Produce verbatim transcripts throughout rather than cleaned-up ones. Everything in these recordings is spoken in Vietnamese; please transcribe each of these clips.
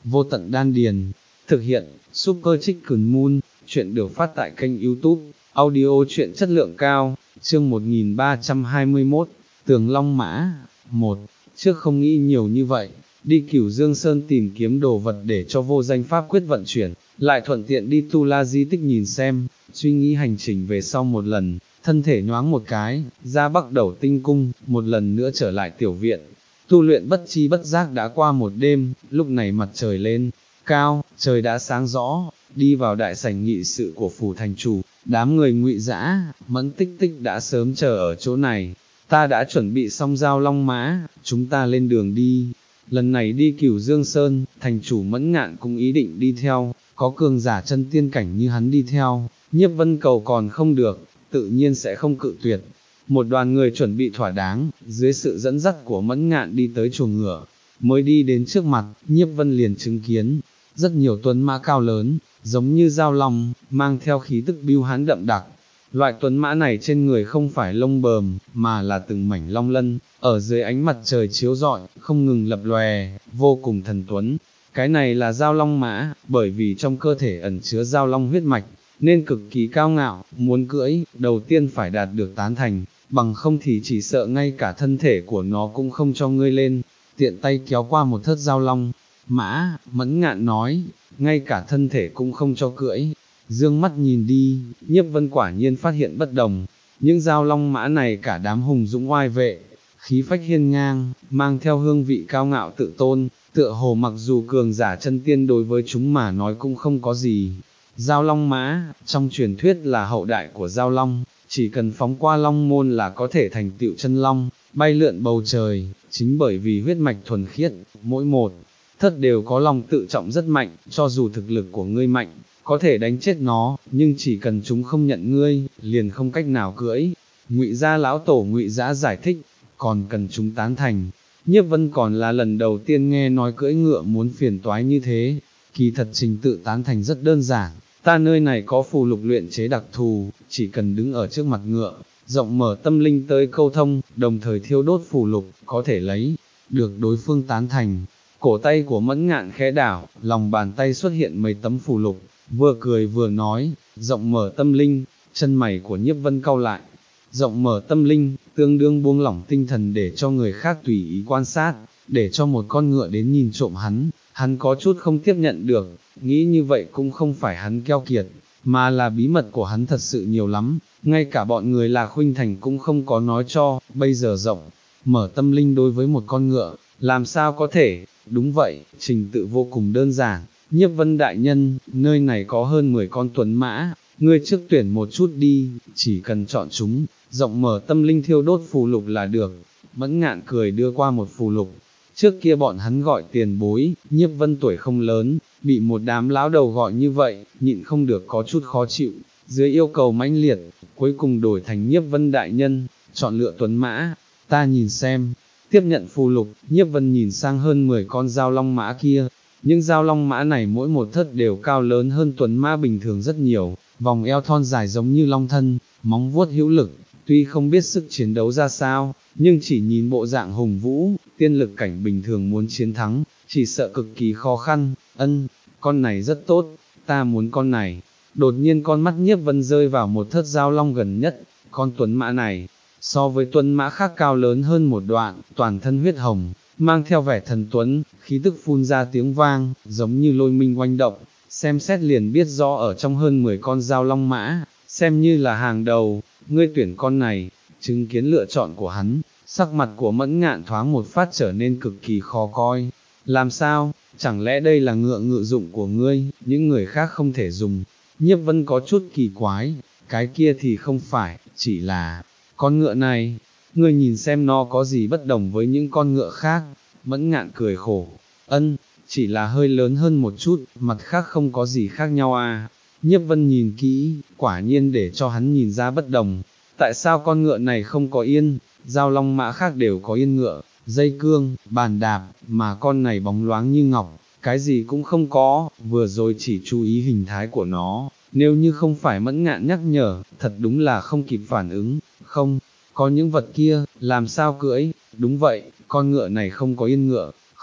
vô tận đan điền. Thực hiện, Super Chicken Moon, chuyện được phát tại kênh YouTube, audio truyện chất lượng cao, chương một nghìn ba trăm hai mươi mốt, Tường Long Mã, một, trước không nghĩ nhiều như vậy, đi Cửu Dương Sơn tìm kiếm đồ vật để cho vô danh pháp quyết vận chuyển, lại thuận tiện đi Tu La di tích nhìn xem, suy nghĩ hành trình về sau một lần, thân thể nhoáng một cái, ra Bắc Đẩu Tinh Cung, một lần nữa trở lại tiểu viện. Tu luyện bất chi bất giác đã qua một đêm, lúc này mặt trời lên cao, trời đã sáng rõ, đi vào đại sảnh nghị sự của phủ thành chủ, đám người Ngụy Dã, Mẫn Tích Tích đã sớm chờ ở chỗ này. Ta đã chuẩn bị xong dao long mã, chúng ta lên đường đi. Lần này đi Cửu Dương Sơn, thành chủ Mẫn Ngạn cũng ý định đi theo, có cường giả chân tiên cảnh như hắn đi theo, Nhiếp Vân cầu còn không được, tự nhiên sẽ không cự tuyệt. Một đoàn người chuẩn bị thỏa đáng, dưới sự dẫn dắt của Mẫn Ngạn đi tới chuồng ngựa, mới đi đến trước mặt, Nhiếp Vân liền chứng kiến, rất nhiều tuấn mã cao lớn, giống như dao long, mang theo khí tức bưu hán đậm đặc. Loại tuấn mã này trên người không phải lông bờm, mà là từng mảnh long lân, ở dưới ánh mặt trời chiếu rọi, không ngừng lập lòe, vô cùng thần tuấn. Cái này là dao long mã, bởi vì trong cơ thể ẩn chứa dao long huyết mạch, nên cực kỳ cao ngạo, muốn cưỡi, đầu tiên phải đạt được tán thành, bằng không thì chỉ sợ ngay cả thân thể của nó cũng không cho ngươi lên. Tiện tay kéo qua một thất dao long mã, Mẫn Ngạn nói, ngay cả thân thể cũng không cho cưỡi. Dương mắt nhìn đi, Nhiếp Vân quả nhiên phát hiện bất đồng, những dao long mã này cả đám hùng dũng oai vệ, khí phách hiên ngang, mang theo hương vị cao ngạo tự tôn, tựa hồ mặc dù cường giả chân tiên đối với chúng mà nói cũng không có gì. Dao long mã, trong truyền thuyết là hậu đại của dao long, chỉ cần phóng qua long môn là có thể thành tựu chân long, bay lượn bầu trời, chính bởi vì huyết mạch thuần khiết, mỗi một thất đều có lòng tự trọng rất mạnh, cho dù thực lực của ngươi mạnh, có thể đánh chết nó, nhưng chỉ cần chúng không nhận ngươi, liền không cách nào cưỡi. Ngụy gia lão tổ Ngụy Dã giải thích, còn cần chúng tán thành. Nhiếp Vân còn là lần đầu tiên nghe nói cưỡi ngựa muốn phiền toái như thế, kỳ thật trình tự tán thành rất đơn giản. Ta nơi này có phù lục luyện chế đặc thù, chỉ cần đứng ở trước mặt ngựa, rộng mở tâm linh tới câu thông, đồng thời thiêu đốt phù lục, có thể lấy được đối phương tán thành. Cổ tay của Mẫn Ngạn khẽ đảo, lòng bàn tay xuất hiện mấy tấm phù lục, vừa cười vừa nói, rộng mở tâm linh, chân mày của Nhiếp Vân cau lại. Rộng mở tâm linh, tương đương buông lỏng tinh thần để cho người khác tùy ý quan sát, để cho một con ngựa đến nhìn trộm hắn, hắn có chút không tiếp nhận được, nghĩ như vậy cũng không phải hắn keo kiệt, mà là bí mật của hắn thật sự nhiều lắm, ngay cả bọn người là Khuynh Thành cũng không có nói cho, bây giờ rộng mở tâm linh đối với một con ngựa, làm sao có thể, đúng vậy, trình tự vô cùng đơn giản. Nhiếp Vân đại nhân, nơi này có hơn mười con tuấn mã, ngươi trước tuyển một chút đi, chỉ cần chọn chúng, rộng mở tâm linh thiêu đốt phù lục là được. Mẫn Ngạn cười đưa qua một phù lục, trước kia bọn hắn gọi tiền bối, Nhiếp Vân tuổi không lớn, bị một đám lão đầu gọi như vậy, nhịn không được có chút khó chịu, dưới yêu cầu mãnh liệt, cuối cùng đổi thành Nhiếp Vân đại nhân, chọn lựa tuấn mã, ta nhìn xem. Tiếp nhận phù lục, Nhiếp Vân nhìn sang hơn mười con dao long mã kia. Những dao long mã này mỗi một thất đều cao lớn hơn tuấn mã bình thường rất nhiều, vòng eo thon dài giống như long thân, móng vuốt hữu lực, tuy không biết sức chiến đấu ra sao, nhưng chỉ nhìn bộ dạng hùng vũ, tiên lực cảnh bình thường muốn chiến thắng, chỉ sợ cực kỳ khó khăn. Ân, con này rất tốt, ta muốn con này. Đột nhiên con mắt Nhiếp Vân rơi vào một thất dao long gần nhất, con tuấn mã này, so với tuấn mã khác cao lớn hơn một đoạn, toàn thân huyết hồng, mang theo vẻ thần tuấn, khí tức phun ra tiếng vang, giống như lôi minh oanh động, xem xét liền biết rõ ở trong hơn mười con dao long mã, xem như là hàng đầu, ngươi tuyển con này. Chứng kiến lựa chọn của hắn, sắc mặt của Mẫn Ngạn thoáng một phát trở nên cực kỳ khó coi. Làm sao, chẳng lẽ đây là ngựa ngự dụng của ngươi, những người khác không thể dùng? Nhiếp Vân có chút kỳ quái, cái kia thì không phải, chỉ là, con ngựa này, ngươi nhìn xem nó có gì bất đồng với những con ngựa khác. Mẫn Ngạn cười khổ, ân, chỉ là hơi lớn hơn một chút, mặt khác không có gì khác nhau à. Nhiếp Vân nhìn kỹ, quả nhiên để cho hắn nhìn ra bất đồng. Tại sao con ngựa này không có yên, dao long mã khác đều có yên ngựa, dây cương, bàn đạp, mà con này bóng loáng như ngọc, cái gì cũng không có, vừa rồi chỉ chú ý hình thái của nó, nếu như không phải Mẫn Ngạn nhắc nhở, thật đúng là không kịp phản ứng, không, có những vật kia, làm sao cưỡi, đúng vậy, con ngựa này không có yên ngựa,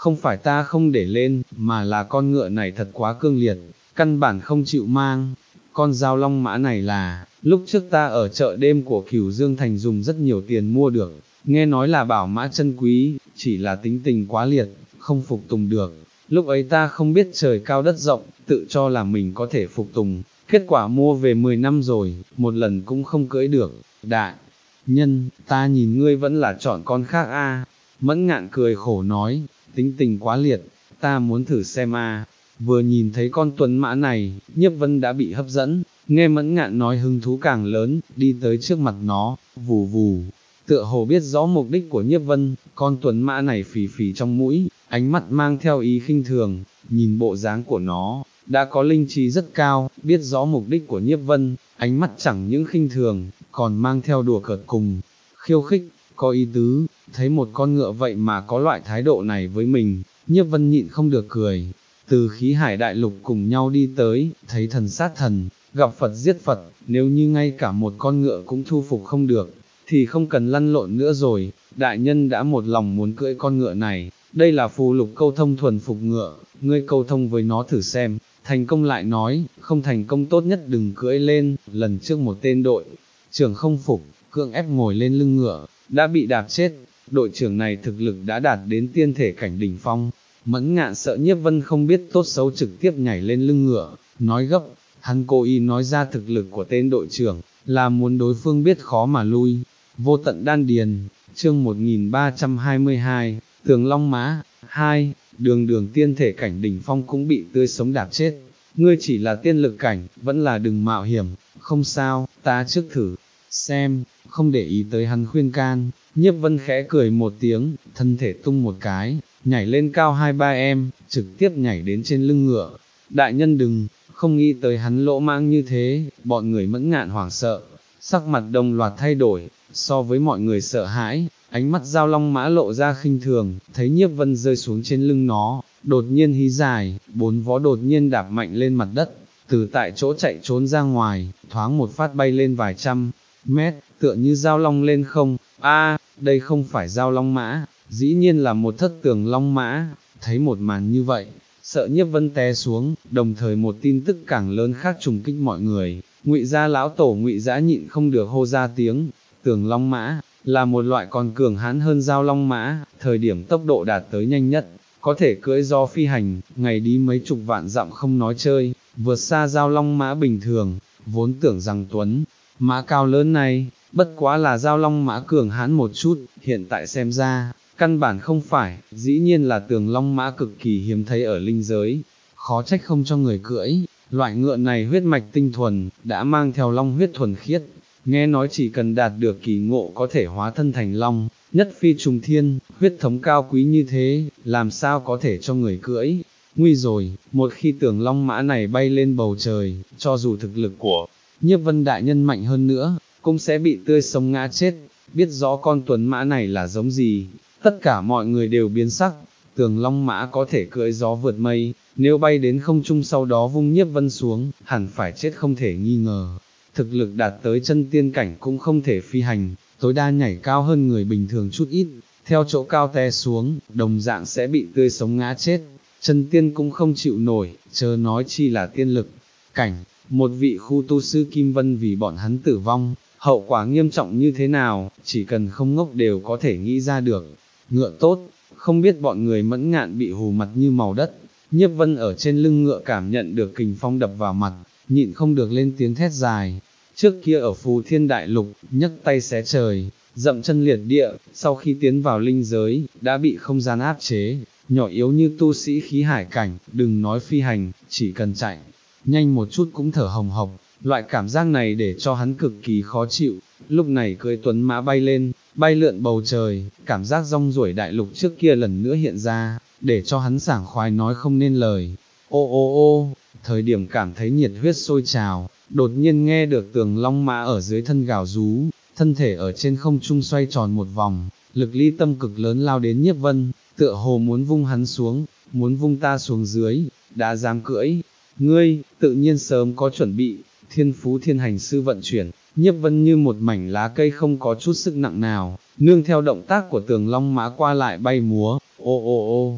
không phải ta không để lên, mà là con ngựa này thật quá cương liệt, căn bản không chịu mang. Con dao long mã này là, lúc trước ta ở chợ đêm của Cửu Dương Thành dùng rất nhiều tiền mua được, nghe nói là bảo mã chân quý, chỉ là tính tình quá liệt, không phục tùng được. Lúc ấy ta không biết trời cao đất rộng, tự cho là mình có thể phục tùng, kết quả mua về mười năm rồi, một lần cũng không cưỡi được. Đại nhân, ta nhìn ngươi vẫn là chọn con khác a. Mẫn Ngạn cười khổ nói, tính tình quá liệt, ta muốn thử xem a. Vừa nhìn thấy con tuấn mã này, Nhiếp Vân đã bị hấp dẫn, nghe Mẫn Ngạn nói hứng thú càng lớn, đi tới trước mặt nó, vù vù, tựa hồ biết rõ mục đích của Nhiếp Vân, con tuấn mã này phì phì trong mũi, ánh mắt mang theo ý khinh thường, nhìn bộ dáng của nó, đã có linh trí rất cao, biết rõ mục đích của Nhiếp Vân, ánh mắt chẳng những khinh thường, còn mang theo đùa cợt cùng, khiêu khích, có ý tứ, thấy một con ngựa vậy mà có loại thái độ này với mình, Nhiếp Vân nhịn không được cười. Từ khí hải đại lục cùng nhau đi tới, thấy thần sát thần, gặp Phật giết Phật, nếu như ngay cả một con ngựa cũng thu phục không được, thì không cần lăn lộn nữa rồi, đại nhân đã một lòng muốn cưỡi con ngựa này, đây là phù lục câu thông thuần phục ngựa, ngươi câu thông với nó thử xem, thành công lại nói, không thành công tốt nhất đừng cưỡi lên, lần trước một tên đội trưởng không phục, cưỡng ép ngồi lên lưng ngựa, đã bị đạp chết, đội trưởng này thực lực đã đạt đến tiên thể cảnh đỉnh phong. Mẫn Ngạn sợ Nhiếp Vân không biết tốt xấu trực tiếp nhảy lên lưng ngựa, nói gấp, hắn cố ý nói ra thực lực của tên đội trưởng, là muốn đối phương biết khó mà lui. Vô tận đan điền, chương một nghìn ba trăm hai mươi hai, Tường Long Mã, hai, đường đường tiên thể cảnh đỉnh phong cũng bị tươi sống đạp chết. Ngươi chỉ là tiên lực cảnh, vẫn là đừng mạo hiểm, không sao, ta trước thử, xem, không để ý tới hắn khuyên can. Nhiếp Vân khẽ cười một tiếng, thân thể tung một cái, nhảy lên cao hai ba em, trực tiếp nhảy đến trên lưng ngựa. Đại nhân đừng, không nghĩ tới hắn lỗ mãng như thế, bọn người Mẫn Ngạn hoảng sợ, sắc mặt đồng loạt thay đổi, so với mọi người sợ hãi, ánh mắt Dao Long Mã lộ ra khinh thường, thấy Nhiếp Vân rơi xuống trên lưng nó, đột nhiên hí dài, bốn vó đột nhiên đạp mạnh lên mặt đất, từ tại chỗ chạy trốn ra ngoài, thoáng một phát bay lên vài trăm mét, tựa như Dao Long lên không. A, đây không phải Dao Long Mã, dĩ nhiên là một thất Tường Long Mã. Thấy một màn như vậy, sợ Nhiếp Vân té xuống, đồng thời một tin tức càng lớn khác trùng kích mọi người. Ngụy gia lão tổ Ngụy Dã nhịn không được hô ra tiếng, Tường Long Mã là một loại còn cường hãn hơn Dao Long Mã, thời điểm tốc độ đạt tới nhanh nhất, có thể cưỡi gió phi hành, ngày đi mấy chục vạn dặm không nói chơi, vượt xa Dao Long Mã bình thường. Vốn tưởng rằng tuấn mã cao lớn này, bất quá là Dao Long Mã cường hãn một chút, hiện tại xem ra, căn bản không phải, dĩ nhiên là Tường Long Mã cực kỳ hiếm thấy ở linh giới, khó trách không cho người cưỡi. Loại ngựa này huyết mạch tinh thuần, đã mang theo long huyết thuần khiết, nghe nói chỉ cần đạt được kỳ ngộ có thể hóa thân thành long, nhất phi trùng thiên, huyết thống cao quý như thế, làm sao có thể cho người cưỡi. Nguy rồi, một khi Tường Long Mã này bay lên bầu trời, cho dù thực lực của Nhiếp Vân đại nhân mạnh hơn nữa, cũng sẽ bị tươi sống ngã chết. Biết rõ con tuấn mã này là giống gì, tất cả mọi người đều biến sắc. Tường Long Mã có thể cưỡi gió vượt mây, nếu bay đến không trung sau đó vung Nhiếp Vân xuống, hẳn phải chết không thể nghi ngờ. Thực lực đạt tới chân tiên cảnh cũng không thể phi hành, tối đa nhảy cao hơn người bình thường chút ít, theo chỗ cao té xuống, đồng dạng sẽ bị tươi sống ngã chết. Chân tiên cũng không chịu nổi, chớ nói chi là tiên lực cảnh. Một vị khu tu sư Kim Vân vì bọn hắn tử vong, hậu quả nghiêm trọng như thế nào, chỉ cần không ngốc đều có thể nghĩ ra được. Ngựa tốt, không biết bọn người Mẫn Ngạn bị hù mặt như màu đất. Nhiếp Vân ở trên lưng ngựa cảm nhận được kình phong đập vào mặt, nhịn không được lên tiếng thét dài. Trước kia ở Phù Thiên Đại Lục, nhấc tay xé trời, dậm chân liệt địa, sau khi tiến vào linh giới, đã bị không gian áp chế, nhỏ yếu như tu sĩ khí hải cảnh, đừng nói phi hành, chỉ cần chạy nhanh một chút cũng thở hồng hộc. Loại cảm giác này để cho hắn cực kỳ khó chịu. Lúc này cưỡi tuấn mã bay lên, bay lượn bầu trời, cảm giác rong ruổi đại lục trước kia lần nữa hiện ra, để cho hắn sảng khoái nói không nên lời. Ô ô ô, thời điểm cảm thấy nhiệt huyết sôi trào, đột nhiên nghe được Tường Long Mã ở dưới thân gào rú, thân thể ở trên không trung xoay tròn một vòng, lực ly tâm cực lớn lao đến Nhiếp Vân, tựa hồ muốn vung hắn xuống, muốn vung ta xuống dưới, đã dám cưỡi. Ngươi, tự nhiên sớm có chuẩn bị. Thiên phú thiên hành sư vận chuyển, Nhiếp Vân như một mảnh lá cây không có chút sức nặng nào, nương theo động tác của Tường Long Mã qua lại bay múa. Ô ô ô,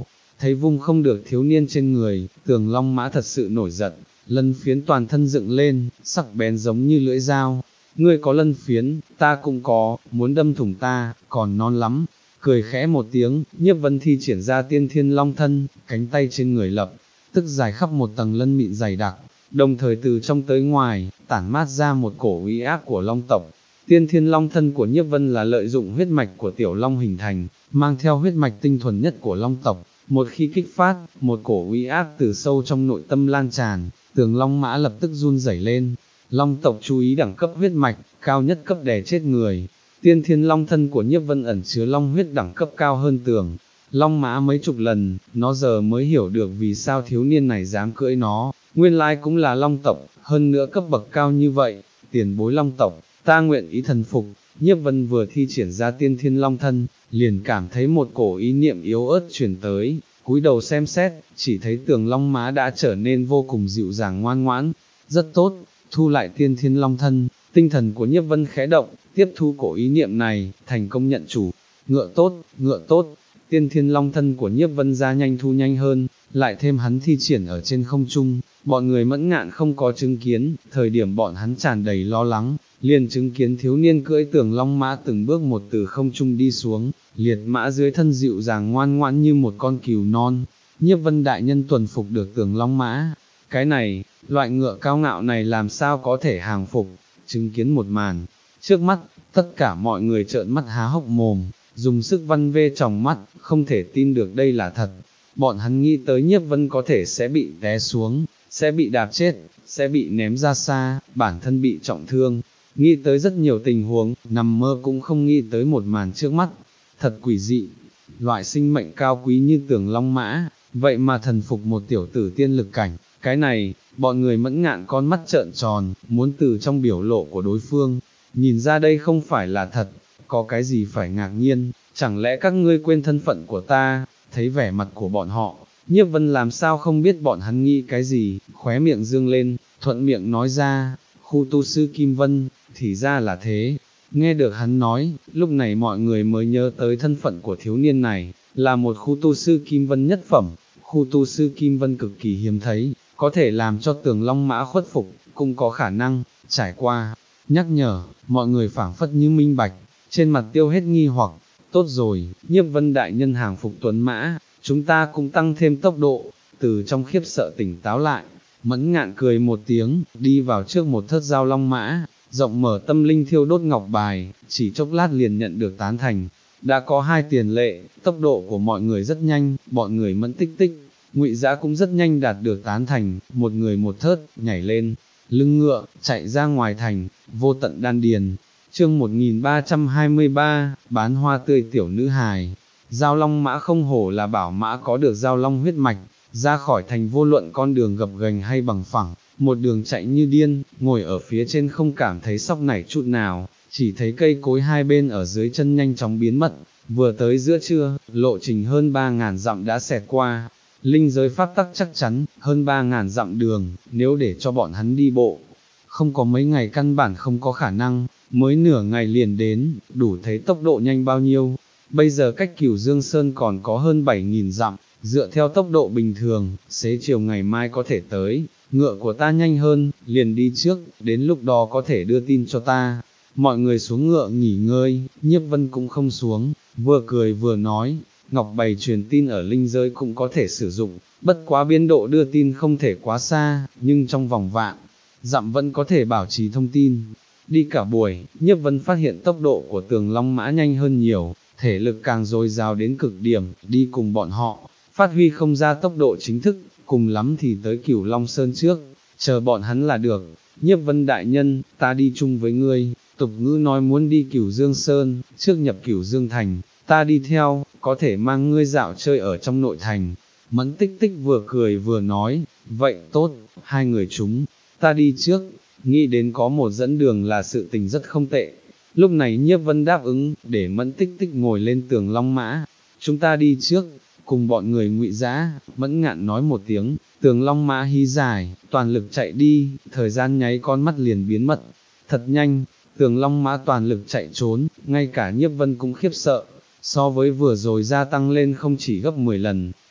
thấy vung không được thiếu niên trên người, Tường Long Mã thật sự nổi giận, lân phiến toàn thân dựng lên, sắc bén giống như lưỡi dao. Ngươi có lân phiến, ta cũng có, muốn đâm thủng ta, còn non lắm. Cười khẽ một tiếng, Nhiếp Vân thi triển ra tiên thiên long thân, cánh tay trên người lập, tức dài khắp một tầng lân mịn dày đặc, đồng thời từ trong tới ngoài, tản mát ra một cổ uy áp của long tộc. Tiên thiên long thân của Nhiếp Vân là lợi dụng huyết mạch của tiểu long hình thành, mang theo huyết mạch tinh thuần nhất của long tộc, một khi kích phát, một cổ uy áp từ sâu trong nội tâm lan tràn, Tường Long Mã lập tức run rẩy lên. Long tộc chú ý đẳng cấp huyết mạch, cao nhất cấp đè chết người. Tiên thiên long thân của Nhiếp Vân ẩn chứa long huyết đẳng cấp cao hơn Tường Long Mã mấy chục lần, nó giờ mới hiểu được vì sao thiếu niên này dám cưỡi nó, nguyên lai cũng là long tộc, hơn nữa cấp bậc cao như vậy, tiền bối long tộc, ta nguyện ý thần phục. Nhiếp Vân vừa thi triển ra tiên thiên long thân, liền cảm thấy một cổ ý niệm yếu ớt truyền tới, cúi đầu xem xét, chỉ thấy Tường Long Mã đã trở nên vô cùng dịu dàng ngoan ngoãn, rất tốt. Thu lại tiên thiên long thân, tinh thần của Nhiếp Vân khẽ động, tiếp thu cổ ý niệm này, thành công nhận chủ. Ngựa tốt, ngựa tốt, tiên thiên long thân của Nhiếp Vân ra nhanh thu nhanh hơn, lại thêm hắn thi triển ở trên không trung, bọn người Mẫn Ngạn không có chứng kiến, thời điểm bọn hắn tràn đầy lo lắng, liền chứng kiến thiếu niên cưỡi Tường Long Mã từng bước một từ không trung đi xuống, liệt mã dưới thân dịu dàng ngoan ngoãn như một con cừu non. Nhiếp Vân đại nhân tuần phục được Tường Long Mã, cái này, loại ngựa cao ngạo này làm sao có thể hàng phục. Chứng kiến một màn trước mắt, tất cả mọi người trợn mắt há hốc mồm, dùng sức văn vê tròng mắt, không thể tin được đây là thật. Bọn hắn nghĩ tới Nhiếp Vân có thể sẽ bị té xuống, sẽ bị đạp chết, sẽ bị ném ra xa, bản thân bị trọng thương, nghĩ tới rất nhiều tình huống, nằm mơ cũng không nghĩ tới một màn trước mắt, thật quỷ dị. Loại sinh mệnh cao quý như Tường Long Mã, vậy mà thần phục một tiểu tử tiên lực cảnh, cái này, bọn người Mẫn Ngạn con mắt trợn tròn, muốn từ trong biểu lộ của đối phương, nhìn ra đây không phải là thật, có cái gì phải ngạc nhiên, chẳng lẽ các ngươi quên thân phận của ta. Thấy vẻ mặt của bọn họ, Nhiếp Vân làm sao không biết bọn hắn nghĩ cái gì, khóe miệng dương lên, thuận miệng nói ra, khu tu sư Kim Vân, thì ra là thế. Nghe được hắn nói, lúc này mọi người mới nhớ tới thân phận của thiếu niên này, là một khu tu sư Kim Vân nhất phẩm. Khu tu sư Kim Vân cực kỳ hiếm thấy, có thể làm cho Tường Long Mã khuất phục, cũng có khả năng. Trải qua nhắc nhở, mọi người phảng phất như minh bạch, trên mặt tiêu hết nghi hoặc. Tốt rồi, Nhiếp Vân đại nhân hàng phục tuấn mã, chúng ta cũng tăng thêm tốc độ. Từ trong khiếp sợ tỉnh táo lại, Mẫn Ngạn cười một tiếng, đi vào trước một thớt giao long mã, rộng mở tâm linh thiêu đốt ngọc bài, chỉ chốc lát liền nhận được tán thành. Đã có hai tiền lệ, tốc độ của mọi người rất nhanh, bọn người Mẫn Tích Tích, Ngụy Dã cũng rất nhanh đạt được tán thành, một người một thớt, nhảy lên lưng ngựa, chạy ra ngoài thành, vô tận đan điền. Chương một nghìn ba trăm hai mươi ba, bán hoa tươi tiểu nữ hài. Giao long mã không hổ là bảo mã có được giao long huyết mạch, ra khỏi thành vô luận con đường gập ghềnh hay bằng phẳng, một đường chạy như điên, ngồi ở phía trên không cảm thấy sóc nảy chút nào, chỉ thấy cây cối hai bên ở dưới chân nhanh chóng biến mất. Vừa tới giữa trưa, lộ trình hơn ba ngàn dặm đã xẹt qua. Linh giới pháp tắc chắc chắn, hơn ba ngàn dặm đường, nếu để cho bọn hắn đi bộ, không có mấy ngày căn bản không có khả năng, mới nửa ngày liền đến, đủ thấy tốc độ nhanh bao nhiêu. Bây giờ cách Cửu Dương Sơn còn có hơn bảy nghìn dặm, dựa theo tốc độ bình thường, xế chiều ngày mai có thể tới, ngựa của ta nhanh hơn, liền đi trước, đến lúc đó có thể đưa tin cho ta. Mọi người xuống ngựa nghỉ ngơi, Nhiếp Vân cũng không xuống, vừa cười vừa nói, ngọc bày truyền tin ở linh giới cũng có thể sử dụng, bất quá biên độ đưa tin không thể quá xa, nhưng trong vòng vạn dặm vẫn có thể bảo trì thông tin. Đi cả buổi, Nhiếp Vân phát hiện tốc độ của Tường Long Mã nhanh hơn nhiều, thể lực càng dồi dào đến cực điểm, đi cùng bọn họ, phát huy không ra tốc độ chính thức, cùng lắm thì tới Cửu Long Sơn trước, chờ bọn hắn là được. Nhiếp Vân đại nhân, ta đi chung với ngươi. Tục ngữ nói muốn đi Cửu Dương Sơn, trước nhập Cửu Dương Thành, ta đi theo, có thể mang ngươi dạo chơi ở trong nội thành. Mẫn Tích Tích vừa cười vừa nói, vậy tốt, hai người chúng, ta đi trước. Nghĩ đến có một dẫn đường là sự tình rất không tệ. Lúc này Nhiếp Vân đáp ứng, để Mẫn Tích Tích ngồi lên Tường Long Mã. Chúng ta đi trước, cùng bọn người Ngụy Dã. Mẫn Ngạn nói một tiếng, Tường Long Mã hí dài, toàn lực chạy đi, thời gian nháy con mắt liền biến mất. Thật nhanh, Tường Long Mã toàn lực chạy trốn, ngay cả Nhiếp Vân cũng khiếp sợ. So với vừa rồi gia tăng lên không chỉ gấp mười lần,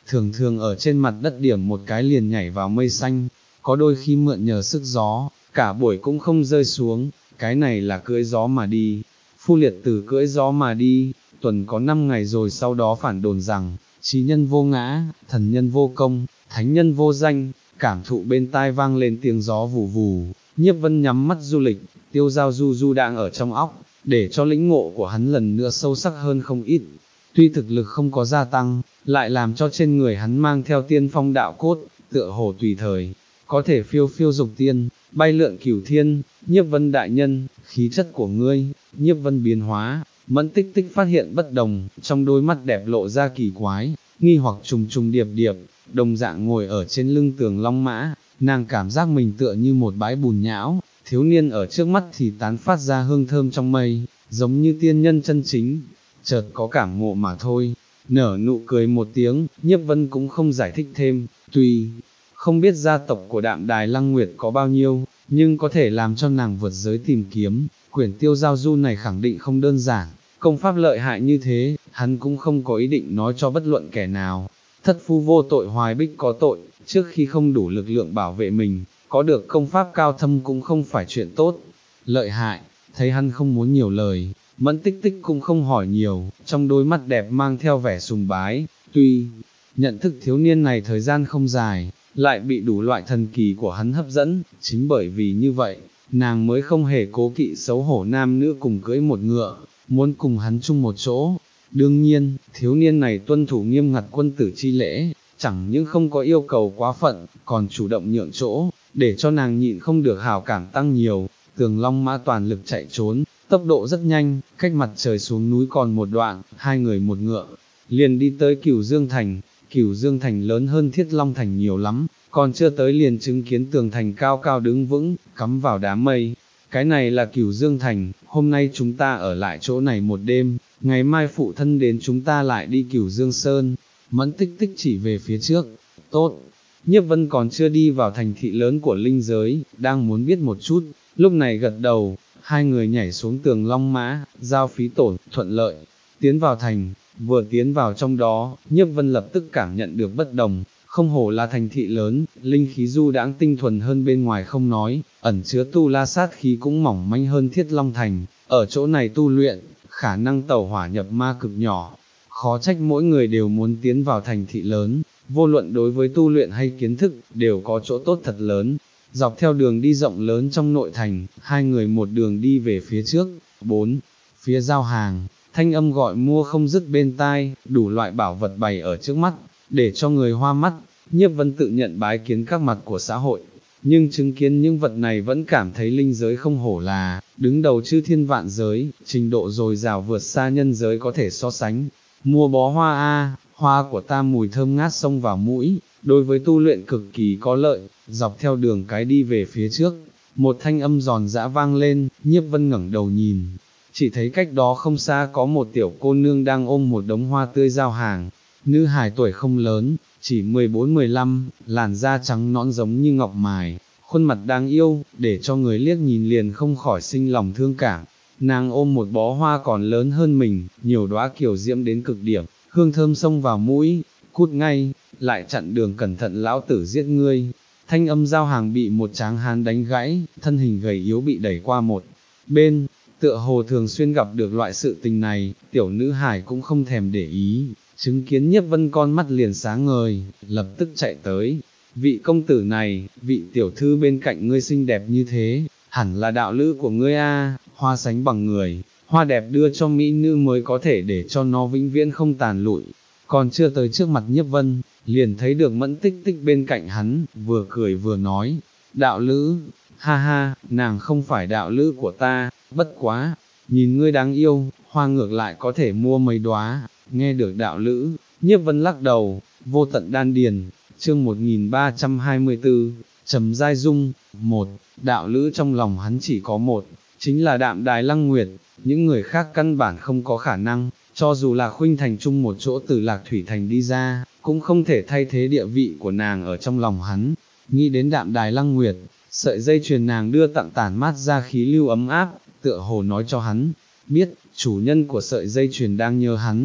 thường thường ở trên mặt đất điểm một cái liền nhảy vào mây xanh, có đôi khi mượn nhờ sức gió, cả buổi cũng không rơi xuống, cái này là cưỡi gió mà đi. Phu Liệt Tử cưỡi gió mà đi, tuần có năm ngày rồi sau đó phản đồn rằng, chí nhân vô ngã, thần nhân vô công, thánh nhân vô danh, cảm thụ bên tai vang lên tiếng gió vù vù, Nhiếp Vân nhắm mắt du lịch, tiêu dao du du đang ở trong óc, để cho lĩnh ngộ của hắn lần nữa sâu sắc hơn không ít. Tuy thực lực không có gia tăng, lại làm cho trên người hắn mang theo tiên phong đạo cốt, tựa hồ tùy thời, có thể phiêu phiêu dục tiên, bay lượn cửu thiên. Nhiếp Vân đại nhân, khí chất của ngươi. Nhiếp Vân biến hóa, Mẫn Tích Tích phát hiện bất đồng, trong đôi mắt đẹp lộ ra kỳ quái, nghi hoặc trùng trùng điệp điệp, đồng dạng ngồi ở trên lưng tường long mã, nàng cảm giác mình tựa như một bãi bùn nhão, thiếu niên ở trước mắt thì tán phát ra hương thơm trong mây, giống như tiên nhân chân chính, chợt có cảm ngộ mà thôi. Nở nụ cười một tiếng, Nhiếp Vân cũng không giải thích thêm, tuy không biết gia tộc của Đạm Đài Lăng Nguyệt có bao nhiêu, nhưng có thể làm cho nàng vượt giới tìm kiếm, quyển tiêu giao du này khẳng định không đơn giản, công pháp lợi hại như thế, hắn cũng không có ý định nói cho bất luận kẻ nào. Thất phu vô tội hoài bích có tội, trước khi không đủ lực lượng bảo vệ mình, có được công pháp cao thâm cũng không phải chuyện tốt. Lợi hại, thấy hắn không muốn nhiều lời, Mẫn Tích Tích cũng không hỏi nhiều, trong đôi mắt đẹp mang theo vẻ sùng bái, tuy nhận thức thiếu niên này thời gian không dài, lại bị đủ loại thần kỳ của hắn hấp dẫn, chính bởi vì như vậy, nàng mới không hề cố kỵ xấu hổ nam nữ cùng cưỡi một ngựa, muốn cùng hắn chung một chỗ. Đương nhiên, thiếu niên này tuân thủ nghiêm ngặt quân tử chi lễ, chẳng những không có yêu cầu quá phận, còn chủ động nhượng chỗ, để cho nàng nhịn không được hảo cảm tăng nhiều. Tường Long Mã toàn lực chạy trốn, tốc độ rất nhanh, cách mặt trời xuống núi còn một đoạn, hai người một ngựa, liền đi tới Cửu Dương Thành. Cửu Dương Thành lớn hơn Thiết Long Thành nhiều lắm, còn chưa tới liền chứng kiến tường thành cao cao đứng vững, cắm vào đám mây. Cái này là Cửu Dương Thành, hôm nay chúng ta ở lại chỗ này một đêm, ngày mai phụ thân đến chúng ta lại đi Cửu Dương Sơn. Mẫn Tích Tích chỉ về phía trước, tốt. Nhiếp Vân còn chưa đi vào thành thị lớn của linh giới, đang muốn biết một chút, lúc này gật đầu, hai người nhảy xuống tường Long Mã, giao phí tổn, thuận lợi, tiến vào thành. Vừa tiến vào trong đó, Nhiếp Vân lập tức cảm nhận được bất đồng, không hổ là thành thị lớn, linh khí du đãng tinh thuần hơn bên ngoài không nói, ẩn chứa tu la sát khí cũng mỏng manh hơn Thiết Long Thành, ở chỗ này tu luyện, khả năng tẩu hỏa nhập ma cực nhỏ, khó trách mỗi người đều muốn tiến vào thành thị lớn, vô luận đối với tu luyện hay kiến thức, đều có chỗ tốt thật lớn. Dọc theo đường đi rộng lớn trong nội thành, hai người một đường đi về phía trước, bốn, phía giao hàng. Thanh âm gọi mua không dứt bên tai, đủ loại bảo vật bày ở trước mắt, để cho người hoa mắt. Nhiếp Vân tự nhận bái kiến các mặt của xã hội, nhưng chứng kiến những vật này vẫn cảm thấy linh giới không hổ là đứng đầu chư thiên vạn giới, trình độ dồi dào vượt xa nhân giới có thể so sánh. Mua bó hoa a, hoa của ta mùi thơm ngát xông vào mũi, đối với tu luyện cực kỳ có lợi. Dọc theo đường cái đi về phía trước, một thanh âm giòn giã vang lên, Nhiếp Vân ngẩng đầu nhìn, chỉ thấy cách đó không xa có một tiểu cô nương đang ôm một đống hoa tươi giao hàng. Nữ hài tuổi không lớn, chỉ mười bốn mười lăm, làn da trắng nõn giống như ngọc mài, khuôn mặt đáng yêu, để cho người liếc nhìn liền không khỏi sinh lòng thương cảm. Nàng ôm một bó hoa còn lớn hơn mình, nhiều đóa kiều diễm đến cực điểm, hương thơm xông vào mũi, cút ngay, lại chặn đường cẩn thận lão tử giết ngươi. Thanh âm giao hàng bị một tráng hán đánh gãy, thân hình gầy yếu bị đẩy qua một bên. Tựa hồ thường xuyên gặp được loại sự tình này, tiểu nữ hải cũng không thèm để ý, chứng kiến Nhiếp Vân con mắt liền sáng ngời, lập tức chạy tới. Vị công tử này, vị tiểu thư bên cạnh ngươi xinh đẹp như thế, hẳn là đạo lữ của ngươi a. Hoa sánh bằng người, hoa đẹp đưa cho mỹ nữ mới có thể để cho nó vĩnh viễn không tàn lụi. Còn chưa tới trước mặt Nhiếp Vân, liền thấy được Mẫn Tích Tích bên cạnh hắn, vừa cười vừa nói, đạo lữ, ha ha, nàng không phải đạo lữ của ta, bất quá, nhìn ngươi đáng yêu, hoa ngược lại có thể mua mấy đóa. Nghe được đạo lữ, Nhiếp Vân lắc đầu, vô tận đan điền. Chương một nghìn ba trăm hai mươi tư, Trầm Giai Dung. Một, đạo lữ trong lòng hắn chỉ có một, chính là Đạm Đài Lăng Nguyệt, những người khác căn bản không có khả năng, cho dù là khuynh thành chung một chỗ từ Lạc Thủy Thành đi ra, cũng không thể thay thế địa vị của nàng ở trong lòng hắn. Nghĩ đến Đạm Đài Lăng Nguyệt, sợi dây chuyền nàng đưa tặng tản mát ra khí lưu ấm áp, tựa hồ nói cho hắn biết, chủ nhân của sợi dây chuyền đang nhớ hắn.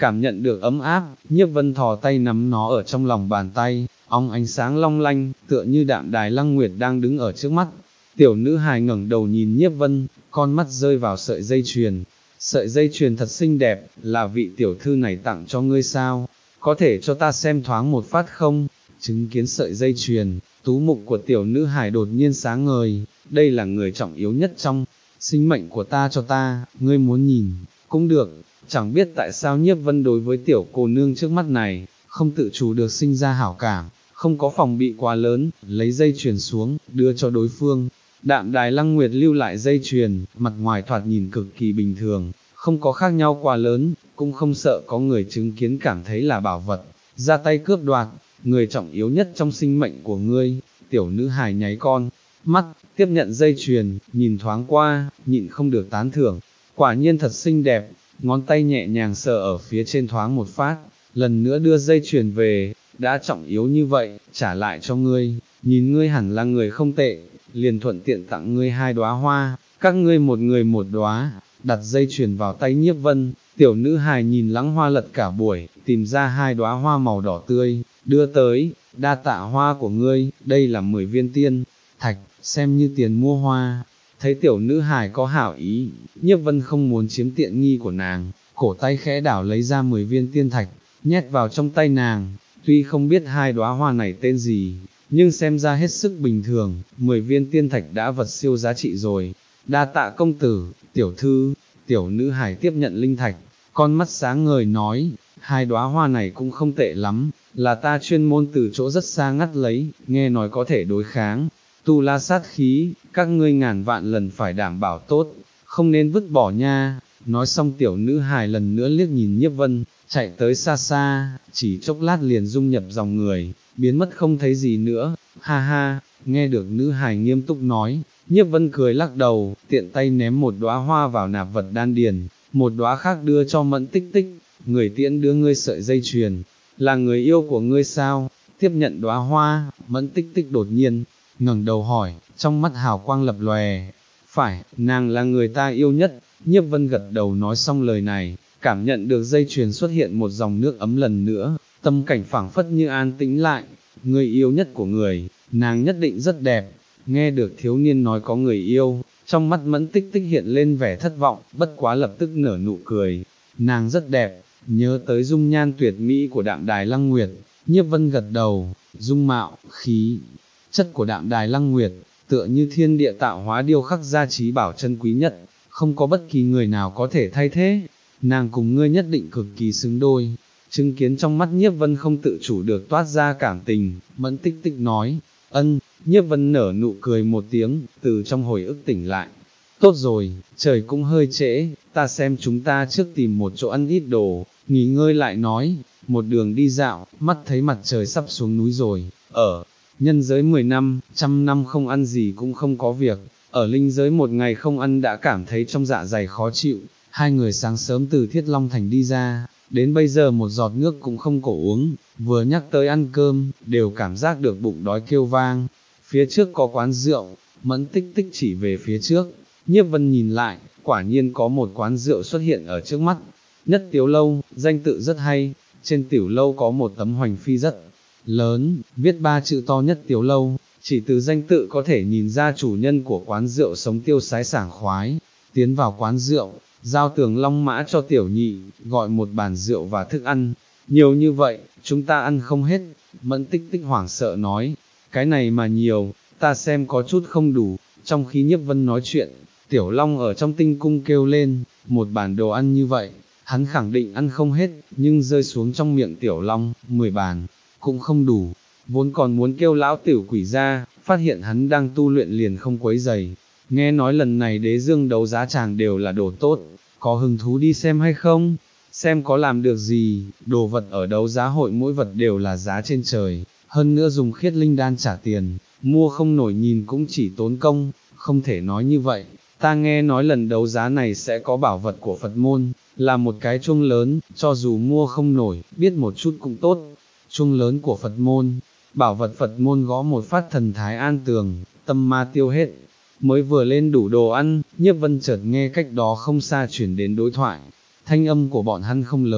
cảm nhận được ấm áp, Nhiếp Vân thò tay nắm nó ở trong lòng bàn tay, óng ánh sáng long lanh, tựa như đạm đài Lăng Nguyệt đang đứng ở trước mắt. Tiểu nữ hài ngẩng đầu nhìn Nhiếp Vân, con mắt rơi vào sợi dây chuyền. Sợi dây chuyền thật xinh đẹp, là vị tiểu thư này tặng cho ngươi sao? Có thể cho ta xem thoáng một phát không? Chứng kiến sợi dây chuyền, tú mục của tiểu nữ hài đột nhiên sáng ngời, đây là người trọng yếu nhất trong sinh mệnh của ta, cho ta, ngươi muốn nhìn, cũng được. Chẳng biết tại sao Nhiếp Vân đối với tiểu cô nương trước mắt này, không tự chủ được sinh ra hảo cảm, không có phòng bị quá lớn, lấy dây chuyền xuống, đưa cho đối phương. Đạm đài Lăng Nguyệt lưu lại dây chuyền, mặt ngoài thoạt nhìn cực kỳ bình thường, không có khác nhau quá lớn, cũng không sợ có người chứng kiến cảm thấy là bảo vật, ra tay cướp đoạt, người trọng yếu nhất trong sinh mệnh của ngươi. Tiểu nữ hài nháy con mắt, tiếp nhận dây chuyền, nhìn thoáng qua, nhịn không được tán thưởng, quả nhiên thật xinh đẹp, ngón tay nhẹ nhàng sờ ở phía trên thoáng một phát, lần nữa đưa dây chuyền về, đã trọng yếu như vậy, trả lại cho ngươi, nhìn ngươi hẳn là người không tệ, liền thuận tiện tặng ngươi hai đóa hoa, các ngươi một người một đóa. Đặt dây chuyền vào tay Nhiếp Vân, tiểu nữ hài nhìn lắng hoa lật cả buổi, tìm ra hai đóa hoa màu đỏ tươi, đưa tới, đa tạ hoa của ngươi, đây là mười viên tiên thạch, xem như tiền mua hoa. Thấy tiểu nữ hài có hảo ý, Nhiếp Vân không muốn chiếm tiện nghi của nàng, cổ tay khẽ đảo lấy ra mười viên tiên thạch, nhét vào trong tay nàng, tuy không biết hai đóa hoa này tên gì, nhưng xem ra hết sức bình thường, mười viên tiên thạch đã vật siêu giá trị rồi. Đa tạ công tử, tiểu thư, tiểu nữ hài tiếp nhận linh thạch, con mắt sáng ngời nói, hai đóa hoa này cũng không tệ lắm, là ta chuyên môn từ chỗ rất xa ngắt lấy, nghe nói có thể đối kháng tu la sát khí, các ngươi ngàn vạn lần phải đảm bảo tốt, không nên vứt bỏ nha. Nói xong tiểu nữ hài lần nữa liếc nhìn Nhiếp Vân, chạy tới xa xa, chỉ chốc lát liền dung nhập dòng người, biến mất không thấy gì nữa. Ha ha, nghe được nữ hài nghiêm túc nói, Nhiếp Vân cười lắc đầu, tiện tay ném một đóa hoa vào nạp vật đan điền, một đóa khác đưa cho Mẫn Tích Tích, người tiễn đưa ngươi sợi dây chuyền, là người yêu của ngươi sao? Tiếp nhận đóa hoa, Mẫn Tích Tích đột nhiên ngẩng đầu hỏi, trong mắt hào quang lập lòe. Phải, nàng là người ta yêu nhất. Nhiếp Vân gật đầu nói xong lời này, cảm nhận được dây chuyền xuất hiện một dòng nước ấm lần nữa, tâm cảnh phảng phất như an tĩnh lại. Người yêu nhất của người, nàng nhất định rất đẹp. Nghe được thiếu niên nói có người yêu, trong mắt Mẫn Tích Tích hiện lên vẻ thất vọng, bất quá lập tức nở nụ cười. Nàng rất đẹp, nhớ tới dung nhan tuyệt mỹ của đạm đài Lăng Nguyệt, Nhiếp Vân gật đầu, dung mạo, khí chất của đạm đài Lăng Nguyệt, tựa như thiên địa tạo hóa điêu khắc ra trí bảo chân quý nhất, không có bất kỳ người nào có thể thay thế, nàng cùng ngươi nhất định cực kỳ xứng đôi. Chứng kiến trong mắt Nhiếp Vân không tự chủ được toát ra cảm tình, Mẫn Tích Tích nói, ân. Nhiếp Vân nở nụ cười một tiếng, từ trong hồi ức tỉnh lại. Tốt rồi, trời cũng hơi trễ, ta xem chúng ta trước tìm một chỗ ăn ít đồ, nghỉ ngơi lại nói. Một đường đi dạo, mắt thấy mặt trời sắp xuống núi rồi, ở nhân giới mười năm, trăm năm không ăn gì cũng không có việc, ở linh giới một ngày không ăn đã cảm thấy trong dạ dày khó chịu. Hai người sáng sớm từ Thiết Long Thành đi ra, đến bây giờ một giọt nước cũng không có uống, vừa nhắc tới ăn cơm, đều cảm giác được bụng đói kêu vang. Phía trước có quán rượu, Mẫn Tích Tích chỉ về phía trước, Nhiếp Vân nhìn lại, quả nhiên có một quán rượu xuất hiện ở trước mắt. Nhất Tiếu Lâu, danh tự rất hay, trên tiểu lâu có một tấm hoành phi rất lớn, viết ba chữ to Nhất Tiếu Lâu, chỉ từ danh tự có thể nhìn ra chủ nhân của quán rượu sống tiêu sái sảng khoái. Tiến vào quán rượu, Giao Tường Long Mã cho tiểu nhị, gọi một bàn rượu và thức ăn, nhiều như vậy, chúng ta ăn không hết. Mẫn Tích Tích hoảng sợ nói, cái này mà nhiều, ta xem có chút không đủ. Trong khi Nhiếp Vân nói chuyện, Tiểu Long ở trong tinh cung kêu lên, một bàn đồ ăn như vậy, hắn khẳng định ăn không hết, nhưng rơi xuống trong miệng Tiểu Long, mười bàn, cũng không đủ, vốn còn muốn kêu lão tiểu quỷ ra, phát hiện hắn đang tu luyện liền không quấy giày. Nghe nói lần này đế dương đấu giá tràng đều là đồ tốt, có hứng thú đi xem hay không? Xem có làm được gì, đồ vật ở đấu giá hội mỗi vật đều là giá trên trời, hơn nữa dùng khiết linh đan trả tiền, mua không nổi nhìn cũng chỉ tốn công, không thể nói như vậy. Ta nghe nói lần đấu giá này sẽ có bảo vật của Phật môn, là một cái chuông lớn, cho dù mua không nổi, biết một chút cũng tốt. Chuông lớn của Phật môn, bảo vật Phật môn gõ một phát thần thái an tường, tâm ma tiêu hết. Mới vừa lên đủ đồ ăn, Nhiếp Vân chợt nghe cách đó không xa chuyển đến đối thoại. Thanh âm của bọn hắn không lớn,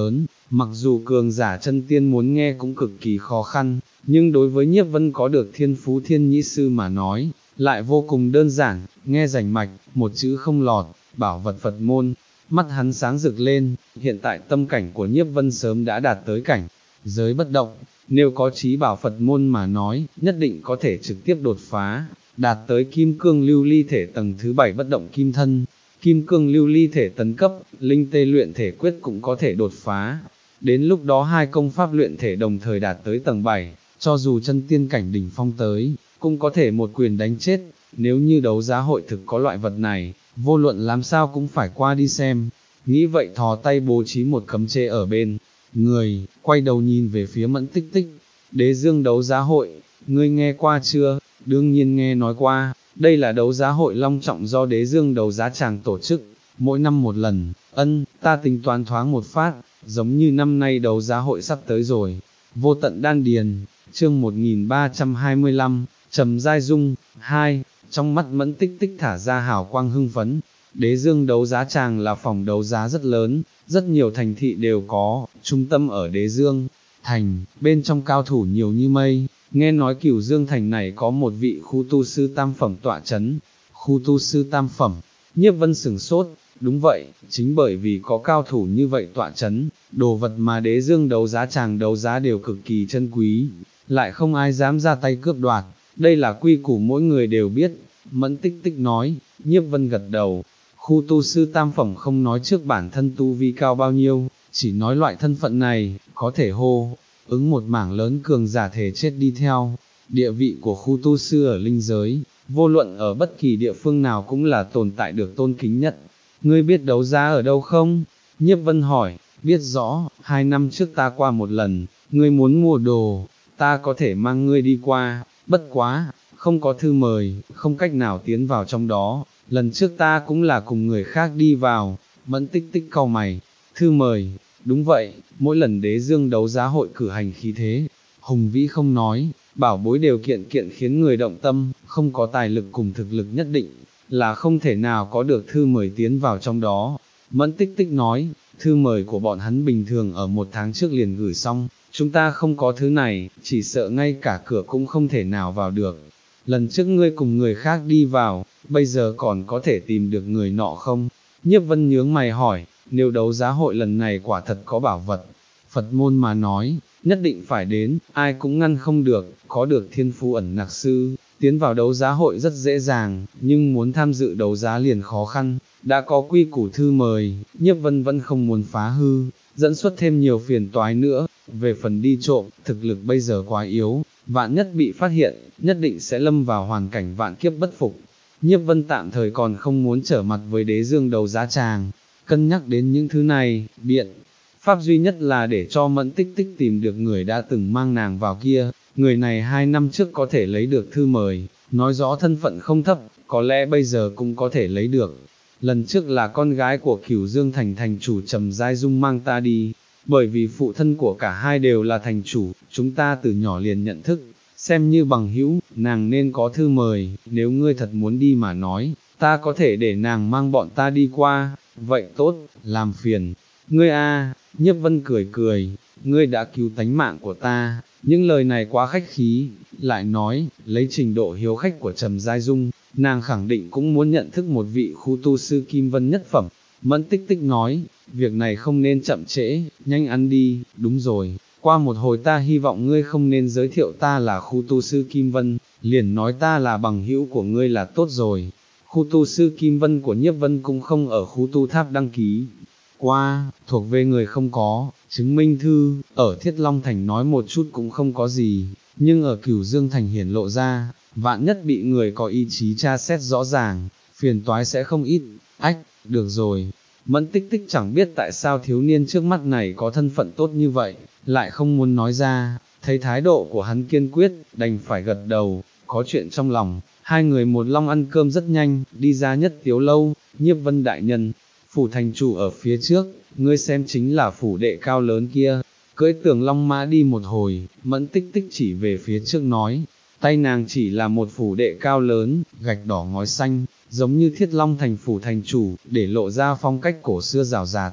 Mặc dù cường giả chân tiên muốn nghe cũng cực kỳ khó khăn, nhưng đối với Nhiếp Vân có được thiên phú thiên nhĩ sư mà nói, lại vô cùng đơn giản, nghe rành mạch, một chữ không lọt, bảo vật Phật môn. Mắt hắn sáng rực lên, hiện tại tâm cảnh của Nhiếp Vân sớm đã đạt tới cảnh giới bất động, nếu có trí bảo Phật môn mà nói, nhất định có thể trực tiếp đột phá, đạt tới kim cương lưu ly thể tầng thứ bảy bất động kim thân. Kim cương lưu ly thể tấn cấp, linh tê luyện thể quyết cũng có thể đột phá. Đến lúc đó hai công pháp luyện thể đồng thời đạt tới tầng bảy, cho dù chân tiên cảnh đỉnh phong tới, cũng có thể một quyền đánh chết. Nếu như đấu giá hội thực có loại vật này, vô luận làm sao cũng phải qua đi xem. Nghĩ vậy thò tay bố trí một cấm chế ở bên người, quay đầu nhìn về phía Mẫn Tích Tích. Đế Dương đấu giá hội, ngươi nghe qua chưa? Đương nhiên nghe nói qua, đây là đấu giá hội long trọng do Đế Dương đấu giá tràng tổ chức, mỗi năm một lần. Ân, ta tính toán thoáng một phát, giống như năm nay đấu giá hội sắp tới rồi. Vô tận đan điền, chương một nghìn ba trăm hai mươi lăm, Trầm Giai Dung, hai, trong mắt Mẫn Tích Tích thả ra hào quang hưng phấn. Đế Dương đấu giá tràng là phòng đấu giá rất lớn, rất nhiều thành thị đều có, trung tâm ở Đế Dương thành, bên trong cao thủ nhiều như mây. Nghe nói Cửu Dương thành này có một vị khu tu sư tam phẩm tọa chấn. Khu tu sư tam phẩm, Nhiếp Vân sửng sốt. Đúng vậy, chính bởi vì có cao thủ như vậy tọa chấn, đồ vật mà Đế Dương đấu giá tràng đấu giá đều cực kỳ chân quý, lại không ai dám ra tay cướp đoạt, đây là quy củ mỗi người đều biết. Mẫn Tích Tích nói. Nhiếp Vân gật đầu. Khu tu sư tam phẩm không nói trước bản thân tu vi cao bao nhiêu, chỉ nói loại thân phận này, có thể hô ứng một mảng lớn cường giả thể chết đi theo. Địa vị của khu tu sư ở linh giới, vô luận ở bất kỳ địa phương nào cũng là tồn tại được tôn kính nhất. Ngươi biết đấu giá ở đâu không? Nhiếp Vân hỏi. Biết rõ, hai năm trước ta qua một lần, ngươi muốn mua đồ, ta có thể mang ngươi đi qua, bất quá, không có thư mời, không cách nào tiến vào trong đó. Lần trước ta cũng là cùng người khác đi vào. Mẫn Tích Tích cau mày. Thư mời, đúng vậy, mỗi lần Đế Dương đấu giá hội cử hành khí thế, hùng vĩ không nói, bảo bối đều kiện kiện khiến người động tâm, không có tài lực cùng thực lực nhất định, là không thể nào có được thư mời tiến vào trong đó. Mẫn Tích Tích nói, thư mời của bọn hắn bình thường ở một tháng trước liền gửi xong, chúng ta không có thứ này, chỉ sợ ngay cả cửa cũng không thể nào vào được. Lần trước ngươi cùng người khác đi vào, bây giờ còn có thể tìm được người nọ không? Nhiếp Vân nhướng mày hỏi. Nếu đấu giá hội lần này quả thật có bảo vật, Phật môn mà nói, nhất định phải đến, ai cũng ngăn không được. Có được thiên phú ẩn nặc sư, tiến vào đấu giá hội rất dễ dàng, nhưng muốn tham dự đấu giá liền khó khăn. Đã có quy củ thư mời, Nhiếp Vân vẫn không muốn phá hư, dẫn xuất thêm nhiều phiền toái nữa. Về phần đi trộm, thực lực bây giờ quá yếu, vạn nhất bị phát hiện, nhất định sẽ lâm vào hoàn cảnh vạn kiếp bất phục. Nhiếp Vân tạm thời còn không muốn trở mặt với Đế Dương đấu giá tràng, cân nhắc đến những thứ này, biện pháp duy nhất là để cho Mẫn Tích Tích tìm được người đã từng mang nàng vào kia. Người này hai năm trước có thể lấy được thư mời, nói rõ thân phận không thấp, có lẽ bây giờ cũng có thể lấy được. Lần trước là con gái của Cửu Dương thành thành chủ Trầm Giai Dung mang ta đi, bởi vì phụ thân của cả hai đều là thành chủ, chúng ta từ nhỏ liền nhận thức, xem như bằng hữu, nàng nên có thư mời. Nếu ngươi thật muốn đi mà nói, ta có thể để nàng mang bọn ta đi qua. Vậy tốt, làm phiền ngươi a. Nhiếp Vân cười cười, ngươi đã cứu tánh mạng của ta. Những lời này quá khách khí, lại nói, lấy trình độ hiếu khách của Trầm Giai Dung, nàng khẳng định cũng muốn nhận thức một vị khu tu sư kim vân nhất phẩm. Mẫn Tích Tích nói, việc này không nên chậm trễ, nhanh ăn đi. Đúng rồi, qua một hồi ta hy vọng ngươi không nên giới thiệu ta là khu tu sư Kim Vân, liền nói ta là bằng hữu của ngươi là tốt rồi. Khu tu sư Kim Vân của Nhiếp Vân cũng không ở khu tu tháp đăng ký qua, thuộc về người không có, chứng minh thư, ở Thiết Long Thành nói một chút cũng không có gì, nhưng ở Cửu Dương Thành hiển lộ ra, vạn nhất bị người có ý chí tra xét rõ ràng, phiền toái sẽ không ít. Ách, được rồi. Mẫn Tích Tích chẳng biết tại sao thiếu niên trước mắt này có thân phận tốt như vậy, lại không muốn nói ra, thấy thái độ của hắn kiên quyết, đành phải gật đầu, có chuyện trong lòng. Hai người một long ăn cơm rất nhanh, đi ra Nhất Tiếu lâu. Nhiếp Vân đại nhân, phủ thành chủ ở phía trước, ngươi xem chính là phủ đệ cao lớn kia. Cưỡi Tường Long mã đi một hồi, Mẫn Tích Tích chỉ về phía trước nói, tay nàng chỉ là một phủ đệ cao lớn, gạch đỏ ngói xanh, giống như Thiết Long Thành phủ thành chủ, để lộ ra phong cách cổ xưa rào rạt.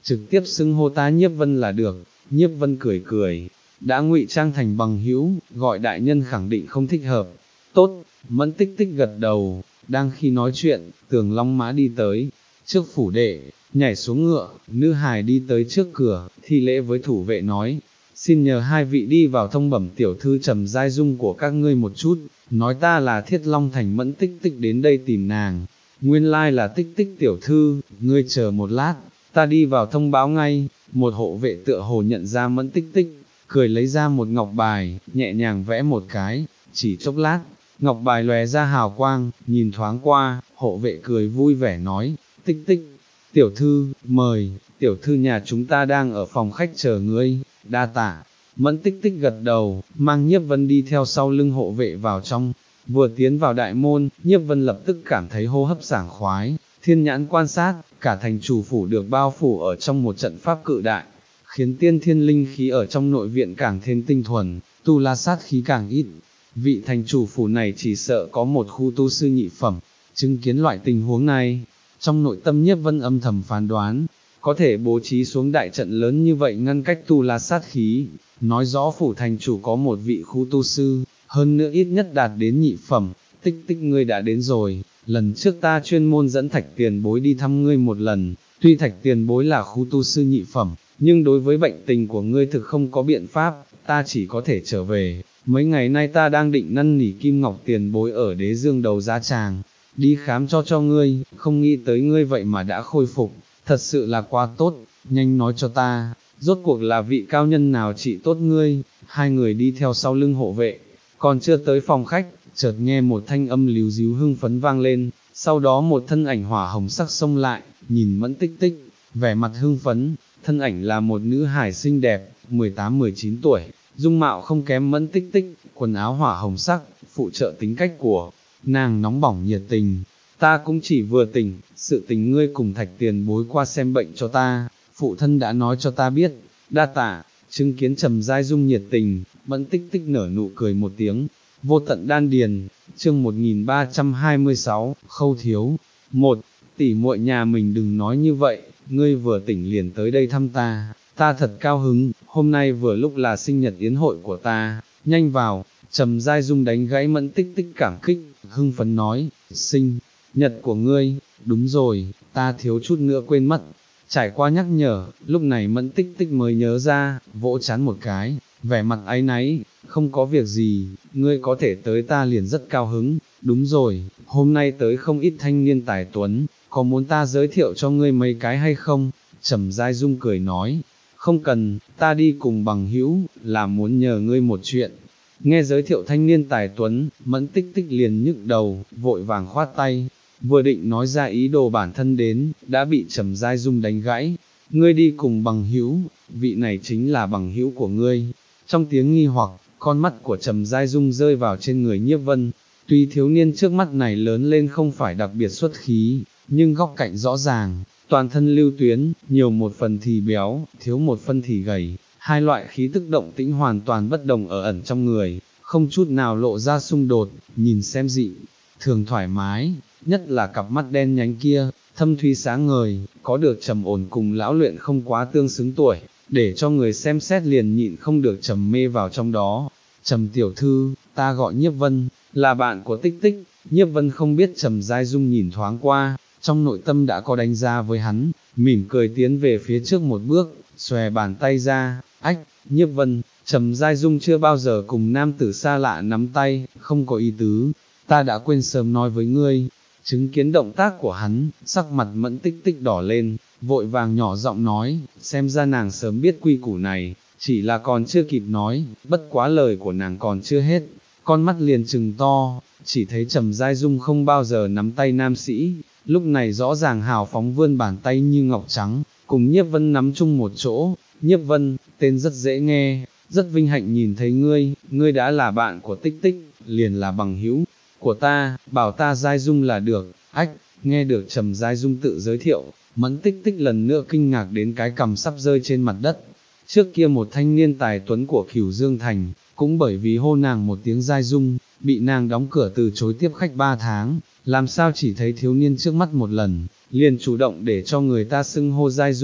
trực tiếp xưng hô ta Nhiếp Vân là được. Nhiếp Vân cười cười, đã ngụy trang thành bằng hữu, gọi đại nhân khẳng định không thích hợp. Tốt, Mẫn Tích Tích gật đầu, đang khi nói chuyện, Tường Long Mã đi tới, trước phủ đệ, nhảy xuống ngựa, nữ hài đi tới trước cửa, thi lễ với thủ vệ nói, xin nhờ hai vị đi vào thông bẩm tiểu thư Trầm Giai Dung của các ngươi một chút, nói ta là Thiết Long Thành Mẫn Tích Tích đến đây tìm nàng. Nguyên lai là Tích Tích tiểu thư, ngươi chờ một lát, ta đi vào thông báo ngay. Một hộ vệ tựa hồ nhận ra Mẫn Tích Tích, cười lấy ra một ngọc bài, nhẹ nhàng vẽ một cái, chỉ chốc lát, ngọc bài lóe ra hào quang, nhìn thoáng qua, hộ vệ cười vui vẻ nói, Tích Tích, tiểu thư, mời, tiểu thư nhà chúng ta đang ở phòng khách chờ ngươi, đa tả. Mẫn Tích Tích gật đầu, mang Nhiếp Vân đi theo sau lưng hộ vệ vào trong, vừa tiến vào đại môn, Nhiếp Vân lập tức cảm thấy hô hấp sảng khoái, thiên nhãn quan sát, cả thành chủ phủ được bao phủ ở trong một trận pháp cự đại, khiến tiên thiên linh khí ở trong nội viện càng thêm tinh thuần, tu la sát khí càng ít. Vị thành chủ phủ này chỉ sợ có một khu tu sư nhị phẩm, chứng kiến loại tình huống này, trong nội tâm Nhiếp Vân âm thầm phán đoán, có thể bố trí xuống đại trận lớn như vậy ngăn cách tu la sát khí, nói rõ phủ thành chủ có một vị khu tu sư, hơn nữa ít nhất đạt đến nhị phẩm. Tích Tích ngươi đã đến rồi, lần trước ta chuyên môn dẫn Thạch tiền bối đi thăm ngươi một lần, tuy Thạch tiền bối là khu tu sư nhị phẩm, nhưng đối với bệnh tình của ngươi thực không có biện pháp, ta chỉ có thể trở về. Mấy ngày nay ta đang định năn nỉ Kim Ngọc tiền bối ở Đế Dương Đấu Giá Tràng, đi khám cho cho ngươi, không nghĩ tới ngươi vậy mà đã khôi phục, thật sự là quá tốt, nhanh nói cho ta, rốt cuộc là vị cao nhân nào trị tốt ngươi. Hai người đi theo sau lưng hộ vệ, còn chưa tới phòng khách, chợt nghe một thanh âm líu díu hưng phấn vang lên, sau đó một thân ảnh hỏa hồng sắc xông lại, nhìn Mẫn Tích Tích, vẻ mặt hưng phấn, thân ảnh là một nữ hài xinh đẹp, mười tám mười chín tuổi, dung mạo không kém Mẫn Tích Tích, quần áo hỏa hồng sắc, phụ trợ tính cách của nàng nóng bỏng nhiệt tình. Ta cũng chỉ vừa tỉnh, sự tình ngươi cùng Thạch tiền bối qua xem bệnh cho ta, phụ thân đã nói cho ta biết, đa tạ. Chứng kiến Trầm Giai Dung nhiệt tình, Mẫn Tích Tích nở nụ cười một tiếng. Vô tận đan điền, chương một nghìn ba trăm hai mươi sáu, khâu thiếu. Một, tỷ muội nhà mình đừng nói như vậy, ngươi vừa tỉnh liền tới đây thăm ta, ta thật cao hứng, hôm nay vừa lúc là sinh nhật yến hội của ta, nhanh vào. Trầm Giai Dung đánh gãy Mẫn Tích Tích cảm kích, hưng phấn nói, sinh nhật của ngươi, đúng rồi, ta thiếu chút nữa quên mất. Trải qua nhắc nhở, lúc này Mẫn Tích Tích mới nhớ ra, vỗ chán một cái, vẻ mặt áy náy, không có việc gì, ngươi có thể tới ta liền rất cao hứng. Đúng rồi, hôm nay tới không ít thanh niên tài tuấn, có muốn ta giới thiệu cho ngươi mấy cái hay không? Trầm Giai Dung cười nói, không cần, ta đi cùng bằng hữu, là muốn nhờ ngươi một chuyện. Nghe giới thiệu thanh niên tài tuấn, Mẫn Tích Tích liền nhức đầu, vội vàng khoát tay, vừa định nói ra ý đồ bản thân đến, đã bị Trầm Giai Dung đánh gãy. Ngươi đi cùng bằng hữu, vị này chính là bằng hữu của ngươi. Trong tiếng nghi hoặc, con mắt của Trầm Giai Dung rơi vào trên người Nhiếp Vân. Tuy thiếu niên trước mắt này lớn lên không phải đặc biệt xuất khí, nhưng góc cạnh rõ ràng, toàn thân lưu tuyến, nhiều một phần thì béo, thiếu một phần thì gầy. Hai loại khí tức động tĩnh hoàn toàn bất đồng ở ẩn trong người, không chút nào lộ ra xung đột, nhìn xem dị thường thoải mái, nhất là cặp mắt đen nhánh kia, thâm thúy sáng ngời, có được trầm ổn cùng lão luyện không quá tương xứng tuổi, để cho người xem xét liền nhịn không được trầm mê vào trong đó. Trầm tiểu thư, ta gọi Nhiếp Vân, là bạn của Tích Tích. Nhiếp Vân không biết Trầm Giai Dung nhìn thoáng qua, trong nội tâm đã có đánh giá với hắn, mỉm cười tiến về phía trước một bước, xòe bàn tay ra, ách. Nhiếp Vân, Trầm Giai Dung chưa bao giờ cùng nam tử xa lạ nắm tay, không có ý tứ, ta đã quên sớm nói với ngươi. Chứng kiến động tác của hắn, sắc mặt Mẫn Tích Tích đỏ lên, vội vàng nhỏ giọng nói, xem ra nàng sớm biết quy củ này, chỉ là còn chưa kịp nói, bất quá lời của nàng còn chưa hết, con mắt liền trừng to, chỉ thấy Trầm Giai Dung không bao giờ nắm tay nam sĩ, lúc này rõ ràng hào phóng vươn bàn tay như ngọc trắng, cùng Nhiếp Vân nắm chung một chỗ. Nhiếp Vân, tên rất dễ nghe, rất vinh hạnh nhìn thấy ngươi, ngươi đã là bạn của Tích Tích, liền là bằng hữu của ta, bảo ta Giai Dung là được. Ách, nghe được Trầm Giai Dung tự giới thiệu, Mẫn Tích Tích lần nữa kinh ngạc đến cái cằm sắp rơi trên mặt đất. Trước kia một thanh niên tài tuấn của Cửu Dương Thành, cũng bởi vì hô nàng một tiếng Giai Dung, bị nàng đóng cửa từ chối tiếp khách ba tháng, làm sao chỉ thấy thiếu niên trước mắt một lần, liền chủ động để cho người ta xưng hô Giai Dung.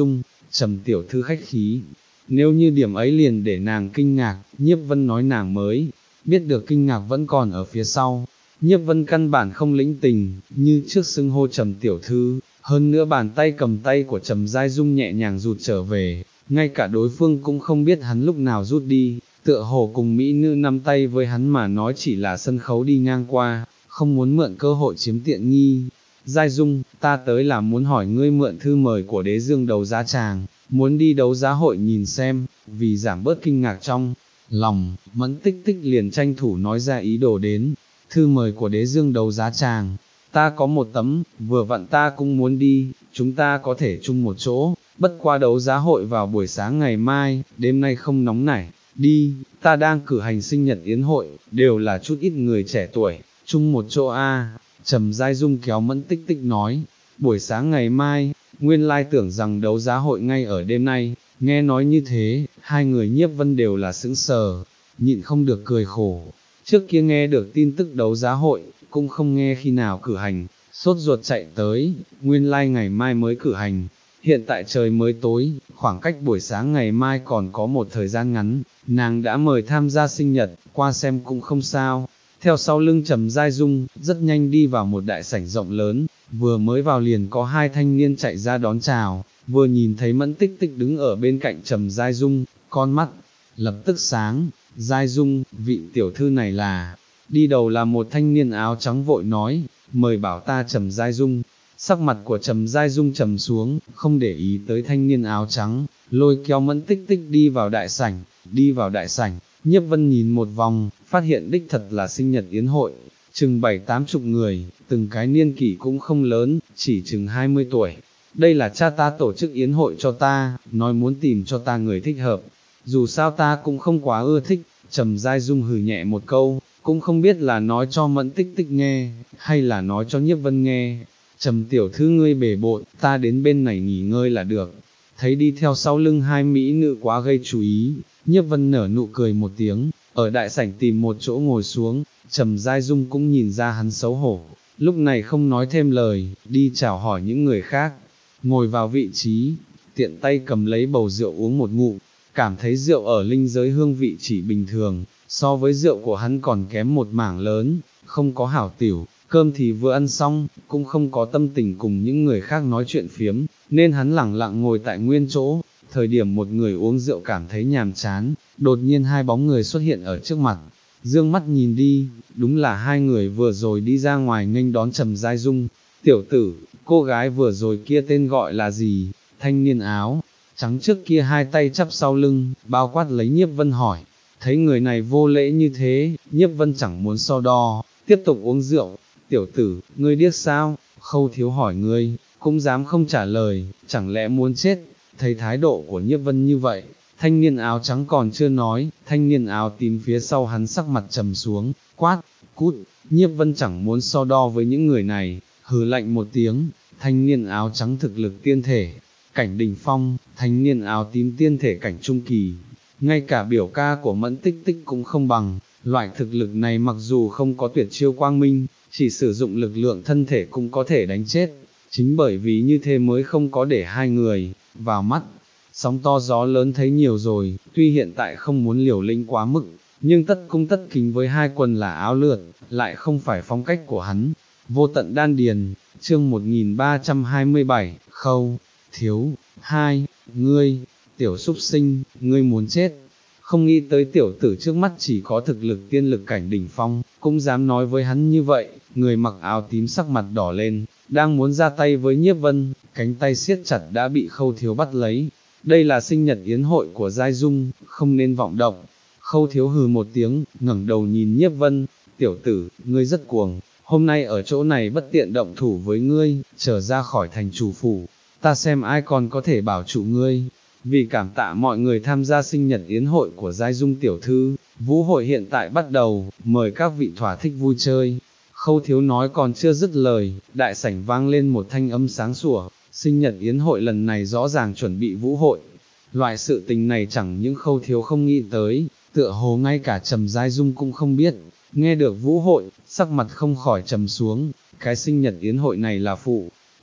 Trầm tiểu thư khách khí, nếu như điểm ấy liền để nàng kinh ngạc, Nhiếp Vân nói nàng mới biết được kinh ngạc vẫn còn ở phía sau. Nhiếp Vân căn bản không lĩnh tình, như trước xưng hô Trầm tiểu thư, hơn nữa bàn tay cầm tay của Trầm Giai Dung nhẹ nhàng rụt trở về, ngay cả đối phương cũng không biết hắn lúc nào rút đi, tựa hồ cùng mỹ nữ nắm tay với hắn mà nói chỉ là sân khấu đi ngang qua, không muốn mượn cơ hội chiếm tiện nghi. Giai Dung, ta tới là muốn hỏi ngươi mượn thư mời của Đế Dương đấu giá tràng, muốn đi đấu giá hội nhìn xem, vì giảm bớt kinh ngạc trong lòng, Mẫn Tích Tích liền tranh thủ nói ra ý đồ đến. Thư mời của Đế Dương đấu giá tràng, ta có một tấm, vừa vặn ta cũng muốn đi, chúng ta có thể chung một chỗ, bất qua đấu giá hội vào buổi sáng ngày mai, đêm nay không nóng nảy, đi, ta đang cử hành sinh nhật yến hội, đều là chút ít người trẻ tuổi, chung một chỗ a. Trầm Giai Dung kéo Mẫn Tích Tích nói, buổi sáng ngày mai, nguyên lai tưởng rằng đấu giá hội ngay ở đêm nay, nghe nói như thế, hai người Nhiếp Vân đều là sững sờ, nhịn không được cười khổ. Trước kia nghe được tin tức đấu giá hội, cũng không nghe khi nào cử hành, sốt ruột chạy tới, nguyên lai like ngày mai mới cử hành, hiện tại trời mới tối, khoảng cách buổi sáng ngày mai còn có một thời gian ngắn, nàng đã mời tham gia sinh nhật, qua xem cũng không sao. Theo sau lưng Trầm Giai Dung, rất nhanh đi vào một đại sảnh rộng lớn, vừa mới vào liền có hai thanh niên chạy ra đón chào, vừa nhìn thấy Mẫn Tích Tích đứng ở bên cạnh Trầm Giai Dung, con mắt lập tức sáng. Giai Dung, vị tiểu thư này là, đi đầu là một thanh niên áo trắng vội nói, mời bảo ta Trầm Giai Dung. Sắc mặt của Trầm Giai Dung trầm xuống, không để ý tới thanh niên áo trắng, lôi kéo Mẫn Tích Tích đi vào đại sảnh, đi vào đại sảnh, Nhiếp Vân nhìn một vòng, phát hiện đích thật là sinh nhật yến hội, chừng bảy tám chục người, từng cái niên kỷ cũng không lớn, chỉ chừng hai mươi tuổi. Đây là cha ta tổ chức yến hội cho ta, nói muốn tìm cho ta người thích hợp. Dù sao ta cũng không quá ưa thích, Trầm Giai Dung hừ nhẹ một câu, cũng không biết là nói cho Mẫn Tích Tích nghe, hay là nói cho Nhiếp Vân nghe. Trầm tiểu thư ngươi bề bộn, ta đến bên này nghỉ ngơi là được. Thấy đi theo sau lưng hai mỹ nữ quá gây chú ý, Nhiếp Vân nở nụ cười một tiếng, ở đại sảnh tìm một chỗ ngồi xuống, Trầm Giai Dung cũng nhìn ra hắn xấu hổ, lúc này không nói thêm lời, đi chào hỏi những người khác, ngồi vào vị trí, tiện tay cầm lấy bầu rượu uống một ngụm, cảm thấy rượu ở linh giới hương vị chỉ bình thường, so với rượu của hắn còn kém một mảng lớn, không có hảo tiểu, cơm thì vừa ăn xong, cũng không có tâm tình cùng những người khác nói chuyện phiếm, nên hắn lẳng lặng ngồi tại nguyên chỗ. Thời điểm một người uống rượu cảm thấy nhàm chán, đột nhiên hai bóng người xuất hiện ở trước mặt, dương mắt nhìn đi, đúng là hai người vừa rồi đi ra ngoài nghênh đón Trầm Giai Dung. Tiểu tử, cô gái vừa rồi kia tên gọi là gì? Thanh niên áo trắng trước kia hai tay chắp sau lưng, bao quát lấy Nhiếp Vân hỏi. Thấy người này vô lễ như thế, Nhiếp Vân chẳng muốn so đo, tiếp tục uống rượu. Tiểu tử, ngươi điếc sao? Khâu Thiếu hỏi ngươi, cũng dám không trả lời, chẳng lẽ muốn chết? Thấy thái độ của Nhiếp Vân như vậy, thanh niên áo trắng còn chưa nói, thanh niên áo tím phía sau hắn sắc mặt trầm xuống, quát, cút. Nhiếp Vân chẳng muốn so đo với những người này, hừ lạnh một tiếng. Thanh niên áo trắng thực lực tiên thể cảnh đỉnh phong, thanh niên áo tím tiên thể cảnh trung kỳ, ngay cả biểu ca của Mẫn Tích Tích cũng không bằng. Loại thực lực này mặc dù không có tuyệt chiêu quang minh, chỉ sử dụng lực lượng thân thể cũng có thể đánh chết, chính bởi vì như thế mới không có để hai người vào mắt. Sóng to gió lớn thấy nhiều rồi, tuy hiện tại không muốn liều lĩnh quá mức, nhưng tất cung tất kính với hai quần là áo lượn, lại không phải phong cách của hắn. Vô tận đan điền, chương một nghìn ba trăm hai mươi bảy, Khâu Thiếu. Hai, ngươi, tiểu súc sinh, ngươi muốn chết. Không nghĩ tới tiểu tử trước mắt chỉ có thực lực tiên lực cảnh đỉnh phong, cũng dám nói với hắn như vậy. Người mặc áo tím sắc mặt đỏ lên, đang muốn ra tay với Nhiếp Vân, cánh tay siết chặt đã bị Khâu Thiếu bắt lấy. Đây là sinh nhật yến hội của Giai Dung, không nên vọng động. Khâu Thiếu hừ một tiếng, ngẩng đầu nhìn Nhiếp Vân, tiểu tử, ngươi rất cuồng, hôm nay ở chỗ này bất tiện động thủ với ngươi, trở ra khỏi thành chủ phủ, ta xem ai còn có thể bảo trụ ngươi. Vì cảm tạ mọi người tham gia sinh nhật yến hội của Giai Dung tiểu thư, vũ hội hiện tại bắt đầu, mời các vị thỏa thích vui chơi. Khâu Thiếu nói còn chưa dứt lời, đại sảnh vang lên một thanh âm sáng sủa, sinh nhật yến hội lần này rõ ràng chuẩn bị vũ hội. Loại sự tình này chẳng những Khâu Thiếu không nghĩ tới, tựa hồ ngay cả Trầm Giai Dung cũng không biết. Nghe được vũ hội, sắc mặt không khỏi trầm xuống, cái sinh nhật yến hội này là phụ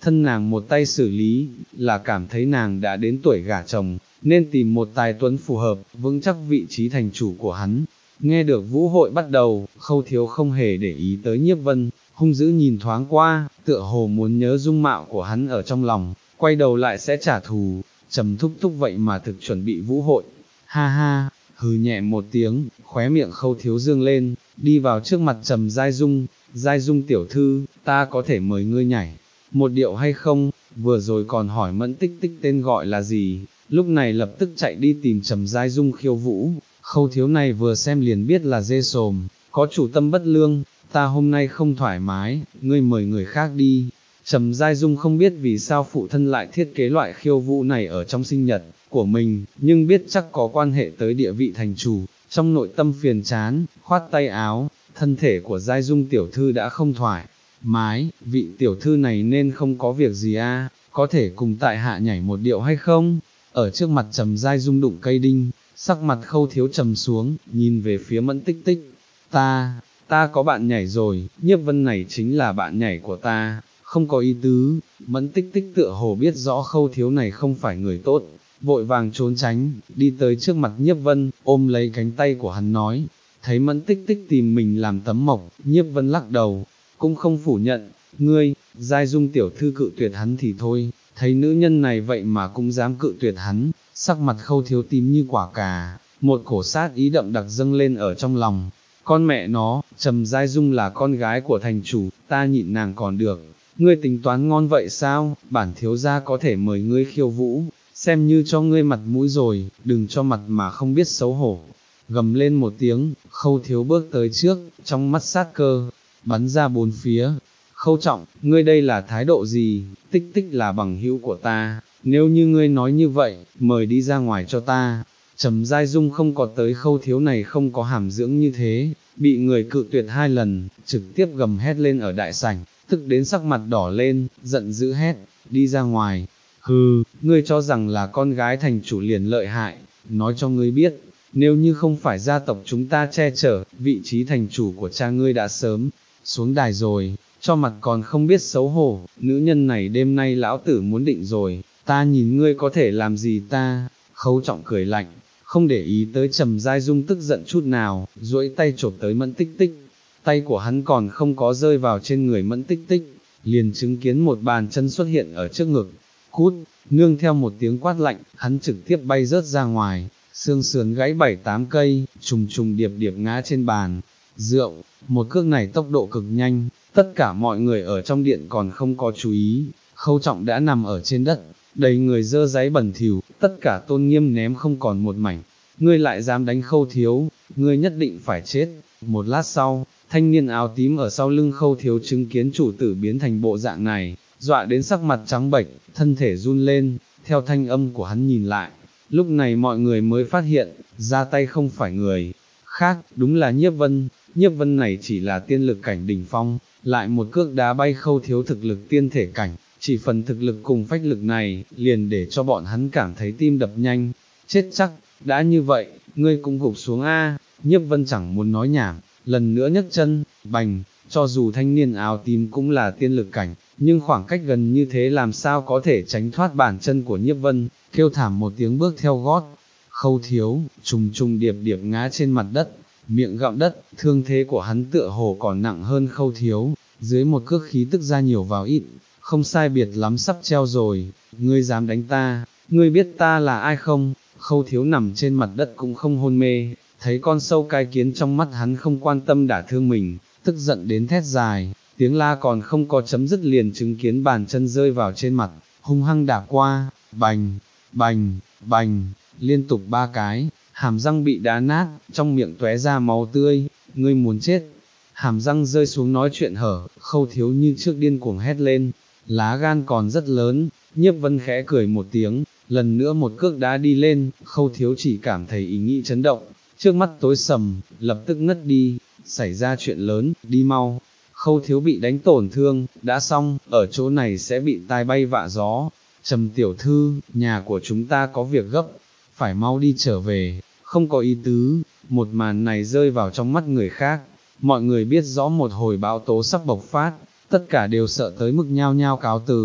thân nàng một tay xử lý, là cảm thấy nàng đã đến tuổi gả chồng, nên tìm một tài tuấn phù hợp, vững chắc vị trí thành chủ của hắn. Nghe được vũ hội bắt đầu, Khâu Thiếu không hề để ý tới Nhiếp Vân, hung dữ nhìn thoáng qua, tựa hồ muốn nhớ dung mạo của hắn ở trong lòng, quay đầu lại sẽ trả thù. Trầm Thúc Thúc vậy mà thực chuẩn bị vũ hội, ha ha, hừ nhẹ một tiếng, khóe miệng Khâu Thiếu dương lên, đi vào trước mặt Trầm Giai Dung. Giai Dung tiểu thư, ta có thể mời ngươi nhảy một điệu hay không? Vừa rồi còn hỏi Mẫn Tích Tích tên gọi là gì, lúc này lập tức chạy đi tìm Trầm Giai Dung khiêu vũ. Khâu Thiếu này vừa xem liền biết là dê sồm, có chủ tâm bất lương, ta hôm nay không thoải mái, ngươi mời người khác đi. Trầm Giai Dung không biết vì sao phụ thân lại thiết kế loại khiêu vũ này ở trong sinh nhật của mình, nhưng biết chắc có quan hệ tới địa vị thành chủ, trong nội tâm phiền chán, khoát tay áo, thân thể của Giai Dung tiểu thư đã không thoải mái, vị tiểu thư này nên không có việc gì a, à, có thể cùng tại hạ nhảy một điệu hay không? Ở trước mặt Trầm Giai Dung đụng cây đinh, sắc mặt Khâu Thiếu trầm xuống, nhìn về phía Mẫn Tích Tích, ta, ta có bạn nhảy rồi, Nhiếp Vân này chính là bạn nhảy của ta, không có ý tứ. Mẫn Tích Tích tựa hồ biết rõ Khâu Thiếu này không phải người tốt, vội vàng trốn tránh, đi tới trước mặt Nhiếp Vân, ôm lấy cánh tay của hắn nói. Thấy Mẫn Tích Tích tìm mình làm tấm mộc, Nhiếp Vân lắc đầu, cũng không phủ nhận, ngươi, Giai Dung tiểu thư cự tuyệt hắn thì thôi, thấy nữ nhân này vậy mà cũng dám cự tuyệt hắn, sắc mặt Khâu Thiếu tím như quả cà, một cổ sát ý đậm đặc dâng lên ở trong lòng. Con mẹ nó, Trầm Giai Dung là con gái của thành chủ, ta nhịn nàng còn được, ngươi tính toán ngon vậy sao? Bản thiếu gia có thể mời ngươi khiêu vũ, xem như cho ngươi mặt mũi rồi, đừng cho mặt mà không biết xấu hổ. Gầm lên một tiếng, Khâu Thiếu bước tới trước, trong mắt sát cơ bắn ra bốn phía. Khâu Trọng, ngươi đây là thái độ gì? Tích Tích là bằng hữu của ta, nếu như ngươi nói như vậy, mời đi ra ngoài cho ta. Trầm Giai Dung không có tới Khâu Thiếu này không có hàm dưỡng như thế, bị người cự tuyệt hai lần, trực tiếp gầm hét lên ở đại sảnh, tức đến sắc mặt đỏ lên, giận dữ hét, đi ra ngoài. Hừ, ngươi cho rằng là con gái thành chủ liền lợi hại, nói cho ngươi biết, nếu như không phải gia tộc chúng ta che chở, vị trí thành chủ của cha ngươi đã sớm xuống đài rồi, cho mặt còn không biết xấu hổ, nữ nhân này đêm nay lão tử muốn định rồi, ta nhìn ngươi có thể làm gì ta? Khâu Trọng cười lạnh, không để ý tới Trầm Giai Dung tức giận chút nào, duỗi tay chộp tới Mẫn Tích Tích, tay của hắn còn không có rơi vào trên người Mẫn Tích Tích, liền chứng kiến một bàn chân xuất hiện ở trước ngực, cút, nương theo một tiếng quát lạnh, hắn trực tiếp bay rớt ra ngoài, xương sườn gãy bảy tám cây, trùng trùng điệp điệp ngã trên bàn rượu. Một cước này tốc độ cực nhanh, tất cả mọi người ở trong điện còn không có chú ý, Khâu Trọng đã nằm ở trên đất, đầy người dơ dáy bẩn thỉu, tất cả tôn nghiêm ném không còn một mảnh. Ngươi lại dám đánh Khâu Thiếu, ngươi nhất định phải chết. Một lát sau, thanh niên áo tím ở sau lưng Khâu Thiếu chứng kiến chủ tử biến thành bộ dạng này, dọa đến sắc mặt trắng bệch, thân thể run lên, theo thanh âm của hắn nhìn lại. Lúc này mọi người mới phát hiện, ra tay không phải người khác, đúng là Nhiếp Vân. Nhiếp Vân này chỉ là tiên lực cảnh đỉnh phong, lại một cước đá bay Khâu Thiếu thực lực tiên thể cảnh, chỉ phần thực lực cùng phách lực này, liền để cho bọn hắn cảm thấy tim đập nhanh, chết chắc, đã như vậy, ngươi cũng gục xuống a. Nhiếp Vân chẳng muốn nói nhảm, lần nữa nhấc chân, bành, cho dù thanh niên áo tím cũng là tiên lực cảnh, nhưng khoảng cách gần như thế làm sao có thể tránh thoát bàn chân của Nhiếp Vân, kêu thảm một tiếng bước theo gót. Khâu Thiếu, trùng trùng điệp điệp ngã trên mặt đất, miệng gặm đất, thương thế của hắn tựa hồ còn nặng hơn Khâu Thiếu, dưới một cước khí tức ra nhiều vào ít, không sai biệt lắm sắp treo rồi. Ngươi dám đánh ta, ngươi biết ta là ai không? Khâu Thiếu nằm trên mặt đất cũng không hôn mê, thấy con sâu cái kiến trong mắt hắn không quan tâm đả thương mình, tức giận đến thét dài, tiếng la còn không có chấm dứt liền chứng kiến bàn chân rơi vào trên mặt, hung hăng đạp qua, bành, bành, bành, liên tục ba cái, hàm răng bị đá nát, trong miệng tóe ra máu tươi. Ngươi muốn chết. Hàm răng rơi xuống nói chuyện hở, Khâu Thiếu như trước điên cuồng hét lên, lá gan còn rất lớn. Nhiếp Vân khẽ cười một tiếng, lần nữa một cước đá đi lên, Khâu Thiếu chỉ cảm thấy ý nghĩ chấn động, trước mắt tối sầm, lập tức ngất đi. Xảy ra chuyện lớn, đi mau. Khâu Thiếu bị đánh tổn thương, đã xong, ở chỗ này sẽ bị tai bay vạ gió. Trầm tiểu thư, nhà của chúng ta có việc gấp, phải mau đi trở về, không có ý tứ. Một màn này rơi vào trong mắt người khác, mọi người biết rõ một hồi bão tố sắp bộc phát, tất cả đều sợ tới mức nhao nhao cáo từ.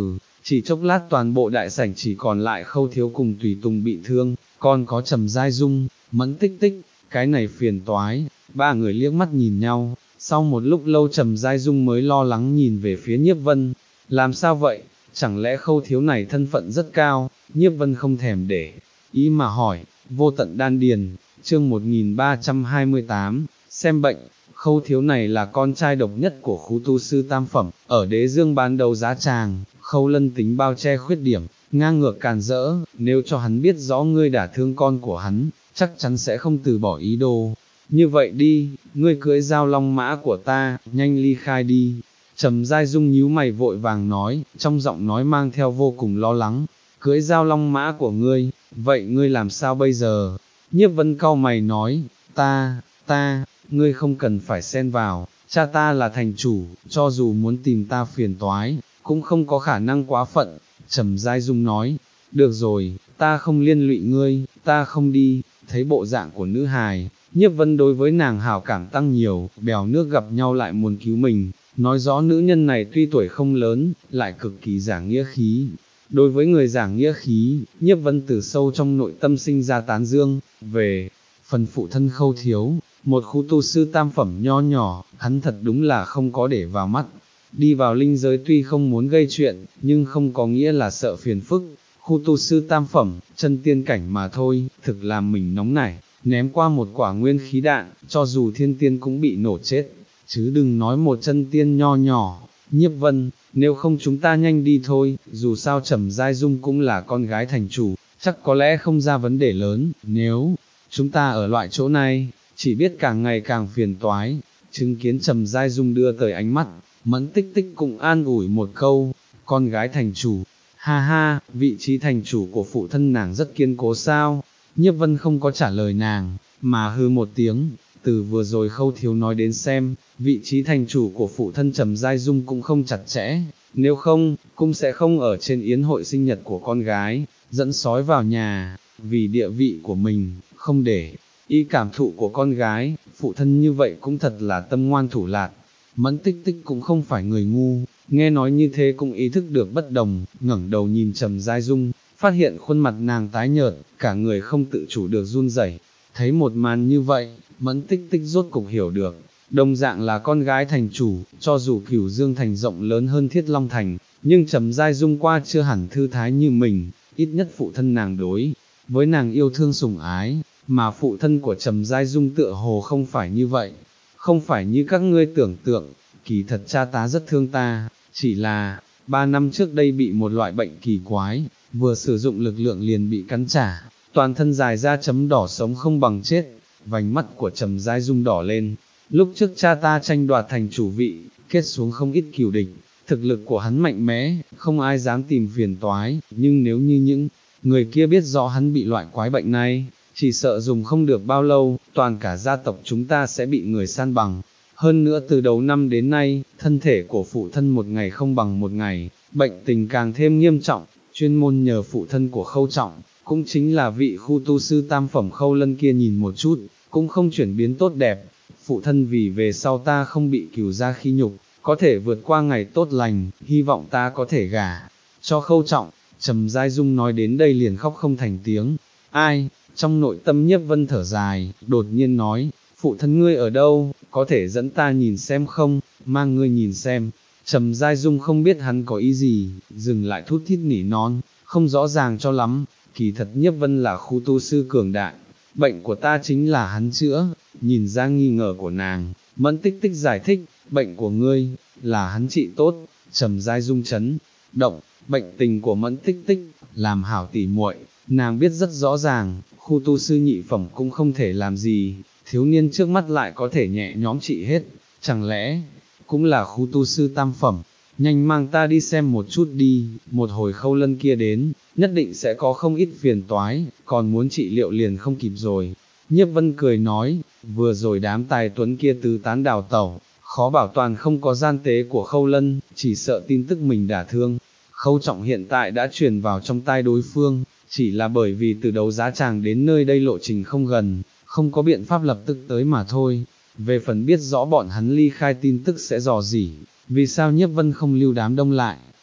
chỉ chốc lát toàn bộ đại sảnh chỉ còn lại Khâu Thiếu cùng Tùy Tùng bị thương, còn có Trầm Giai Dung, Mẫn Tích Tích, cái này phiền toái, ba người liếc mắt nhìn nhau, sau một lúc lâu Trầm Giai Dung mới lo lắng nhìn về phía Nhiếp Vân, làm sao vậy, chẳng lẽ Khâu Thiếu này thân phận rất cao, Nhiếp Vân không thèm để ý mà hỏi, Vô Tận Đan Điền, chương một nghìn ba trăm hai mươi tám, xem bệnh. Khâu Thiếu này là con trai độc nhất của khu tu sư tam phẩm, ở Đế Dương bán đấu giá tràng, Khâu Lân tính bao che khuyết điểm, ngang ngược càn rỡ, nếu cho hắn biết rõ ngươi đả thương con của hắn, chắc chắn sẽ không từ bỏ ý đồ. Như vậy đi, ngươi cưỡi Giao Long mã của ta, nhanh ly khai đi. Trầm Giai Dung nhíu mày vội vàng nói, trong giọng nói mang theo vô cùng lo lắng, cưỡi Giao Long mã của ngươi, vậy ngươi làm sao bây giờ? Nhiếp Vân cau mày nói, ta, ta, ngươi không cần phải xen vào, cha ta là thành chủ, cho dù muốn tìm ta phiền toái, cũng không có khả năng quá phận. Trầm Giai Dung nói, được rồi, ta không liên lụy ngươi, ta không đi. Thấy bộ dạng của nữ hài, Nhiếp Vân đối với nàng hảo cảm tăng nhiều, bèo nước gặp nhau lại muốn cứu mình, nói rõ nữ nhân này tuy tuổi không lớn, lại cực kỳ giảng nghĩa khí. Đối với người giảng nghĩa khí, Nhiếp Vân từ sâu trong nội tâm sinh ra tán dương. Về phần phụ thân Khâu Thiếu, một khu tu sư tam phẩm nho nhỏ, hắn thật đúng là không có để vào mắt. Đi vào linh giới tuy không muốn gây chuyện, nhưng không có nghĩa là sợ phiền phức. Khu tu sư tam phẩm, chân tiên cảnh mà thôi, thực làm mình nóng nảy, ném qua một quả nguyên khí đạn, cho dù thiên tiên cũng bị nổ chết, chứ đừng nói một chân tiên nho nhỏ. Nhiếp Vân, nếu không chúng ta nhanh đi thôi, dù sao Trầm Giai Dung cũng là con gái thành chủ, chắc có lẽ không ra vấn đề lớn, nếu chúng ta ở loại chỗ này, chỉ biết càng ngày càng phiền toái. Chứng kiến Trầm Giai Dung đưa tới ánh mắt, Mẫn Tích Tích cũng an ủi một câu, con gái thành chủ, ha ha, vị trí thành chủ của phụ thân nàng rất kiên cố sao? Nhiếp Vân không có trả lời nàng, mà hư một tiếng, từ vừa rồi Khâu Thiếu nói đến xem, vị trí thành chủ của phụ thân Trầm Giai Dung cũng không chặt chẽ, nếu không, cũng sẽ không ở trên yến hội sinh nhật của con gái, dẫn sói vào nhà, vì địa vị của mình, không để ý cảm thụ của con gái, phụ thân như vậy cũng thật là tâm ngoan thủ lạt. Mẫn Tích Tích cũng không phải người ngu, nghe nói như thế cũng ý thức được bất đồng, ngẩng đầu nhìn Trầm Giai Dung, phát hiện khuôn mặt nàng tái nhợt, cả người không tự chủ được run rẩy. Thấy một màn như vậy, Mẫn Tích Tích rốt cục hiểu được, đồng dạng là con gái thành chủ, cho dù Cửu Dương thành rộng lớn hơn Thiết Long thành, nhưng Trầm Giai Dung qua chưa hẳn thư thái như mình, ít nhất phụ thân nàng đối với nàng yêu thương sủng ái, mà phụ thân của Trầm Giai Dung tựa hồ không phải như vậy, không phải như các ngươi tưởng tượng, kỳ thật cha ta rất thương ta, chỉ là, ba năm trước đây bị một loại bệnh kỳ quái, vừa sử dụng lực lượng liền bị cắn trả, toàn thân dài ra chấm đỏ sống không bằng chết. Vành mắt của Trầm Giai Dung đỏ lên, lúc trước cha ta tranh đoạt thành chủ vị, kết xuống không ít cừu địch, thực lực của hắn mạnh mẽ, không ai dám tìm phiền toái, nhưng nếu như những người kia biết rõ hắn bị loại quái bệnh này, chỉ sợ dùng không được bao lâu, toàn cả gia tộc chúng ta sẽ bị người san bằng. Hơn nữa từ đầu năm đến nay, thân thể của phụ thân một ngày không bằng một ngày, bệnh tình càng thêm nghiêm trọng, chuyên môn nhờ phụ thân của Khâu Trọng, cũng chính là vị khu tu sư tam phẩm Khâu Lân kia nhìn một chút, cũng không chuyển biến tốt đẹp. Phụ thân vì về sau ta không bị Cửu gia khi nhục, có thể vượt qua ngày tốt lành, hy vọng ta có thể gả cho Khâu Trọng. Trầm Giai Dung nói đến đây liền khóc không thành tiếng. Ai? Trong nội tâm Nhiếp Vân thở dài, đột nhiên nói, phụ thân ngươi ở đâu, có thể dẫn ta nhìn xem không, mang ngươi nhìn xem. Trầm Giai Dung không biết hắn có ý gì, dừng lại thút thít nỉ non, không rõ ràng cho lắm, kỳ thật Nhiếp Vân là khu tu sư cường đại, bệnh của ta chính là hắn chữa. Nhìn ra nghi ngờ của nàng, Mẫn Tích Tích giải thích, bệnh của ngươi, là hắn trị tốt. Trầm Giai Dung chấn động, bệnh tình của Mẫn Tích Tích, làm hảo tỉ muội, nàng biết rất rõ ràng, khu tu sư nhị phẩm cũng không thể làm gì, thiếu niên trước mắt lại có thể nhẹ nhõm trị hết, chẳng lẽ, cũng là khu tu sư tam phẩm, nhanh mang ta đi xem một chút đi, một hồi Khâu Lân kia đến, nhất định sẽ có không ít phiền toái, còn muốn trị liệu liền không kịp rồi. Nhiếp Vân cười nói, vừa rồi đám tài tuấn kia tứ tán đào tẩu, khó bảo toàn không có gian tế của Khâu Lân, chỉ sợ tin tức mình đả thương Khâu Trọng hiện tại đã truyền vào trong tai đối phương, chỉ là bởi vì từ đấu giá tràng đến nơi đây lộ trình không gần, không có biện pháp lập tức tới mà thôi. Về phần biết rõ bọn hắn ly khai tin tức sẽ dò dỉ, vì sao Nhiếp Vân không lưu đám đông lại,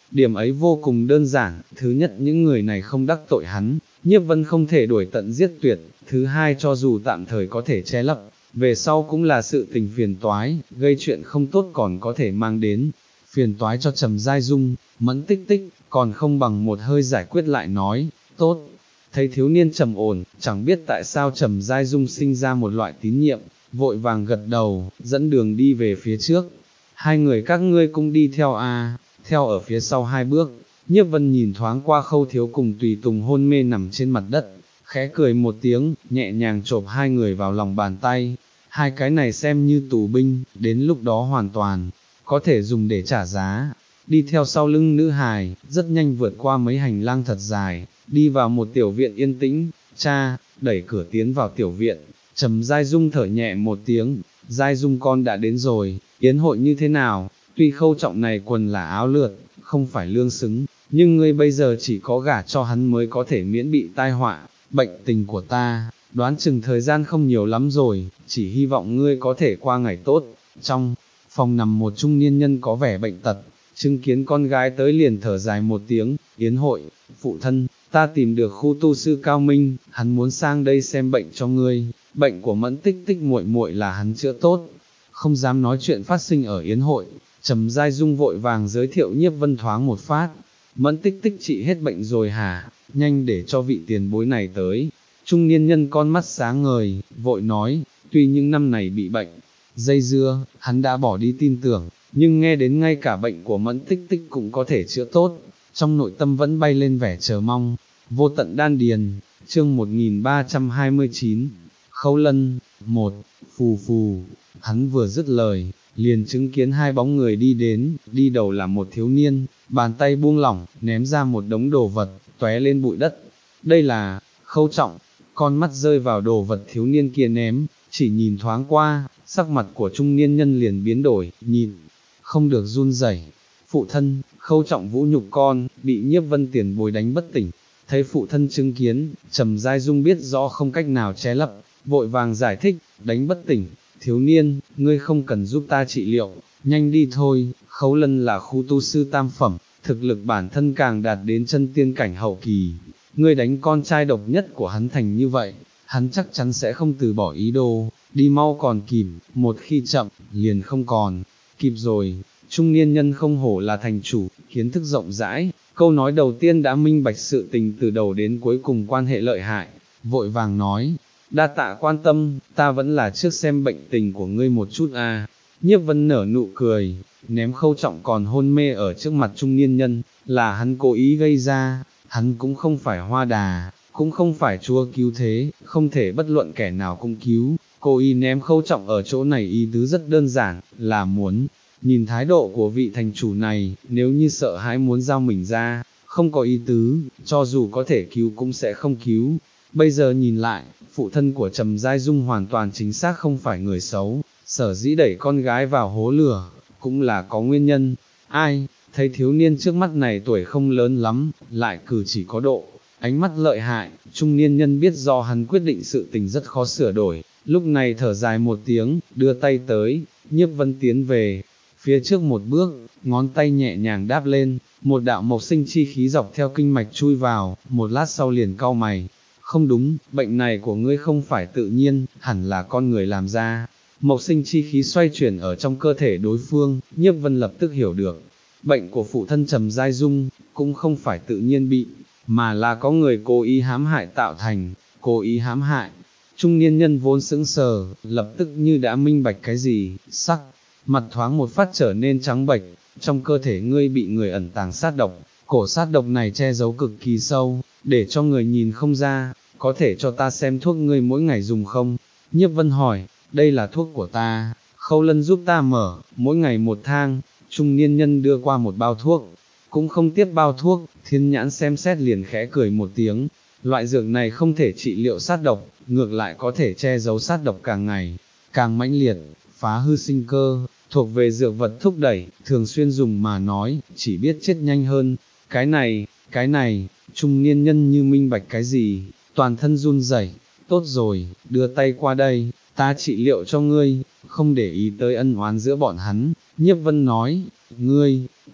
điểm ấy vô cùng đơn giản, thứ nhất những người này không đắc tội hắn, Nhiếp Vân không thể đuổi tận giết tuyệt, thứ hai cho dù tạm thời có thể che lấp, về sau cũng là sự tình phiền toái, gây chuyện không tốt còn có thể mang đến phiền toái cho Trầm Giai Dung. Mẫn Tích Tích còn không bằng một hơi giải quyết lại nói, tốt. Thấy thiếu niên trầm ổn, chẳng biết tại sao Trầm Giai Dung sinh ra một loại tín nhiệm, vội vàng gật đầu, dẫn đường đi về phía trước. Hai người các ngươi cũng đi theo a, theo ở phía sau hai bước. Nhiếp Vân nhìn thoáng qua Khâu Thiếu cùng Tùy Tùng hôn mê nằm trên mặt đất, khẽ cười một tiếng, nhẹ nhàng chộp hai người vào lòng bàn tay. Hai cái này xem như tù binh, đến lúc đó hoàn toàn có thể dùng để trả giá. Đi theo sau lưng nữ hài, rất nhanh vượt qua mấy hành lang thật dài, đi vào một tiểu viện yên tĩnh. Cha, đẩy cửa tiến vào tiểu viện, Trầm Giai Dung thở nhẹ một tiếng, Giai Dung con đã đến rồi, yến hội như thế nào? Tuy Khâu Trọng này quần là áo lượt, không phải lương xứng, nhưng ngươi bây giờ chỉ có gả cho hắn mới có thể miễn bị tai họa. Bệnh tình của ta, đoán chừng thời gian không nhiều lắm rồi, chỉ hy vọng ngươi có thể qua ngày tốt. Trong phòng nằm một trung niên nhân có vẻ bệnh tật, chứng kiến con gái tới liền thở dài một tiếng. Yến hội, phụ thân, ta tìm được khu tu sư Cao Minh, hắn muốn sang đây xem bệnh cho ngươi. Bệnh của Mẫn Tích Tích muội muội là hắn chữa tốt. Không dám nói chuyện phát sinh ở yến hội, Trầm Giai Dung vội vàng giới thiệu Nhiếp Vân thoáng một phát. Mẫn Tích Tích trị hết bệnh rồi hả? Nhanh để cho vị tiền bối này tới. Trung niên nhân con mắt sáng ngời, vội nói, tuy những năm này bị bệnh dây dưa, hắn đã bỏ đi tin tưởng, nhưng nghe đến ngay cả bệnh của Mẫn Tích Tích cũng có thể chữa tốt, trong nội tâm vẫn bay lên vẻ chờ mong. Vô tận đan điền, chương một nghìn ba trăm hai mươi chín, Khâu Lân, một, phù phù, hắn vừa dứt lời, liền chứng kiến hai bóng người đi đến, đi đầu là một thiếu niên, bàn tay buông lỏng, ném ra một đống đồ vật, tóe lên bụi đất. Đây là Khâu Trọng. Con mắt rơi vào đồ vật thiếu niên kia ném, chỉ nhìn thoáng qua, sắc mặt của trung niên nhân liền biến đổi, nhìn, không được run rẩy. Phụ thân, Khâu Trọng vũ nhục con, bị Nhiếp Vân tiền bối đánh bất tỉnh. Thấy phụ thân chứng kiến, Trầm Giai Dung biết rõ không cách nào che lấp, vội vàng giải thích, đánh bất tỉnh. Thiếu niên, ngươi không cần giúp ta trị liệu, nhanh đi thôi. Khấu Lân là khu tu sư tam phẩm, thực lực bản thân càng đạt đến chân tiên cảnh hậu kỳ. Ngươi đánh con trai độc nhất của hắn thành như vậy, hắn chắc chắn sẽ không từ bỏ ý đồ, đi mau còn kịp, một khi chậm, liền không còn kịp rồi. Trung niên nhân không hổ là thành chủ, kiến thức rộng rãi, câu nói đầu tiên đã minh bạch sự tình từ đầu đến cuối cùng quan hệ lợi hại, vội vàng nói, đa tạ quan tâm, ta vẫn là trước xem bệnh tình của ngươi một chút a. Nhiếp Vân nở nụ cười, ném Khâu Trọng còn hôn mê ở trước mặt trung niên nhân, là hắn cố ý gây ra, hắn cũng không phải hoa đà, cũng không phải chúa cứu thế, không thể bất luận kẻ nào cũng cứu, cố ý ném Khâu Trọng ở chỗ này ý tứ rất đơn giản, là muốn nhìn thái độ của vị thành chủ này, nếu như sợ hãi muốn giao mình ra, không có ý tứ, cho dù có thể cứu cũng sẽ không cứu. Bây giờ nhìn lại, phụ thân của Trầm Giai Dung hoàn toàn chính xác không phải người xấu, sở dĩ đẩy con gái vào hố lửa, cũng là có nguyên nhân. Ai, thấy thiếu niên trước mắt này tuổi không lớn lắm, lại cử chỉ có độ, ánh mắt lợi hại, trung niên nhân biết do hắn quyết định sự tình rất khó sửa đổi, lúc này thở dài một tiếng, đưa tay tới, Nhiếp Vân tiến về phía trước một bước, ngón tay nhẹ nhàng đáp lên, một đạo mộc sinh chi khí dọc theo kinh mạch chui vào, một lát sau liền cau mày. Không đúng, bệnh này của ngươi không phải tự nhiên, hẳn là con người làm ra. Mộc sinh chi khí xoay chuyển ở trong cơ thể đối phương, Nhiếp Vân lập tức hiểu được. Bệnh của phụ thân Trầm Giai Dung, cũng không phải tự nhiên bị, mà là có người cố ý hãm hại tạo thành, cố ý hãm hại. Trung niên nhân vốn sững sờ, lập tức như đã minh bạch cái gì, sắc, mặt thoáng một phát trở nên trắng bệch, trong cơ thể ngươi bị người ẩn tàng sát độc, cổ sát độc này che giấu cực kỳ sâu, để cho người nhìn không ra, có thể cho ta xem thuốc ngươi mỗi ngày dùng không? Nhiếp Vân hỏi, đây là thuốc của ta, Khâu Lân giúp ta mở, mỗi ngày một thang. Trung niên nhân đưa qua một bao thuốc, cũng không tiếp bao thuốc, Thiên Nhãn xem xét liền khẽ cười một tiếng, loại dược này không thể trị liệu sát độc, ngược lại có thể che giấu sát độc càng ngày, càng mãnh liệt, phá hư sinh cơ, thuộc về dược vật thúc đẩy, thường xuyên dùng mà nói, chỉ biết chết nhanh hơn. Cái này, cái này, trung niên nhân như minh bạch cái gì, toàn thân run rẩy. Tốt rồi, đưa tay qua đây, ta trị liệu cho ngươi, không để ý tới ân oán giữa bọn hắn. Nhiếp Vân nói, ngươi,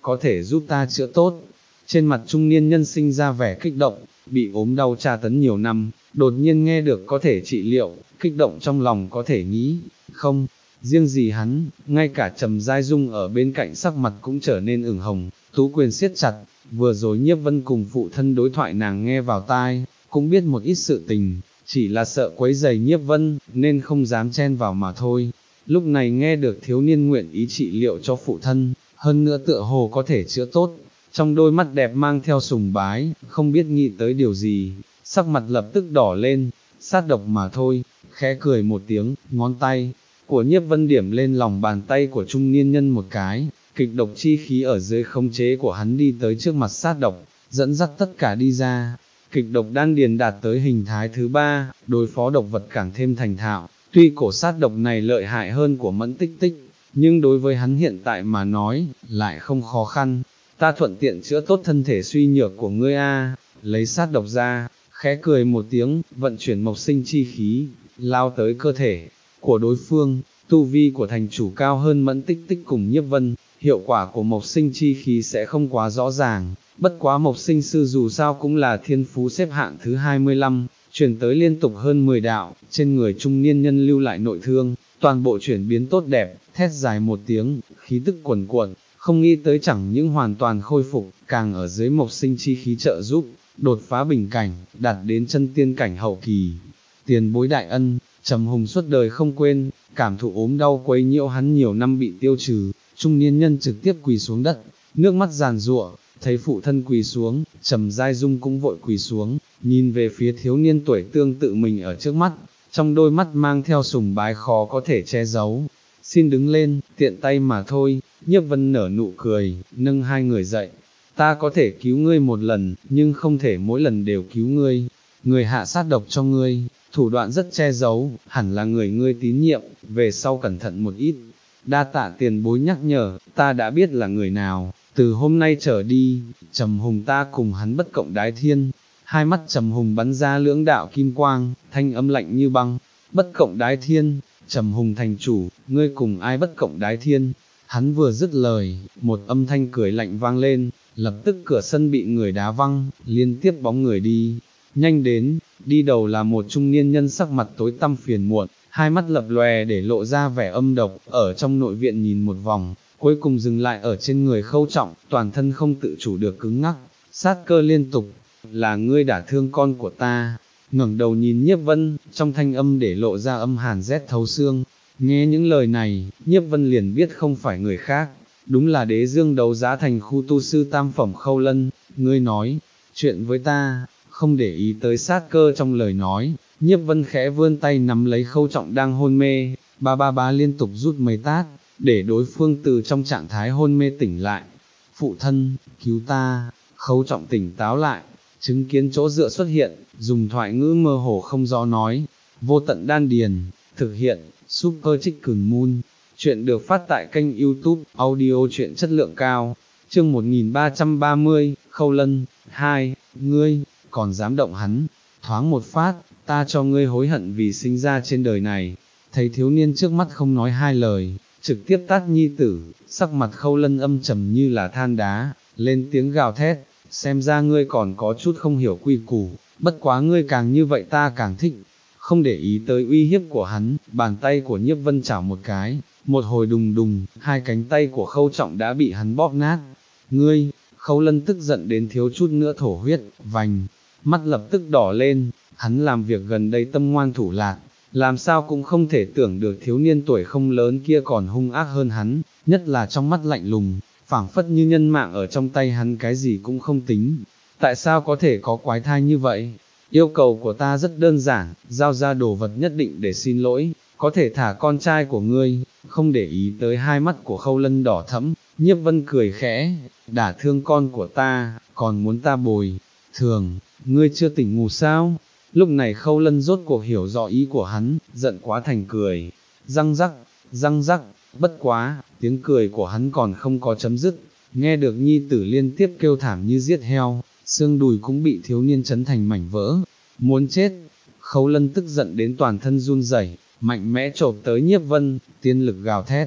có thể giúp ta chữa tốt. Trên mặt trung niên nhân sinh ra vẻ kích động, bị ốm đau tra tấn nhiều năm, đột nhiên nghe được có thể trị liệu, kích động trong lòng có thể nghĩ, không, riêng gì hắn, ngay cả Trầm Giai Dung ở bên cạnh sắc mặt cũng trở nên ửng hồng, tú quyền siết chặt, vừa rồi Nhiếp Vân cùng phụ thân đối thoại nàng nghe vào tai, cũng biết một ít sự tình, chỉ là sợ quấy giày Nhiếp Vân, nên không dám chen vào mà thôi. Lúc này nghe được thiếu niên nguyện ý trị liệu cho phụ thân, hơn nữa tựa hồ có thể chữa tốt, trong đôi mắt đẹp mang theo sùng bái, không biết nghĩ tới điều gì, sắc mặt lập tức đỏ lên, sát độc mà thôi, khẽ cười một tiếng, ngón tay của Nhiếp Vân điểm lên lòng bàn tay của trung niên nhân một cái, kịch độc chi khí ở dưới khống chế của hắn đi tới trước mặt sát độc, dẫn dắt tất cả đi ra. Kịch độc đan điền đạt tới hình thái thứ ba, đối phó độc vật càng thêm thành thạo, tuy cổ sát độc này lợi hại hơn của Mẫn Tích Tích, nhưng đối với hắn hiện tại mà nói, lại không khó khăn. Ta thuận tiện chữa tốt thân thể suy nhược của ngươi a. Lấy sát độc ra, khẽ cười một tiếng, vận chuyển mộc sinh chi khí, lao tới cơ thể của đối phương. Tu vi của thành chủ cao hơn Mẫn Tích Tích cùng Nhiếp Vân, hiệu quả của mộc sinh chi khí sẽ không quá rõ ràng, bất quá mộc sinh sư dù sao cũng là thiên phú xếp hạng thứ hai mươi lăm, chuyển tới liên tục hơn mười đạo, trên người trung niên nhân lưu lại nội thương, toàn bộ chuyển biến tốt đẹp, thét dài một tiếng, khí tức cuồn cuộn, không nghĩ tới chẳng những hoàn toàn khôi phục, càng ở dưới mộc sinh chi khí trợ giúp, đột phá bình cảnh, đạt đến chân tiên cảnh hậu kỳ. Tiền bối đại ân, Trầm Hùng suốt đời không quên, cảm thụ ốm đau quấy nhiễu hắn nhiều năm bị tiêu trừ, trung niên nhân trực tiếp quỳ xuống đất, nước mắt giàn giụa, thấy phụ thân quỳ xuống, Trầm Giai Dung cũng vội quỳ xuống, nhìn về phía thiếu niên tuổi tương tự mình ở trước mắt, trong đôi mắt mang theo sùng bái khó có thể che giấu. Xin đứng lên, tiện tay mà thôi. Nhiếp Vân nở nụ cười, nâng hai người dậy. Ta có thể cứu ngươi một lần, nhưng không thể mỗi lần đều cứu ngươi. Người hạ sát độc cho ngươi, thủ đoạn rất che giấu, hẳn là người ngươi tín nhiệm, về sau cẩn thận một ít. Đa tạ tiền bối nhắc nhở, ta đã biết là người nào, từ hôm nay trở đi, Trầm Hùng ta cùng hắn bất cộng đái thiên. Hai mắt Trầm Hùng bắn ra lưỡng đạo kim quang, thanh âm lạnh như băng, bất cộng đái thiên, Trầm Hùng thành chủ, ngươi cùng ai bất cộng đái thiên. Hắn vừa dứt lời, một âm thanh cười lạnh vang lên, lập tức cửa sân bị người đá văng, liên tiếp bóng người đi, nhanh đến, đi đầu là một trung niên nhân sắc mặt tối tăm phiền muộn, hai mắt lập lòe để lộ ra vẻ âm độc, ở trong nội viện nhìn một vòng, cuối cùng dừng lại ở trên người Khâu Trọng, toàn thân không tự chủ được cứng ngắc, sát cơ liên tục, là ngươi đả thương con của ta. Ngẩng đầu nhìn Nhiếp Vân, trong thanh âm để lộ ra âm hàn rét thấu xương. Nghe những lời này, Nhiếp Vân liền biết không phải người khác, đúng là Đế Dương đấu giá thành khu tu sư tam phẩm Khâu Lân. Ngươi nói chuyện với ta, không để ý tới sát cơ trong lời nói, Nhiếp Vân khẽ vươn tay nắm lấy Khâu Trọng đang hôn mê, ba ba bá liên tục rút mấy tát, để đối phương từ trong trạng thái hôn mê tỉnh lại. Phụ thân, cứu ta. Khâu Trọng tỉnh táo lại, chứng kiến chỗ dựa xuất hiện, dùng thoại ngữ mơ hồ không rõ nói, vô tận đan điền, thực hiện, Super Chicken Moon. Chuyện được phát tại kênh YouTube, audio truyện chất lượng cao, chương một nghìn ba trăm ba mươi, Khâu Lân, hai, ngươi, còn dám động hắn, thoáng một phát, ta cho ngươi hối hận vì sinh ra trên đời này. Thấy thiếu niên trước mắt không nói hai lời, trực tiếp tát nhi tử, sắc mặt Khâu Lân âm trầm như là than đá, lên tiếng gào thét, xem ra ngươi còn có chút không hiểu quy củ, bất quá ngươi càng như vậy ta càng thích. Không để ý tới uy hiếp của hắn, bàn tay của Nhiếp Vân chảo một cái, một hồi đùng đùng, hai cánh tay của Khâu Trọng đã bị hắn bóp nát. Ngươi, Khâu Lân tức giận đến thiếu chút nữa thổ huyết, vành, mắt lập tức đỏ lên, hắn làm việc gần đây tâm ngoan thủ lạt, làm sao cũng không thể tưởng được thiếu niên tuổi không lớn kia còn hung ác hơn hắn, nhất là trong mắt lạnh lùng, phảng phất như nhân mạng ở trong tay hắn cái gì cũng không tính. Tại sao có thể có quái thai như vậy? Yêu cầu của ta rất đơn giản, giao ra đồ vật nhất định để xin lỗi, có thể thả con trai của ngươi. Không để ý tới hai mắt của Khâu Lân đỏ thẫm, Nhiếp Vân cười khẽ, đả thương con của ta, còn muốn ta bồi thường, ngươi chưa tỉnh ngủ sao? Lúc này Khâu Lân rốt cuộc hiểu rõ ý của hắn, giận quá thành cười, răng rắc, răng rắc, bất quá, tiếng cười của hắn còn không có chấm dứt, nghe được nhi tử liên tiếp kêu thảm như giết heo, xương đùi cũng bị thiếu niên chấn thành mảnh vỡ, muốn chết. Khâu Lân tức giận đến toàn thân run rẩy, mạnh mẽ chộp tới Nhiếp Vân, tiên lực gào thét,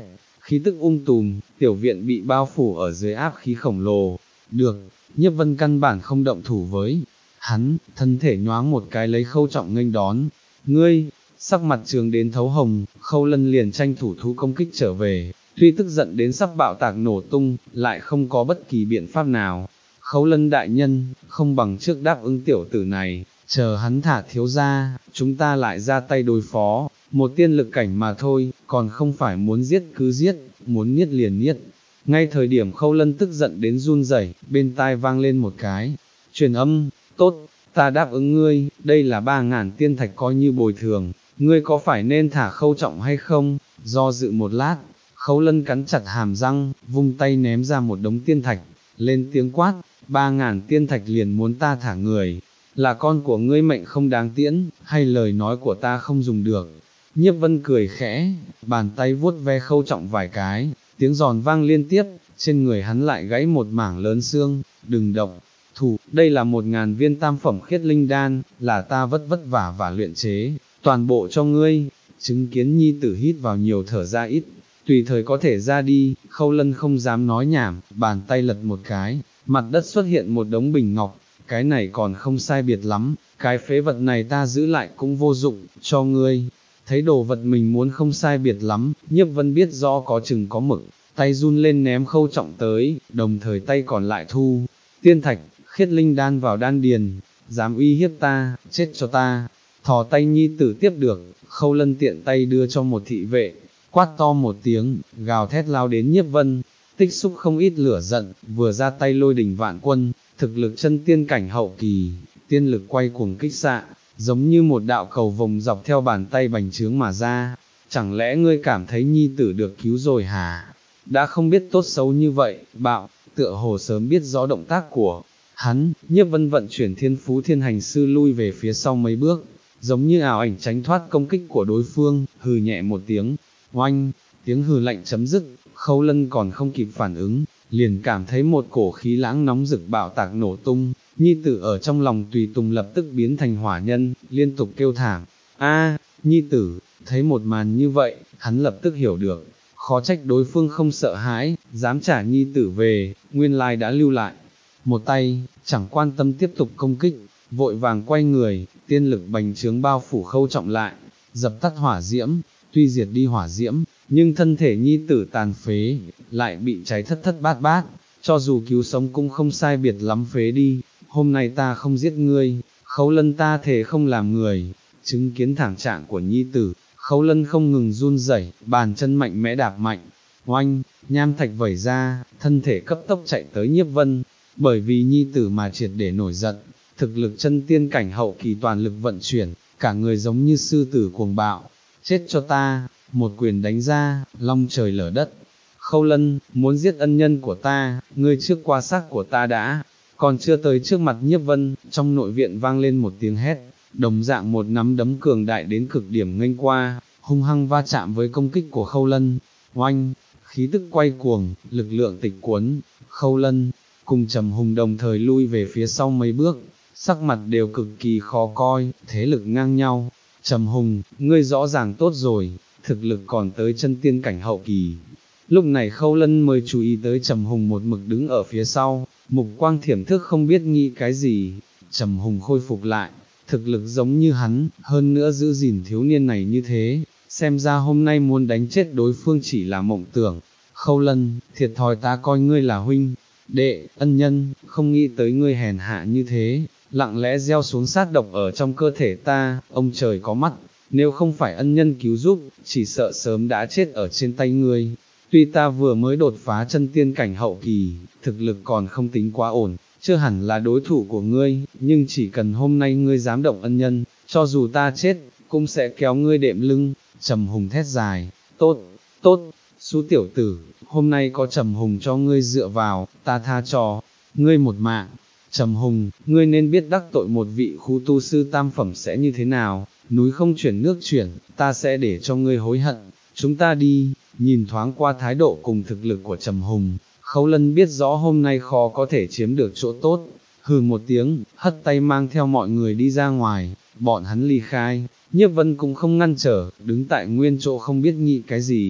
khí tức um tùm, tiểu viện bị bao phủ ở dưới áp khí khổng lồ. Được, Nhiếp Vân căn bản không động thủ với hắn, thân thể nhoáng một cái lấy Khâu Trọng nghênh đón. Ngươi, sắc mặt trường đến thấu hồng, Khâu Lân liền tranh thủ thu công kích trở về, tuy tức giận đến sắp bạo tạc nổ tung, lại không có bất kỳ biện pháp nào. Khâu Lân đại nhân, không bằng trước đáp ứng tiểu tử này, chờ hắn thả thiếu ra, chúng ta lại ra tay đối phó, một tiên lực cảnh mà thôi, còn không phải muốn giết cứ giết, muốn niết liền niết. Ngay thời điểm Khâu Lân tức giận đến run rẩy, bên tai vang lên một cái truyền âm, tốt, ta đáp ứng ngươi, đây là ba ngàn tiên thạch coi như bồi thường, ngươi có phải nên thả Khâu Trọng hay không? Do dự một lát, Khâu Lân cắn chặt hàm răng, vung tay ném ra một đống tiên thạch, lên tiếng quát, ba ngàn tiên thạch liền muốn ta thả người, là con của ngươi mệnh không đáng tiễn, hay lời nói của ta không dùng được. Nhiếp Vân cười khẽ, bàn tay vuốt ve Khâu Trọng vài cái, tiếng giòn vang liên tiếp, trên người hắn lại gãy một mảng lớn xương, đừng động thủ, đây là một ngàn viên tam phẩm khiết linh đan, là ta vất vất vả và luyện chế, toàn bộ cho ngươi. Chứng kiến nhi tử hít vào nhiều thở ra ít, tùy thời có thể ra đi, Khâu Lân không dám nói nhảm, bàn tay lật một cái, mặt đất xuất hiện một đống bình ngọc, cái này còn không sai biệt lắm, cái phế vật này ta giữ lại cũng vô dụng, cho ngươi. Thấy đồ vật mình muốn không sai biệt lắm, Nhiếp Vân biết rõ có chừng có mực, tay run lên ném Khâu Trọng tới, đồng thời tay còn lại thu tiên thạch, khiết linh đan vào đan điền, dám uy hiếp ta, chết cho ta. Thò tay nhi tử tiếp được, Khâu Lân tiện tay đưa cho một thị vệ, quát to một tiếng, gào thét lao đến Nhiếp Vân, tích xúc không ít lửa giận, vừa ra tay lôi đỉnh vạn quân, thực lực chân tiên cảnh hậu kỳ, tiên lực quay cuồng kích xạ, giống như một đạo cầu vồng dọc theo bàn tay bành trướng mà ra. Chẳng lẽ ngươi cảm thấy nhi tử được cứu rồi hả? Đã không biết tốt xấu như vậy, bạo, tựa hồ sớm biết rõ động tác của hắn. Nhiếp Vân vận chuyển thiên phú thiên hành sư lui về phía sau mấy bước, giống như ảo ảnh tránh thoát công kích của đối phương, hừ nhẹ một tiếng, oanh, tiếng hừ lạnh chấm dứt, Khâu Lân còn không kịp phản ứng, liền cảm thấy một cổ khí lãng nóng rực bạo tạc nổ tung, nhi tử ở trong lòng tùy tùng lập tức biến thành hỏa nhân, liên tục kêu thảm, a, nhi tử. Thấy một màn như vậy, hắn lập tức hiểu được, khó trách đối phương không sợ hãi, dám trả nhi tử về, nguyên lai đã lưu lại một tay, chẳng quan tâm tiếp tục công kích, vội vàng quay người, tiên lực bành trướng bao phủ Khâu Trọng lại, dập tắt hỏa diễm. Tuy diệt đi hỏa diễm, nhưng thân thể nhi tử tàn phế, lại bị cháy thất thất bát bát, cho dù cứu sống cũng không sai biệt lắm phế đi. Hôm nay ta không giết ngươi, Khâu Lân ta thề không làm người. Chứng kiến thảm trạng của nhi tử, Khâu Lân không ngừng run rẩy, bàn chân mạnh mẽ đạp mạnh, oanh, nham thạch vẩy ra, thân thể cấp tốc chạy tới Nhiếp Vân, bởi vì nhi tử mà triệt để nổi giận, thực lực chân tiên cảnh hậu kỳ toàn lực vận chuyển, cả người giống như sư tử cuồng bạo, chết cho ta, một quyền đánh ra, long trời lở đất. Khâu Lân, muốn giết ân nhân của ta, ngươi trước qua xác của ta đã, còn chưa tới trước mặt Nhiếp Vân, trong nội viện vang lên một tiếng hét, đồng dạng một nắm đấm cường đại đến cực điểm nghênh qua, hung hăng va chạm với công kích của Khâu Lân, oanh, khí tức quay cuồng, lực lượng tịch cuốn, Khâu Lân cùng Trầm Hùng đồng thời lui về phía sau mấy bước, sắc mặt đều cực kỳ khó coi, thế lực ngang nhau. Trầm Hùng, ngươi rõ ràng tốt rồi, thực lực còn tới chân tiên cảnh hậu kỳ. Lúc này Khâu Lân mới chú ý tới Trầm Hùng một mực đứng ở phía sau, mục quang thiểm thức không biết nghĩ cái gì. Trầm Hùng khôi phục lại, thực lực giống như hắn, hơn nữa giữ gìn thiếu niên này như thế, xem ra hôm nay muốn đánh chết đối phương chỉ là mộng tưởng. Khâu Lân, thiệt thòi ta coi ngươi là huynh đệ, ân nhân, không nghĩ tới ngươi hèn hạ như thế, lặng lẽ gieo xuống sát độc ở trong cơ thể ta, ông trời có mắt, nếu không phải ân nhân cứu giúp, chỉ sợ sớm đã chết ở trên tay ngươi. Tuy ta vừa mới đột phá chân tiên cảnh hậu kỳ, thực lực còn không tính quá ổn, chưa hẳn là đối thủ của ngươi, nhưng chỉ cần hôm nay ngươi dám động ân nhân, cho dù ta chết, cũng sẽ kéo ngươi đệm lưng. Trầm Hùng thét dài, tốt, tốt, Sú tiểu tử, hôm nay có Trầm Hùng cho ngươi dựa vào, ta tha cho ngươi một mạng. Trầm Hùng, ngươi nên biết đắc tội một vị khu tu sư tam phẩm sẽ như thế nào, núi không chuyển nước chuyển, ta sẽ để cho ngươi hối hận. Chúng ta đi. Nhìn thoáng qua thái độ cùng thực lực của Trầm Hùng, Khâu Lân biết rõ hôm nay khó có thể chiếm được chỗ tốt, hừ một tiếng, hất tay mang theo mọi người đi ra ngoài, bọn hắn ly khai. Nhiếp Vân cũng không ngăn trở, đứng tại nguyên chỗ không biết nghĩ cái gì.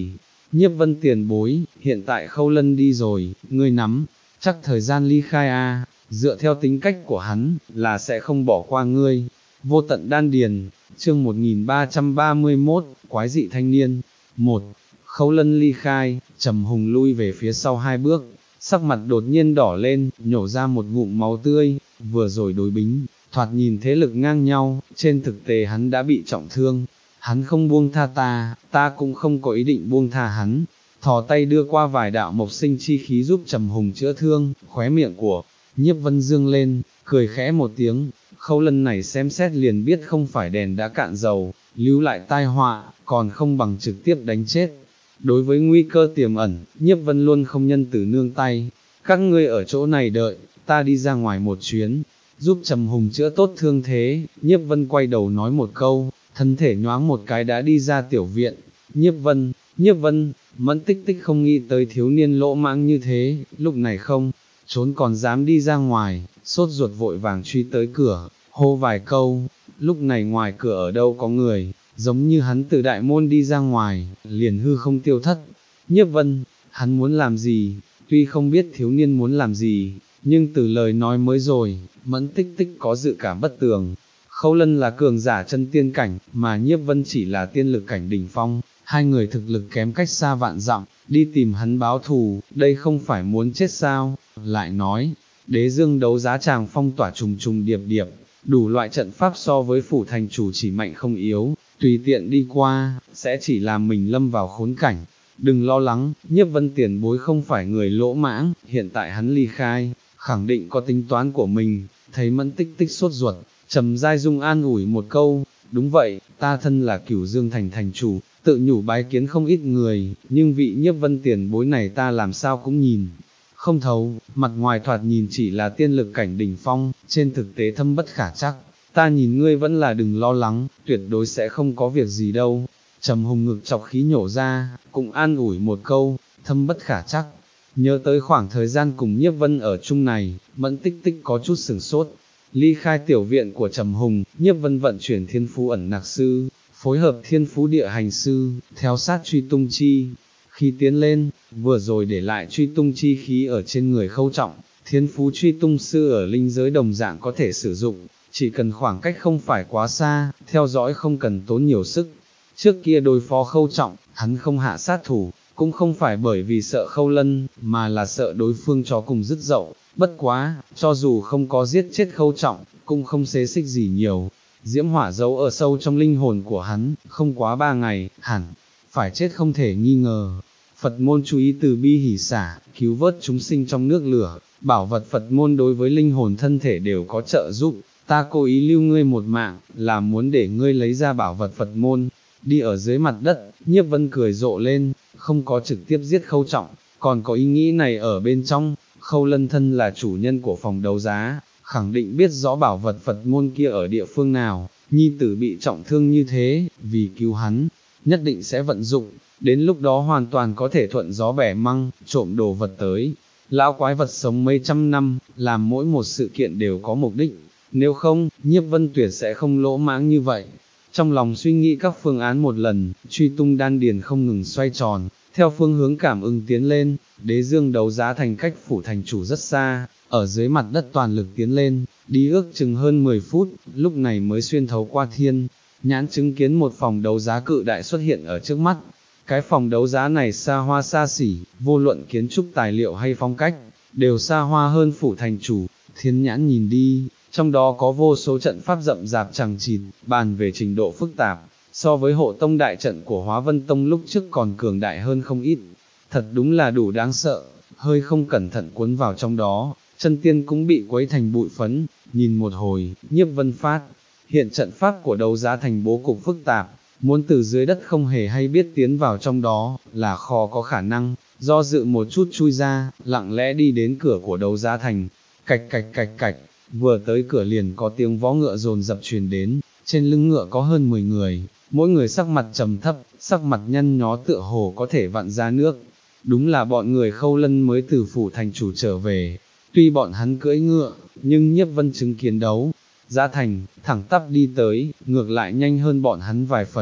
Nhiếp Vân tiền bối, hiện tại Khâu Lân đi rồi, ngươi nắm, chắc thời gian ly khai a, dựa theo tính cách của hắn, là sẽ không bỏ qua ngươi. Vô tận đan điền, chương một nghìn ba trăm ba mươi mốt, quái dị thanh niên. Một, Khâu Lân ly khai, Trầm Hùng lui về phía sau hai bước, sắc mặt đột nhiên đỏ lên, nhổ ra một ngụm máu tươi, vừa rồi đối bính, thoạt nhìn thế lực ngang nhau, trên thực tế hắn đã bị trọng thương. Hắn không buông tha ta, ta cũng không có ý định buông tha hắn. Thò tay đưa qua vài đạo mộc sinh chi khí giúp Trầm Hùng chữa thương, khóe miệng của Nhiếp Vân dương lên, cười khẽ một tiếng. Khâu Lân này xem xét liền biết không phải đèn đã cạn dầu, lưu lại tai họa, còn không bằng trực tiếp đánh chết. Đối với nguy cơ tiềm ẩn, Nhiếp Vân luôn không nhân từ nương tay. Các ngươi ở chỗ này đợi, ta đi ra ngoài một chuyến, giúp Trầm Hùng chữa tốt thương thế. Nhiếp Vân quay đầu nói một câu, thân thể nhoáng một cái đã đi ra tiểu viện. Nhiếp Vân, Nhiếp Vân, Mẫn Tích Tích không nghĩ tới thiếu niên lỗ mãng như thế, lúc này không trốn còn dám đi ra ngoài, sốt ruột vội vàng truy tới cửa, hô vài câu. Lúc này ngoài cửa ở đâu có người, giống như hắn từ đại môn đi ra ngoài, liền hư không tiêu thất. Nhiếp Vân, hắn muốn làm gì? Tuy không biết thiếu niên muốn làm gì, nhưng từ lời nói mới rồi, Mẫn Tích Tích có dự cảm bất tường. Khâu Lân là cường giả chân tiên cảnh, mà Nhiếp Vân chỉ là tiên lực cảnh đỉnh phong, hai người thực lực kém cách xa vạn dặm, đi tìm hắn báo thù, đây không phải muốn chết sao? Lại nói, Đế Dương đấu giá tràng phong tỏa trùng trùng điệp điệp, đủ loại trận pháp so với phủ thành chủ chỉ mạnh không yếu, tùy tiện đi qua, sẽ chỉ làm mình lâm vào khốn cảnh. Đừng lo lắng, Nhiếp Vân tiền bối không phải người lỗ mãng, hiện tại hắn ly khai, khẳng định có tính toán của mình. Thấy Mẫn Tích Tích sốt ruột, Trầm Giai Dung an ủi một câu, đúng vậy, ta thân là Cửu Dương thành thành chủ, tự nhủ bái kiến không ít người, nhưng vị Nhiếp Vân tiền bối này ta làm sao cũng nhìn không thấu, mặt ngoài thoạt nhìn chỉ là tiên lực cảnh đỉnh phong, trên thực tế thâm bất khả trắc. Ta nhìn ngươi vẫn là đừng lo lắng, tuyệt đối sẽ không có việc gì đâu. Trầm Hùng ngực chọc khí nhổ ra, cũng an ủi một câu, thâm bất khả trắc. Nhớ tới khoảng thời gian cùng Nhiếp Vân ở chung này, Mẫn Tích Tích có chút sửng sốt. Ly khai tiểu viện của Trầm Hùng, Nhiếp Vân vận chuyển thiên phú ẩn nặc sư, phối hợp thiên phú địa hành sư, theo sát truy tung chi. Khi tiến lên, vừa rồi để lại truy tung chi khí ở trên người Khâu Trọng, thiên phú truy tung sư ở linh giới đồng dạng có thể sử dụng, chỉ cần khoảng cách không phải quá xa, theo dõi không cần tốn nhiều sức. Trước kia đối phó Khâu Trọng, hắn không hạ sát thủ, cũng không phải bởi vì sợ Khâu Lân, mà là sợ đối phương chó cùng dứt dậu. Bất quá, cho dù không có giết chết Khâu Trọng, cũng không xế xích gì nhiều. Diễm hỏa giấu ở sâu trong linh hồn của hắn, không quá ba ngày, hẳn phải chết không thể nghi ngờ. Phật môn chú ý từ bi hỷ xả, cứu vớt chúng sinh trong nước lửa, bảo vật Phật môn đối với linh hồn thân thể đều có trợ giúp. Ta cố ý lưu ngươi một mạng, là muốn để ngươi lấy ra bảo vật Phật môn. Đi ở dưới mặt đất, Nhiếp Vân cười rộ lên, không có trực tiếp giết Khâu Trọng, còn có ý nghĩ này ở bên trong. Khâu Lân thân là chủ nhân của phòng đấu giá, khẳng định biết rõ bảo vật Phật môn kia ở địa phương nào, nhi tử bị trọng thương như thế, vì cứu hắn, nhất định sẽ vận dụng, đến lúc đó hoàn toàn có thể thuận gió bẻ măng, trộm đồ vật tới. Lão quái vật sống mấy trăm năm, làm mỗi một sự kiện đều có mục đích, nếu không, Nhiếp Vân tuyệt sẽ không lỗ mãng như vậy. Trong lòng suy nghĩ các phương án một lần, truy tung đan điền không ngừng xoay tròn, theo phương hướng cảm ứng tiến lên. Đế Dương đấu giá thành cách phủ thành chủ rất xa, ở dưới mặt đất toàn lực tiến lên, đi ước chừng hơn mười phút, lúc này mới xuyên thấu qua thiên nhãn chứng kiến một phòng đấu giá cự đại xuất hiện ở trước mắt. Cái phòng đấu giá này xa hoa xa xỉ, vô luận kiến trúc tài liệu hay phong cách, đều xa hoa hơn phủ thành chủ. Thiên nhãn nhìn đi, trong đó có vô số trận pháp rậm rạp chằng chịt, bàn về trình độ phức tạp, so với hộ tông đại trận của Hóa Vân Tông lúc trước còn cường đại hơn không ít. Thật đúng là đủ đáng sợ, hơi không cẩn thận cuốn vào trong đó, chân tiên cũng bị quấy thành bụi phấn. Nhìn một hồi, Nhiếp Vân phát hiện trận pháp của đấu giá thành bố cục phức tạp, muốn từ dưới đất không hề hay biết tiến vào trong đó, là khó có khả năng. Do dự một chút chui ra, lặng lẽ đi đến cửa của đấu giá thành, cạch cạch cạch cạch, vừa tới cửa liền có tiếng vó ngựa dồn dập truyền đến, trên lưng ngựa có hơn mười người, mỗi người sắc mặt trầm thấp, sắc mặt nhăn nhó tựa hồ có thể vặn ra nước. Đúng là bọn người Khâu Lân mới từ phủ thành chủ trở về, tuy bọn hắn cưỡi ngựa, nhưng Nhiếp Vân chứng kiến đấu giá thành, thẳng tắp đi tới, ngược lại nhanh hơn bọn hắn vài phần.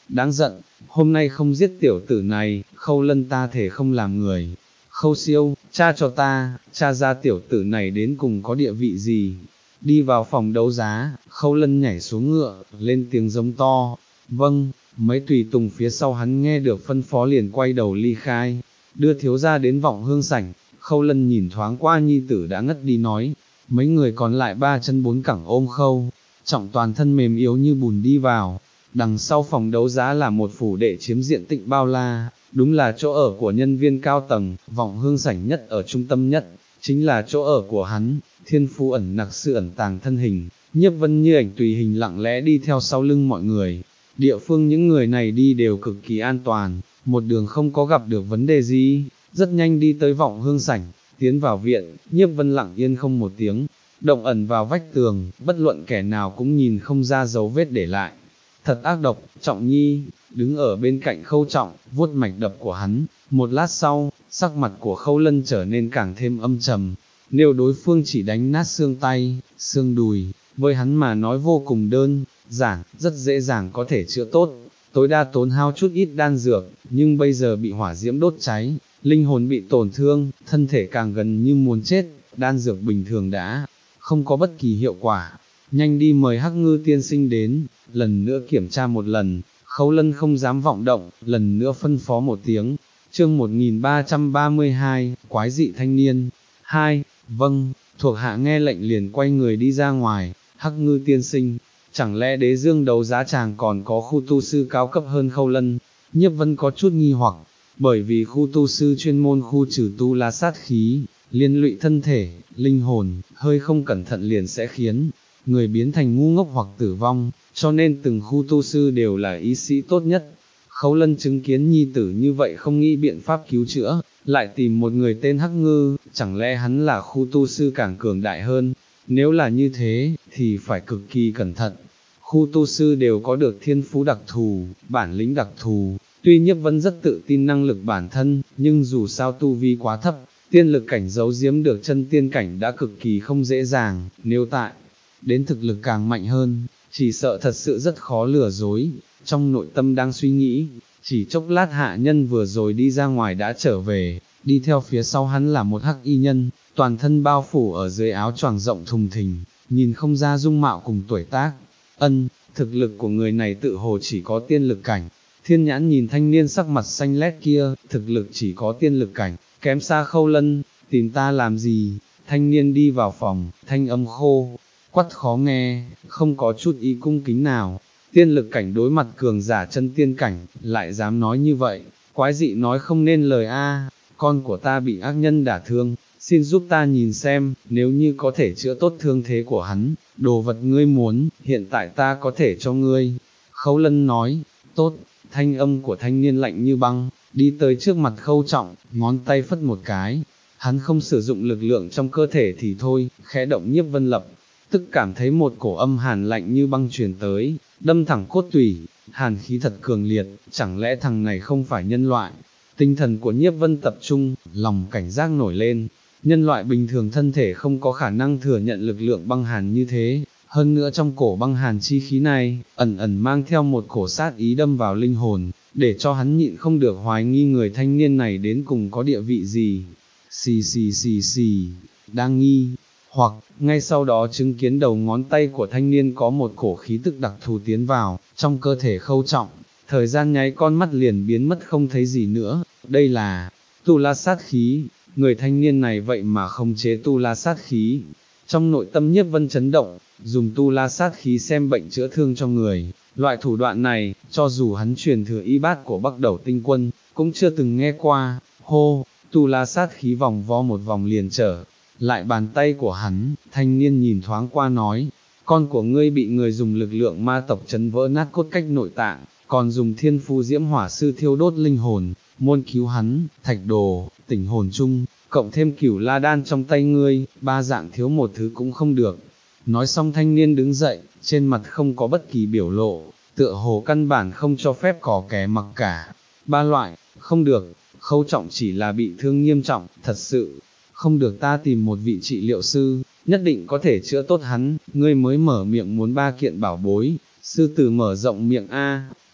đáng giận, hôm nay không giết tiểu tử này, Khâu Lân ta thể không làm người. Khâu Siêu, tra cho ta, tra ra tiểu tử này đến cùng có địa vị gì. Đi vào phòng đấu giá, Khâu Lân nhảy xuống ngựa, lên tiếng giống to, vâng, mấy tùy tùng phía sau hắn nghe được phân phó liền quay đầu ly khai, đưa thiếu gia đến vọng hương sảnh. Khâu Lân nhìn thoáng qua nhi tử đã ngất đi nói, mấy người còn lại ba chân bốn cẳng ôm Khâu Trọng toàn thân mềm yếu như bùn đi vào. Đằng sau phòng đấu giá là một phủ đệ chiếm diện tích bao la, đúng là chỗ ở của nhân viên cao tầng, vọng hương sảnh nhất ở trung tâm nhất, chính là chỗ ở của hắn. Thiên Phú ẩn nặc sự ẩn tàng thân hình, Nhiếp Vân như ảnh tùy hình lặng lẽ đi theo sau lưng mọi người. Địa phương những người này đi đều cực kỳ an toàn, một đường không có gặp được vấn đề gì, rất nhanh đi tới vọng hương sảnh, tiến vào viện. Nhiếp Vân lặng yên không một tiếng, động ẩn vào vách tường, bất luận kẻ nào cũng nhìn không ra dấu vết để lại. Thật ác độc. Trọng Nhi đứng ở bên cạnh Khâu Trọng, vuốt mạch đập của hắn. Một lát sau, sắc mặt của Khâu Lân trở nên càng thêm âm trầm. Nếu đối phương chỉ đánh nát xương tay, xương đùi, với hắn mà nói vô cùng đơn giản, rất dễ dàng có thể chữa tốt, tối đa tốn hao chút ít đan dược, nhưng bây giờ bị hỏa diễm đốt cháy, linh hồn bị tổn thương, thân thể càng gần như muốn chết, đan dược bình thường đã không có bất kỳ hiệu quả. Nhanh đi mời Hắc Ngư tiên sinh đến, lần nữa kiểm tra một lần. Khâu Lân không dám vọng động, lần nữa phân phó một tiếng. Chương một nghìn ba trăm ba mươi hai, quái dị thanh niên. Hai, vâng, thuộc hạ nghe lệnh liền quay người đi ra ngoài. Hắc Ngư tiên sinh, chẳng lẽ đế dương đấu giá tràng còn có khu tu sư cao cấp hơn Khâu Lân? Nhiếp Vân có chút nghi hoặc, bởi vì khu tu sư chuyên môn khu trừ tu la sát khí, liên lụy thân thể, linh hồn, hơi không cẩn thận liền sẽ khiến người biến thành ngu ngốc hoặc tử vong, cho nên từng khu tu sư đều là y sĩ tốt nhất. Khâu Lân chứng kiến nhi tử như vậy không nghĩ biện pháp cứu chữa, lại tìm một người tên Hắc Ngư, chẳng lẽ hắn là khu tu sư càng cường đại hơn? Nếu là như thế, thì phải cực kỳ cẩn thận. Khu tu sư đều có được thiên phú đặc thù, bản lĩnh đặc thù, tuy Nhiếp Vân rất tự tin năng lực bản thân, nhưng dù sao tu vi quá thấp, tiên lực cảnh giấu giếm được chân tiên cảnh đã cực kỳ không dễ dàng, nếu tại đến thực lực càng mạnh hơn, chỉ sợ thật sự rất khó lừa dối. Trong nội tâm đang suy nghĩ, chỉ chốc lát hạ nhân vừa rồi đi ra ngoài đã trở về, đi theo phía sau hắn là một hắc y nhân, toàn thân bao phủ ở dưới áo choàng rộng thùng thình, nhìn không ra dung mạo cùng tuổi tác. Ân, thực lực của người này tự hồ chỉ có tiên lực cảnh. Thiên Nhãn nhìn thanh niên sắc mặt xanh lét kia, thực lực chỉ có tiên lực cảnh, kém xa Khâu Lân. Tìm ta làm gì? Thanh niên đi vào phòng, thanh âm khô quắt khó nghe, không có chút ý cung kính nào. Tiên lực cảnh đối mặt cường giả chân tiên cảnh, lại dám nói như vậy, quái dị nói không nên lời a. Con của ta bị ác nhân đả thương, xin giúp ta nhìn xem, nếu như có thể chữa tốt thương thế của hắn, đồ vật ngươi muốn, hiện tại ta có thể cho ngươi. Khâu Lân nói, tốt. Thanh âm của thanh niên lạnh như băng, đi tới trước mặt Khâu Trọng, ngón tay phất một cái. Hắn không sử dụng lực lượng trong cơ thể thì thôi, khẽ động Nhiếp Vân lập tức cảm thấy một cổ âm hàn lạnh như băng truyền tới, đâm thẳng cốt tủy, hàn khí thật cường liệt, chẳng lẽ thằng này không phải nhân loại? Tinh thần của Nhiếp Vân tập trung, lòng cảnh giác nổi lên, nhân loại bình thường thân thể không có khả năng thừa nhận lực lượng băng hàn như thế, hơn nữa trong cổ băng hàn chi khí này, ẩn ẩn mang theo một cổ sát ý đâm vào linh hồn, để cho hắn nhịn không được hoài nghi người thanh niên này đến cùng có địa vị gì. Xì xì xì xì, đang nghi hoặc, ngay sau đó chứng kiến đầu ngón tay của thanh niên có một cổ khí tức đặc thù tiến vào, trong cơ thể Khâu Trọng, thời gian nháy con mắt liền biến mất không thấy gì nữa. Đây là tu la sát khí, người thanh niên này vậy mà không chế tu la sát khí. Trong nội tâm Nhiếp Vân chấn động, dùng tu la sát khí xem bệnh chữa thương cho người, loại thủ đoạn này, cho dù hắn truyền thừa y bát của Bắc Đẩu Tinh Quân, cũng chưa từng nghe qua. Hô, tu la sát khí vòng vo một vòng liền trở lại bàn tay của hắn. Thanh niên nhìn thoáng qua nói, con của ngươi bị người dùng lực lượng ma tộc chấn vỡ nát cốt cách nội tạng, còn dùng thiên phu diễm hỏa sư thiêu đốt linh hồn, môn cứu hắn, thạch đồ, tỉnh hồn chung, cộng thêm cửu la đan trong tay ngươi, ba dạng thiếu một thứ cũng không được. Nói xong thanh niên đứng dậy, trên mặt không có bất kỳ biểu lộ, tựa hồ căn bản không cho phép có kẻ mặc cả. Ba loại, không được. Khâu Trọng chỉ là bị thương nghiêm trọng, thật sự không được, ta tìm một vị trị liệu sư, nhất định có thể chữa tốt hắn. Ngươi mới mở miệng muốn ba kiện bảo bối, sư tử mở rộng miệng a.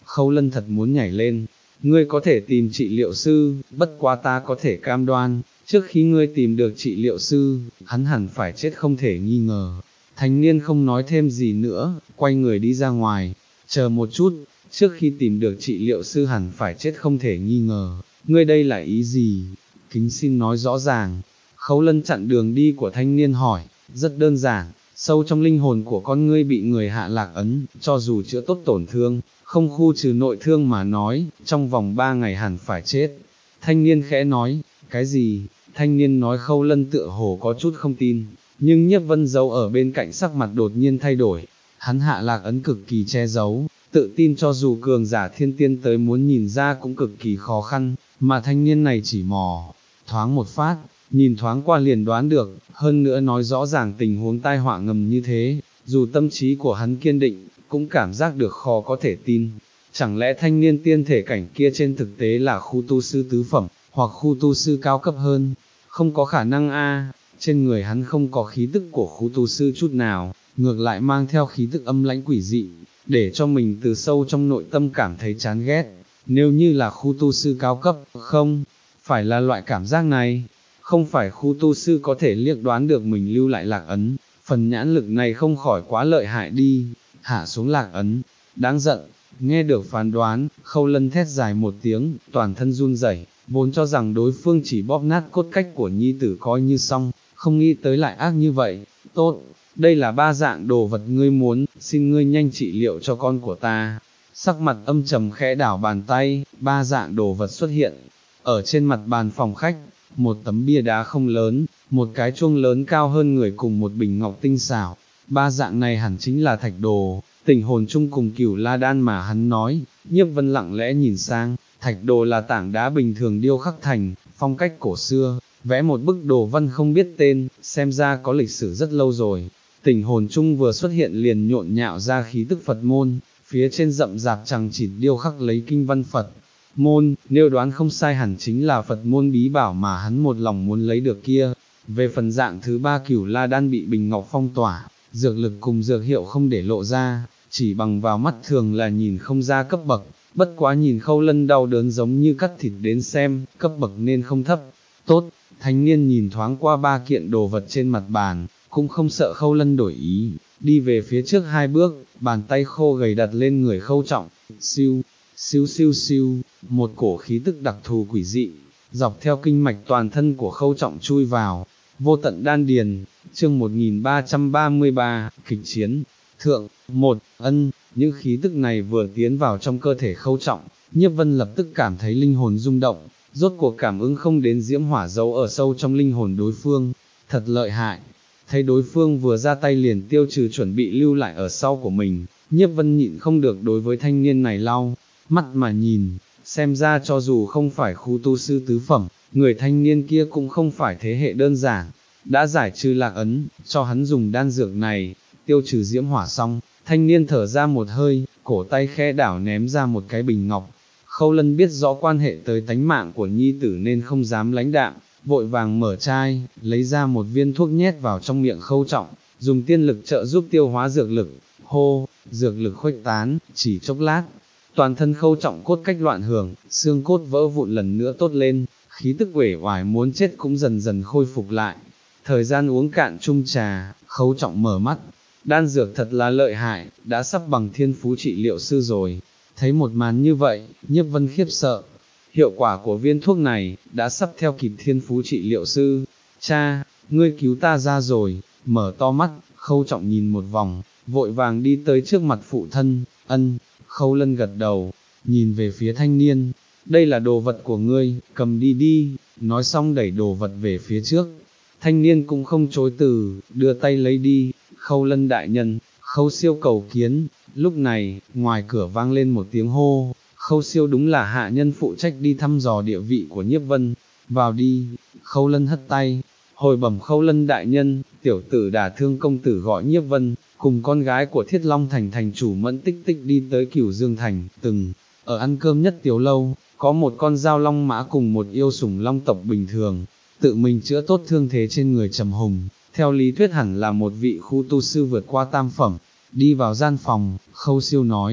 Khâu Lân thật muốn nhảy lên, ngươi có thể tìm trị liệu sư, bất quá ta có thể cam đoan, trước khi ngươi tìm được trị liệu sư, hắn hẳn phải chết không thể nghi ngờ. Thanh niên không nói thêm gì nữa, quay người đi ra ngoài, chờ một chút, trước khi tìm được trị liệu sư hẳn phải chết không thể nghi ngờ, ngươi đây là ý gì? Kính xin nói rõ ràng. Khâu Lân chặn đường đi của thanh niên hỏi, rất đơn giản, sâu trong linh hồn của con ngươi bị người hạ lạc ấn, cho dù chữa tốt tổn thương, không khu trừ nội thương mà nói, trong vòng ba ngày hẳn phải chết. Thanh niên khẽ nói, cái gì? Thanh niên nói Khâu Lân tựa hồ có chút không tin, nhưng Nhiếp Vân giấu ở bên cạnh sắc mặt đột nhiên thay đổi, hắn hạ lạc ấn cực kỳ che giấu, tự tin cho dù cường giả thiên tiên tới muốn nhìn ra cũng cực kỳ khó khăn, mà thanh niên này chỉ mò thoáng một phát, nhìn thoáng qua liền đoán được, hơn nữa nói rõ ràng tình huống tai họa ngầm như thế, dù tâm trí của hắn kiên định, cũng cảm giác được khó có thể tin. Chẳng lẽ thanh niên tiên thể cảnh kia trên thực tế là khu tu sư tứ phẩm, hoặc khu tu sư cao cấp hơn? Không có khả năng a, trên người hắn không có khí tức của khu tu sư chút nào, ngược lại mang theo khí tức âm lãnh quỷ dị, để cho mình từ sâu trong nội tâm cảm thấy chán ghét. Nếu như là khu tu sư cao cấp, không, phải là loại cảm giác này, không phải khu tu sư có thể liếc đoán được mình lưu lại lạc ấn, phần nhãn lực này không khỏi quá lợi hại đi, hạ xuống lạc ấn, đáng giận. Nghe được phán đoán, Khâu Lân thét dài một tiếng, toàn thân run rẩy, vốn cho rằng đối phương chỉ bóp nát cốt cách của nhi tử coi như xong, không nghĩ tới lại ác như vậy. Tốt, đây là ba dạng đồ vật ngươi muốn, xin ngươi nhanh trị liệu cho con của ta. Sắc mặt âm trầm khẽ đảo bàn tay, ba dạng đồ vật xuất hiện. Ở trên mặt bàn phòng khách, một tấm bia đá không lớn, một cái chuông lớn cao hơn người cùng một bình ngọc tinh xảo. Ba dạng này hẳn chính là thạch đồ, tình hồn chung cùng Cửu La Đan mà hắn nói. Nhiếp Vân lặng lẽ nhìn sang, thạch đồ là tảng đá bình thường điêu khắc thành, phong cách cổ xưa, vẽ một bức đồ văn không biết tên, xem ra có lịch sử rất lâu rồi. Tình hồn chung vừa xuất hiện liền nhộn nhạo ra khí tức Phật môn, phía trên rậm rạp chằng chịt điêu khắc lấy kinh văn Phật môn, nếu đoán không sai hẳn chính là Phật môn bí bảo mà hắn một lòng muốn lấy được kia. Về phần dạng thứ ba Cửu La Đan bị bình ngọc phong tỏa, dược lực cùng dược hiệu không để lộ ra, chỉ bằng vào mắt thường là nhìn không ra cấp bậc, bất quá nhìn Khâu Lân đau đớn giống như cắt thịt đến xem, cấp bậc nên không thấp. Tốt, thanh niên nhìn thoáng qua ba kiện đồ vật trên mặt bàn, cũng không sợ Khâu Lân đổi ý, đi về phía trước hai bước, bàn tay khô gầy đặt lên người Khâu Trọng, siêu, siêu siêu siêu, một cổ khí tức đặc thù quỷ dị, dọc theo kinh mạch toàn thân của Khâu Trọng chui vào, vô tận đan điền. Chương một nghìn ba trăm ba mươi ba, kịch chiến, thượng, một, ân, những khí tức này vừa tiến vào trong cơ thể Khâu Trọng, Nhiếp Vân lập tức cảm thấy linh hồn rung động, rốt cuộc cảm ứng không đến diễm hỏa giấu ở sâu trong linh hồn đối phương, thật lợi hại. Thấy đối phương vừa ra tay liền tiêu trừ chuẩn bị lưu lại ở sau của mình, Nhiếp Vân nhịn không được đối với thanh niên này lau mắt mà nhìn, xem ra cho dù không phải khu tu sư tứ phẩm, người thanh niên kia cũng không phải thế hệ đơn giản. Đã giải trừ lạc ấn, cho hắn dùng đan dược này, tiêu trừ diễm hỏa xong, thanh niên thở ra một hơi, cổ tay khẽ đảo ném ra một cái bình ngọc. Khâu Lân biết rõ quan hệ tới tánh mạng của nhi tử nên không dám lãnh đạm, vội vàng mở chai, lấy ra một viên thuốc nhét vào trong miệng Khâu Trọng, dùng tiên lực trợ giúp tiêu hóa dược lực. Hô, dược lực khuếch tán, chỉ chốc lát, toàn thân Khâu Trọng cốt cách loạn hưởng, xương cốt vỡ vụn lần nữa tốt lên, khí tức uể oải muốn chết cũng dần dần khôi phục lại. Thời gian uống cạn chung trà, Khâu Trọng mở mắt, đan dược thật là lợi hại, đã sắp bằng thiên phú trị liệu sư rồi. Thấy một màn như vậy, Nhiếp Vân khiếp sợ, hiệu quả của viên thuốc này, đã sắp theo kịp thiên phú trị liệu sư. Cha, ngươi cứu ta ra rồi. Mở to mắt, Khâu Trọng nhìn một vòng, vội vàng đi tới trước mặt phụ thân. Ân. Khâu Lân gật đầu, nhìn về phía thanh niên, đây là đồ vật của ngươi, cầm đi đi, nói xong đẩy đồ vật về phía trước. Thanh niên cũng không chối từ, đưa tay lấy đi. Khâu Lân đại nhân, Khâu siêu cầu kiến. Lúc này, ngoài cửa vang lên một tiếng hô, Khâu siêu đúng là hạ nhân phụ trách đi thăm dò địa vị của Nhiếp Vân. Vào đi. Khâu Lân hất tay, hồi bẩm Khâu Lân đại nhân, tiểu tử đả thương công tử gọi Nhiếp Vân, cùng con gái của Thiết Long Thành thành chủ Mẫn Tích Tích đi tới Cửu Dương Thành, từng ở ăn cơm nhất tiểu lâu, có một con dao long mã cùng một yêu sủng long tộc bình thường, tự mình chữa tốt thương thế trên người Trầm Hùng, theo lý thuyết hẳn là một vị khu tu sư vượt qua tam phẩm. Đi vào gian phòng, Khâu siêu nói,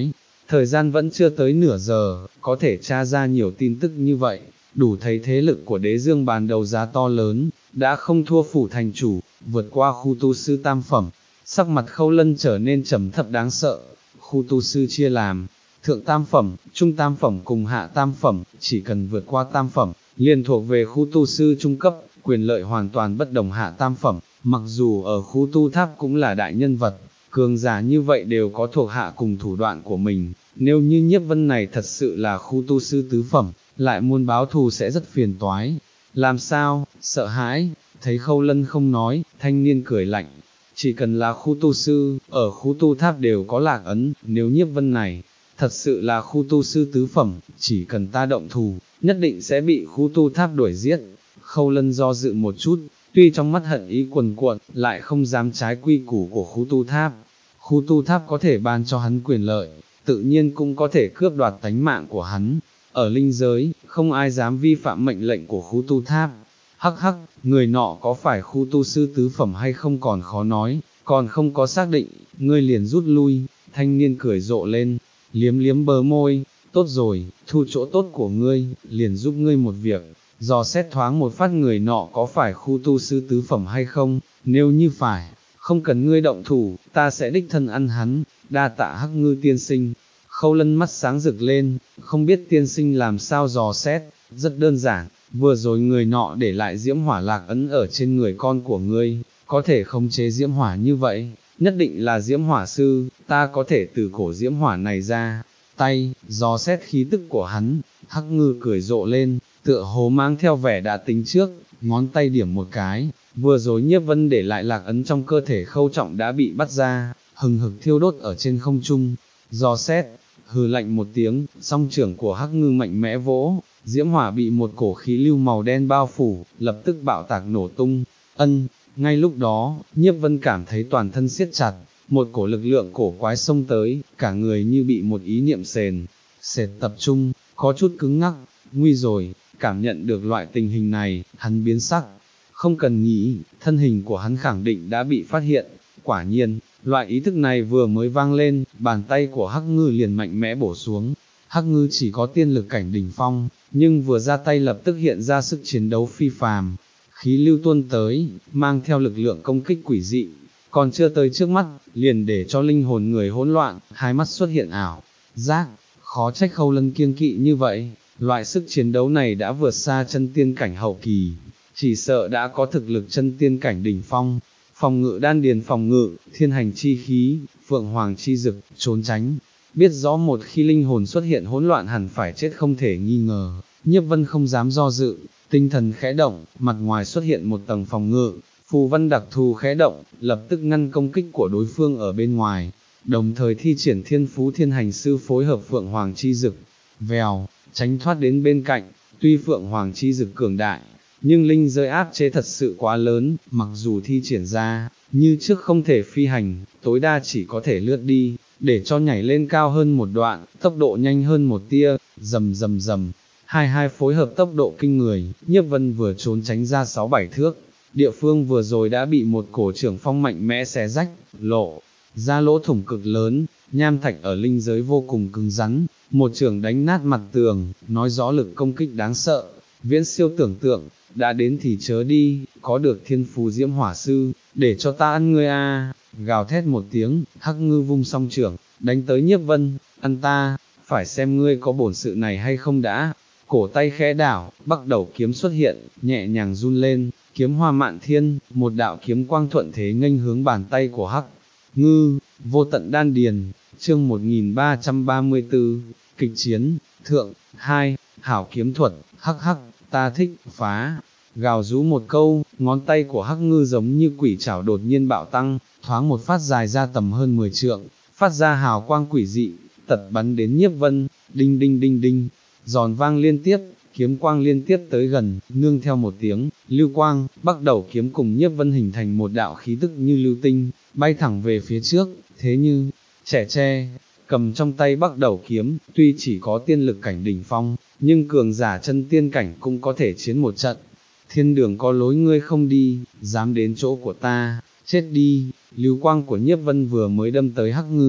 thời gian vẫn chưa tới nửa giờ, có thể tra ra nhiều tin tức như vậy, đủ thấy thế lực của đế dương bàn đấu giá to lớn, đã không thua phủ thành chủ, vượt qua khu tu sư tam phẩm. Sắc mặt Khâu Lân trở nên trầm thấp đáng sợ, khu tu sư chia làm, thượng tam phẩm, trung tam phẩm cùng hạ tam phẩm, chỉ cần vượt qua tam phẩm, liền thuộc về khu tu sư trung cấp, quyền lợi hoàn toàn bất đồng hạ tam phẩm, mặc dù ở khu tu tháp cũng là đại nhân vật, cường giả như vậy đều có thuộc hạ cùng thủ đoạn của mình, nếu như Nhiếp Vân này thật sự là khu tu sư tứ phẩm, lại muốn báo thù sẽ rất phiền toái. Làm sao, sợ hãi, thấy Khâu Lân không nói, thanh niên cười lạnh, chỉ cần là khu tu sư, ở khu tu tháp đều có lạc ấn, nếu Nhiếp Vân này, thật sự là khu tu sư tứ phẩm, chỉ cần ta động thủ, nhất định sẽ bị khu tu tháp đuổi giết. Khâu Lân do dự một chút, tuy trong mắt hận ý cuồn cuộn, lại không dám trái quy củ của khu tu tháp. Khu tu tháp có thể ban cho hắn quyền lợi, tự nhiên cũng có thể cướp đoạt tánh mạng của hắn. Ở linh giới, không ai dám vi phạm mệnh lệnh của khu tu tháp. Hắc hắc, người nọ có phải khu tu sư tứ phẩm hay không còn khó nói, còn không có xác định, ngươi liền rút lui. Thanh niên cười rộ lên, liếm liếm bờ môi, tốt rồi, thu chỗ tốt của ngươi, liền giúp ngươi một việc, dò xét thoáng một phát người nọ có phải khu tu sư tứ phẩm hay không, nếu như phải, không cần ngươi động thủ, ta sẽ đích thân ăn hắn, đa tạ Hắc Ngư tiên sinh. Khâu Lân mắt sáng rực lên, không biết tiên sinh làm sao dò xét, rất đơn giản, vừa rồi người nọ để lại diễm hỏa lạc ấn ở trên người con của ngươi, có thể khống chế diễm hỏa như vậy, nhất định là diễm hỏa sư, ta có thể từ cổ diễm hỏa này ra, tay, dò xét khí tức của hắn. Hắc Ngư cười rộ lên, tựa hồ mang theo vẻ đã tính trước, ngón tay điểm một cái, vừa rồi Nhiếp Vân để lại lạc ấn trong cơ thể Khâu Trọng đã bị bắt ra, hừng hực thiêu đốt ở trên không trung. Dò xét, hừ lạnh một tiếng, song trưởng của Hắc Ngư mạnh mẽ vỗ, diễm hỏa bị một cổ khí lưu màu đen bao phủ, lập tức bạo tạc nổ tung. Ân, ngay lúc đó, Nhiếp Vân cảm thấy toàn thân siết chặt, một cổ lực lượng cổ quái xông tới, cả người như bị một ý niệm sền, sệt tập trung, có chút cứng ngắc. Nguy rồi, cảm nhận được loại tình hình này, hắn biến sắc, không cần nghĩ, thân hình của hắn khẳng định đã bị phát hiện. Quả nhiên, loại ý thức này vừa mới vang lên, bàn tay của Hắc Ngư liền mạnh mẽ bổ xuống. Hắc Ngư chỉ có tiên lực cảnh đỉnh phong, nhưng vừa ra tay lập tức hiện ra sức chiến đấu phi phàm, khí lưu tuôn tới, mang theo lực lượng công kích quỷ dị, còn chưa tới trước mắt, liền để cho linh hồn người hỗn loạn, hai mắt xuất hiện ảo giác, khó trách Khâu Lân kiêng kỵ như vậy. Loại sức chiến đấu này đã vượt xa chân tiên cảnh hậu kỳ, chỉ sợ đã có thực lực chân tiên cảnh đỉnh phong. Phòng ngự đan điền phòng ngự, thiên hành chi khí, phượng hoàng chi dực, trốn tránh, biết rõ một khi linh hồn xuất hiện hỗn loạn hẳn phải chết không thể nghi ngờ. Nhiếp Vân không dám do dự, tinh thần khẽ động, mặt ngoài xuất hiện một tầng phòng ngự, phù văn đặc thù khẽ động, lập tức ngăn công kích của đối phương ở bên ngoài, đồng thời thi triển thiên phú thiên hành sư phối hợp phượng hoàng chi dực, vèo, tránh thoát đến bên cạnh. Tuy phượng hoàng chi dực cường đại, nhưng linh giới áp chế thật sự quá lớn, mặc dù thi triển ra, như trước không thể phi hành, tối đa chỉ có thể lướt đi, để cho nhảy lên cao hơn một đoạn, tốc độ nhanh hơn một tia, rầm rầm rầm, hai hai phối hợp tốc độ kinh người. Nhiếp Vân vừa trốn tránh ra sáu bảy thước, địa phương vừa rồi đã bị một cổ trưởng phong mạnh mẽ xé rách, lộ ra lỗ thủng cực lớn. Nham thạch ở linh giới vô cùng cứng rắn, một trưởng đánh nát mặt tường, nói rõ lực công kích đáng sợ, viễn siêu tưởng tượng. Đã đến thì chớ đi, có được thiên phú diễm hỏa sư, để cho ta ăn ngươi a! Gào thét một tiếng, Hắc Ngư vung song trưởng, đánh tới Nhiếp Vân. Ăn ta, phải xem ngươi có bổn sự này hay không đã. Cổ tay khẽ đảo, Bắc Đầu kiếm xuất hiện, nhẹ nhàng run lên, kiếm hoa mạn thiên, một đạo kiếm quang thuận thế nghênh hướng bàn tay của Hắc Ngư. Vô tận đan điền, chương một nghìn ba trăm ba mươi tư, kịch chiến, thượng, hai, hảo kiếm thuật, hắc hắc, ta thích, phá. Gào rú một câu, ngón tay của Hắc Ngư giống như quỷ chảo đột nhiên bạo tăng, thoáng một phát dài ra tầm hơn mười trượng, phát ra hào quang quỷ dị, tật bắn đến Nhiếp Vân. Đinh đinh đinh đinh, giòn vang liên tiếp, kiếm quang liên tiếp tới gần, nương theo một tiếng lưu quang, Bắc Đầu kiếm cùng Nhiếp Vân hình thành một đạo khí tức như lưu tinh, bay thẳng về phía trước. Thế như trẻ tre, cầm trong tay Bắc Đầu kiếm, tuy chỉ có tiên lực cảnh đỉnh phong, nhưng cường giả chân tiên cảnh cũng có thể chiến một trận. Thiên đường có lối ngươi không đi, dám đến chỗ của ta, chết đi. Lưu quang của Nhiếp Vân vừa mới đâm tới Hắc Ngư,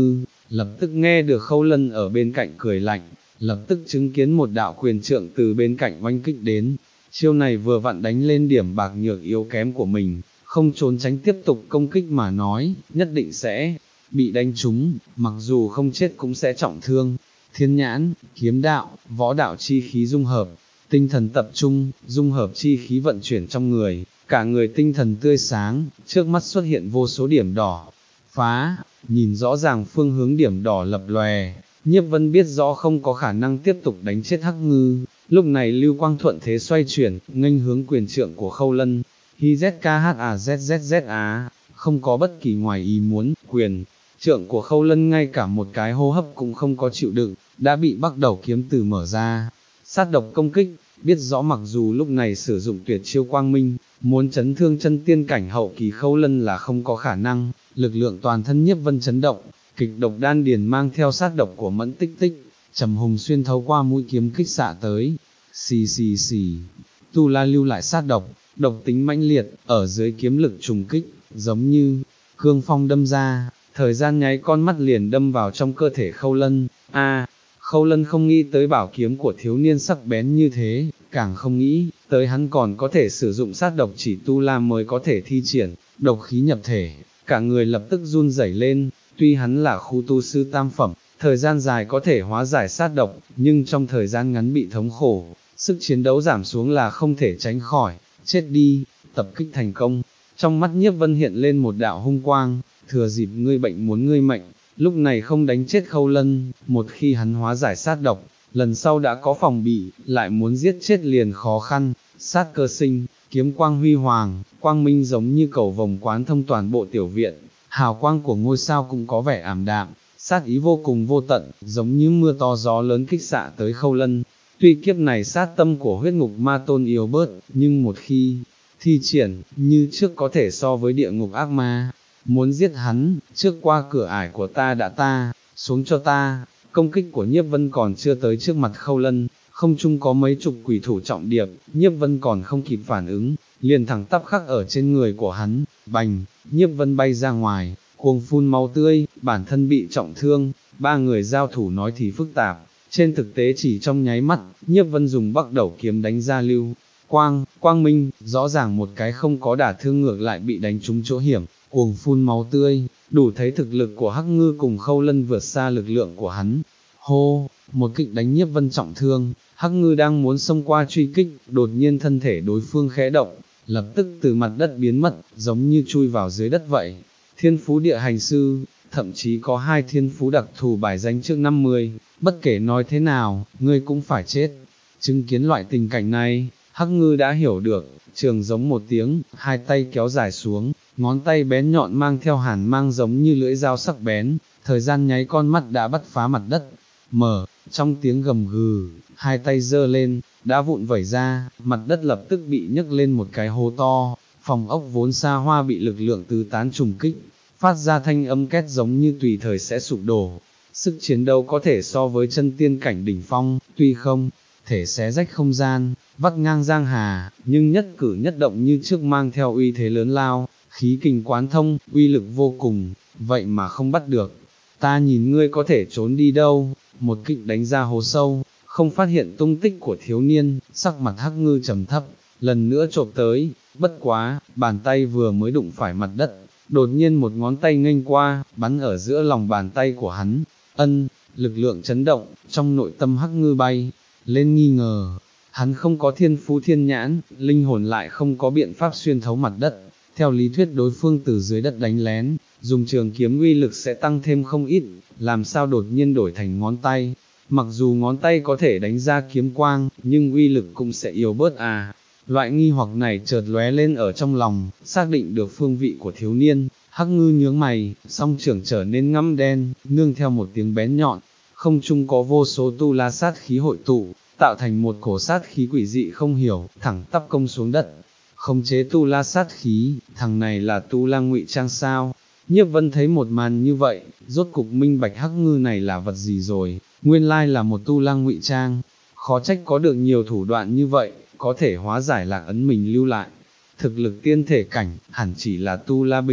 lập tức nghe được Khâu Lân ở bên cạnh cười lạnh, lập tức chứng kiến một đạo quyền trượng từ bên cạnh oanh kích đến, chiêu này vừa vặn đánh lên điểm bạc nhược yếu kém của mình, không trốn tránh tiếp tục công kích mà nói, nhất định sẽ bị đánh trúng, mặc dù không chết cũng sẽ trọng thương. Thiên nhãn, kiếm đạo, võ đạo chi khí dung hợp, tinh thần tập trung, dung hợp chi khí vận chuyển trong người, cả người tinh thần tươi sáng, trước mắt xuất hiện vô số điểm đỏ. Phá, nhìn rõ ràng phương hướng điểm đỏ lập lòe, Nhiếp Vân biết rõ không có khả năng tiếp tục đánh chết Hắc Ngư, lúc này lưu quang thuận thế xoay chuyển, nghênh hướng quyền trượng của Khâu Lân. Hi Z K H A Z Z Z A, không có bất kỳ ngoài ý muốn, quyền trượng của Khâu Lân ngay cả một cái hô hấp cũng không có chịu đựng, đã bị bắt đầu kiếm từ mở ra, sát độc công kích, biết rõ mặc dù lúc này sử dụng tuyệt chiêu quang minh, muốn chấn thương chân tiên cảnh hậu kỳ Khâu Lân là không có khả năng, lực lượng toàn thân Nhiếp Vân chấn động, kịch độc đan điền mang theo sát độc của Mẫn Tích Tích, trầm hùng xuyên thấu qua mũi kiếm kích xạ tới, xì xì xì, Tu La lưu lại sát độc, độc tính mãnh liệt, ở dưới kiếm lực trùng kích, giống như cương phong đâm ra, thời gian nháy con mắt liền đâm vào trong cơ thể Khâu Lân. A, Khâu Lân không nghĩ tới bảo kiếm của thiếu niên sắc bén như thế, càng không nghĩ tới hắn còn có thể sử dụng sát độc chỉ Tu La mới có thể thi triển, độc khí nhập thể, cả người lập tức run rẩy lên. Tuy hắn là khu tu sư tam phẩm, thời gian dài có thể hóa giải sát độc, nhưng trong thời gian ngắn bị thống khổ, sức chiến đấu giảm xuống là không thể tránh khỏi. Chết đi, tập kích thành công, trong mắt Nhiếp Vân hiện lên một đạo hung quang, thừa dịp ngươi bệnh muốn ngươi mệnh, lúc này không đánh chết Khâu Lân, một khi hắn hóa giải sát độc, lần sau đã có phòng bị, lại muốn giết chết liền khó khăn. Sát cơ sinh, kiếm quang huy hoàng, quang minh giống như cầu vồng quán thông toàn bộ tiểu viện, hào quang của ngôi sao cũng có vẻ ảm đạm, sát ý vô cùng vô tận, giống như mưa to gió lớn kích xạ tới Khâu Lân. Tuy kiếp này sát tâm của huyết ngục ma tôn yếu bớt, nhưng một khi thi triển, như trước có thể so với địa ngục ác ma. Muốn giết hắn, trước qua cửa ải của ta đã ta, xuống cho ta. Công kích của Nhiếp Vân còn chưa tới trước mặt Khâu Lân, không chung có mấy chục quỷ thủ trọng điệp, Nhiếp Vân còn không kịp phản ứng, liền thẳng tắp khắc ở trên người của hắn, bành, Nhiếp Vân bay ra ngoài, cuồng phun máu tươi, bản thân bị trọng thương. Ba người giao thủ nói thì phức tạp, trên thực tế chỉ trong nháy mắt, Nhiếp Vân dùng bắc đầu kiếm đánh ra lưu quang, quang minh, rõ ràng một cái không có đả thương ngược lại bị đánh trúng chỗ hiểm, cuồng phun máu tươi, đủ thấy thực lực của Hắc Ngư cùng Khâu Lân vượt xa lực lượng của hắn. Hô, một kích đánh Nhiếp Vân trọng thương, Hắc Ngư đang muốn xông qua truy kích, đột nhiên thân thể đối phương khẽ động, lập tức từ mặt đất biến mất, giống như chui vào dưới đất vậy. Thiên phú địa hành sư, thậm chí có hai thiên phú đặc thù bài danh trước năm mươi, bất kể nói thế nào, ngươi cũng phải chết. Chứng kiến loại tình cảnh này, Hắc Ngư đã hiểu được, trường giống một tiếng, hai tay kéo dài xuống, ngón tay bén nhọn mang theo hàn mang giống như lưỡi dao sắc bén, thời gian nháy con mắt đã bắt phá mặt đất. Mở, trong tiếng gầm gừ, hai tay giơ lên, đã vụn vẩy ra, mặt đất lập tức bị nhấc lên một cái hố to, phòng ốc vốn xa hoa bị lực lượng tứ tán trùng kích, phát ra thanh âm két giống như tùy thời sẽ sụp đổ. Sức chiến đấu có thể so với chân tiên cảnh đỉnh phong, tuy không thể xé rách không gian, vắt ngang giang hà, nhưng nhất cử nhất động như trước mang theo uy thế lớn lao, khí kình quán thông, uy lực vô cùng, vậy mà không bắt được. Ta nhìn ngươi có thể trốn đi đâu, một kích đánh ra hố sâu, không phát hiện tung tích của thiếu niên, sắc mặt Hắc Ngư trầm thấp, lần nữa chộp tới, bất quá, bàn tay vừa mới đụng phải mặt đất, đột nhiên một ngón tay nghênh qua, bắn ở giữa lòng bàn tay của hắn, ân, lực lượng chấn động, trong nội tâm Hắc Ngư bay lên nghi ngờ, hắn không có thiên phú thiên nhãn, linh hồn lại không có biện pháp xuyên thấu mặt đất, theo lý thuyết đối phương từ dưới đất đánh lén, dùng trường kiếm uy lực sẽ tăng thêm không ít, làm sao đột nhiên đổi thành ngón tay, mặc dù ngón tay có thể đánh ra kiếm quang, nhưng uy lực cũng sẽ yếu bớt à. Loại nghi hoặc này chợt lóe lên ở trong lòng, xác định được phương vị của thiếu niên, Hắc Ngư nhướng mày, song trưởng trở nên ngăm đen, nương theo một tiếng bén nhọn, không chung có vô số tu la sát khí hội tụ, tạo thành một cổ sát khí quỷ dị không hiểu, thẳng tắp công xuống đất. Khống chế tu la sát khí, thằng này là tu la ngụy trang sao? Nhiếp Vân thấy một màn như vậy, rốt cục minh bạch Hắc Ngư này là vật gì rồi, nguyên lai là một tu la ngụy trang, khó trách có được nhiều thủ đoạn như vậy, có thể hóa giải lạc ấn mình lưu lại. Thực lực tiên thể cảnh, hẳn chỉ là tu la binh,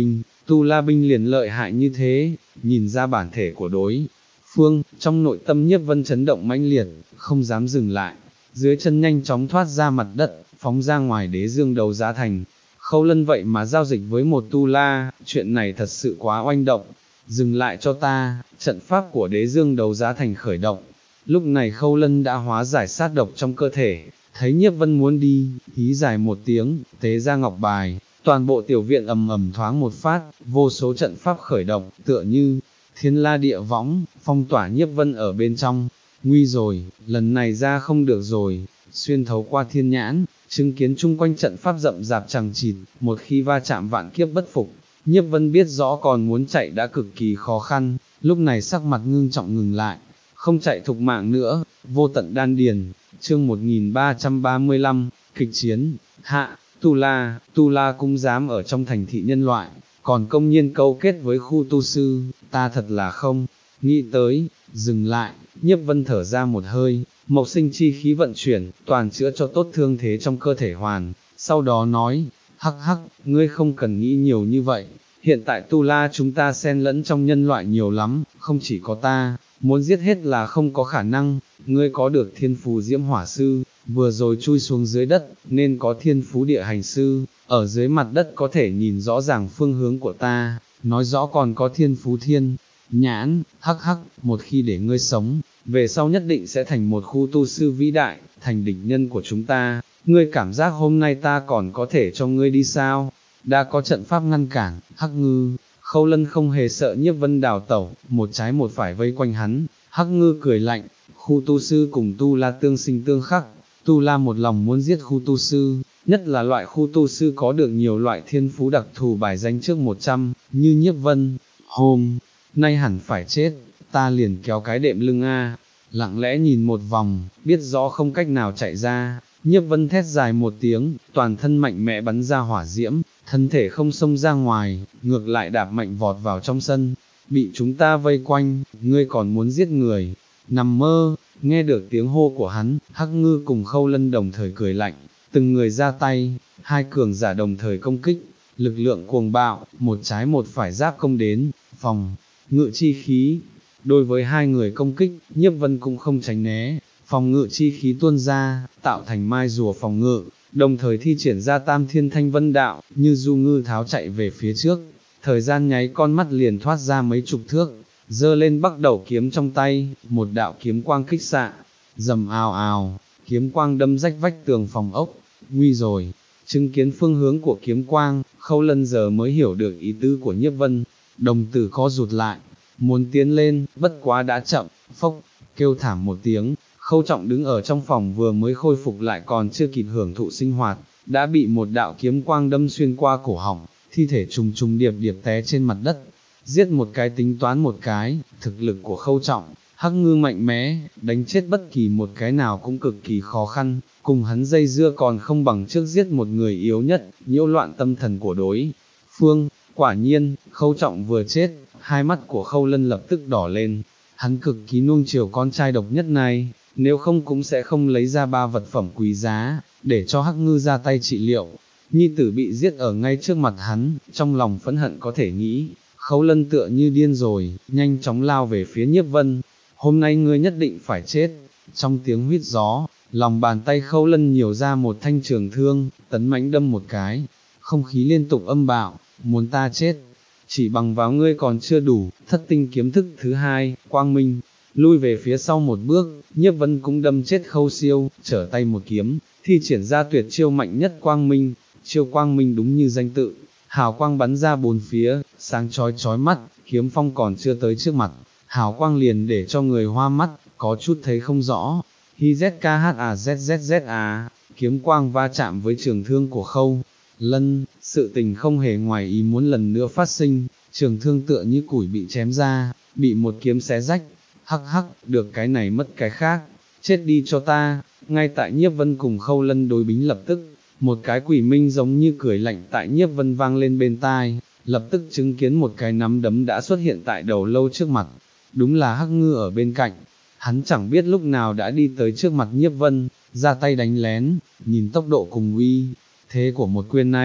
Tu La binh liền lợi hại như thế, nhìn ra bản thể của đối phương, trong nội tâm Nhiếp Vân chấn động mãnh liệt, không dám dừng lại, dưới chân nhanh chóng thoát ra mặt đất, phóng ra ngoài đế dương đấu giá thành. Khâu Lân vậy mà giao dịch với một Tu La, chuyện này thật sự quá oanh động. Dừng lại cho ta, trận pháp của đế dương đấu giá thành khởi động. Lúc này Khâu Lân đã hóa giải sát độc trong cơ thể, thấy Nhiếp Vân muốn đi, hí dài một tiếng, tế ra ngọc bài, toàn bộ tiểu viện ầm ầm thoáng một phát, vô số trận pháp khởi động, tựa như thiên la địa võng, phong tỏa Nhiếp Vân ở bên trong. Nguy rồi, lần này ra không được rồi, xuyên thấu qua thiên nhãn, chứng kiến chung quanh trận pháp rậm rạp chằng chịt, một khi va chạm vạn kiếp bất phục, Nhiếp Vân biết rõ còn muốn chạy đã cực kỳ khó khăn, lúc này sắc mặt ngưng trọng ngừng lại, không chạy thục mạng nữa. Vô tận đan điền, chương một nghìn ba trăm ba mươi lăm, kịch chiến, hạ, Tu La, Tu La cũng dám ở trong thành thị nhân loại, còn công nhiên câu kết với khu tu sư, ta thật là không nghĩ tới. Dừng lại, Nhiếp Vân thở ra một hơi, mộc sinh chi khí vận chuyển, toàn chữa cho tốt thương thế trong cơ thể hoàn, sau đó nói, hắc hắc, ngươi không cần nghĩ nhiều như vậy, hiện tại Tu La chúng ta xen lẫn trong nhân loại nhiều lắm, không chỉ có ta, muốn giết hết là không có khả năng. Ngươi có được thiên phú diễm hỏa sư, vừa rồi chui xuống dưới đất, nên có thiên phú địa hành sư, ở dưới mặt đất có thể nhìn rõ ràng phương hướng của ta, nói rõ còn có thiên phú thiên nhãn, hắc hắc, một khi để ngươi sống, về sau nhất định sẽ thành một khu tu sư vĩ đại, thành đỉnh nhân của chúng ta. Ngươi cảm giác hôm nay ta còn có thể cho ngươi đi sao? Đã có trận pháp ngăn cản, hắc ngư. Khâu Lân không hề sợ Nhiếp Vân đào tẩu, một trái một phải vây quanh hắn. Hắc ngư cười lạnh, khu tu sư cùng Tu La tương sinh tương khắc, Tu La một lòng muốn giết khu tu sư, nhất là loại khu tu sư có được nhiều loại thiên phú đặc thù bài danh trước một trăm, như Nhiếp Vân. Hôm nay hẳn phải chết, ta liền kéo cái đệm lưng a. Lặng lẽ nhìn một vòng, biết rõ không cách nào chạy ra, Nhiếp Vân thét dài một tiếng, toàn thân mạnh mẽ bắn ra hỏa diễm, thân thể không xông ra ngoài, ngược lại đạp mạnh vọt vào trong sân. Bị chúng ta vây quanh, ngươi còn muốn giết người? Nằm mơ. Nghe được tiếng hô của hắn, Hắc Ngư cùng Khâu Lân đồng thời cười lạnh, từng người ra tay, hai cường giả đồng thời công kích, lực lượng cuồng bạo, một trái một phải giáp công đến, phòng ngự chi khí. Đối với hai người công kích, Nhiếp Vân cũng không tránh né, phòng ngự chi khí tuôn ra, tạo thành mai rùa phòng ngự, đồng thời thi triển ra tam thiên thanh vân đạo, như du ngư tháo chạy về phía trước. Thời gian nháy con mắt liền thoát ra mấy chục thước, giơ lên bắc đầu kiếm trong tay, một đạo kiếm quang kích xạ, rầm ào ào, kiếm quang đâm rách vách tường phòng ốc. Nguy rồi, chứng kiến phương hướng của kiếm quang, Khâu Lân giờ mới hiểu được ý tứ của Nhiếp Vân, đồng tử co rụt lại, muốn tiến lên, bất quá đã chậm. Phốc, kêu thảm một tiếng, Khâu Trọng đứng ở trong phòng vừa mới khôi phục lại còn chưa kịp hưởng thụ sinh hoạt, đã bị một đạo kiếm quang đâm xuyên qua cổ họng, thi thể trùng trùng điệp điệp té trên mặt đất. Giết một cái tính toán một cái, thực lực của Khâu Trọng, Hắc Ngư mạnh mẽ, đánh chết bất kỳ một cái nào cũng cực kỳ khó khăn, cùng hắn dây dưa còn không bằng trước giết một người yếu nhất, nhiễu loạn tâm thần của đối phương. Quả nhiên, Khâu Trọng vừa chết, hai mắt của Khâu Lân lập tức đỏ lên, hắn cực kỳ nuông chiều con trai độc nhất này, nếu không cũng sẽ không lấy ra ba vật phẩm quý giá, để cho Hắc Ngư ra tay trị liệu. Nhi tử bị giết ở ngay trước mặt hắn, trong lòng phẫn hận có thể nghĩ. Khâu Lân tựa như điên rồi, nhanh chóng lao về phía Nhiếp Vân. Hôm nay ngươi nhất định phải chết. Trong tiếng huýt gió, lòng bàn tay Khâu Lân nhiều ra một thanh trường thương, tấn mãnh đâm một cái. Không khí liên tục âm bạo, muốn ta chết, chỉ bằng vào ngươi còn chưa đủ. Thất tinh kiếm thức thứ hai, quang minh, lui về phía sau một bước, Nhiếp Vân cũng đâm chết Khâu Siêu, trở tay một kiếm, thi triển ra tuyệt chiêu mạnh nhất quang minh. Chiêu quang minh đúng như danh tự, hào quang bắn ra bốn phía, sáng chói chói mắt, kiếm phong còn chưa tới trước mặt, hào quang liền để cho người hoa mắt, có chút thấy không rõ. Hi z k h a z z z a, kiếm quang va chạm với trường thương của Khâu Lân, sự tình không hề ngoài ý muốn lần nữa phát sinh, trường thương tựa như củi bị chém ra, bị một kiếm xé rách. Hắc hắc, được cái này mất cái khác, chết đi cho ta. Ngay tại Nhiếp Vân cùng Khâu Lân đối bính lập tức, một cái quỷ minh giống như cười lạnh tại Nhiếp Vân vang lên bên tai, lập tức chứng kiến một cái nắm đấm đã xuất hiện tại đầu lâu trước mặt, đúng là Hắc Ngư ở bên cạnh. Hắn chẳng biết lúc nào đã đi tới trước mặt Nhiếp Vân, ra tay đánh lén, nhìn tốc độ cùng uy thế của một quyền này,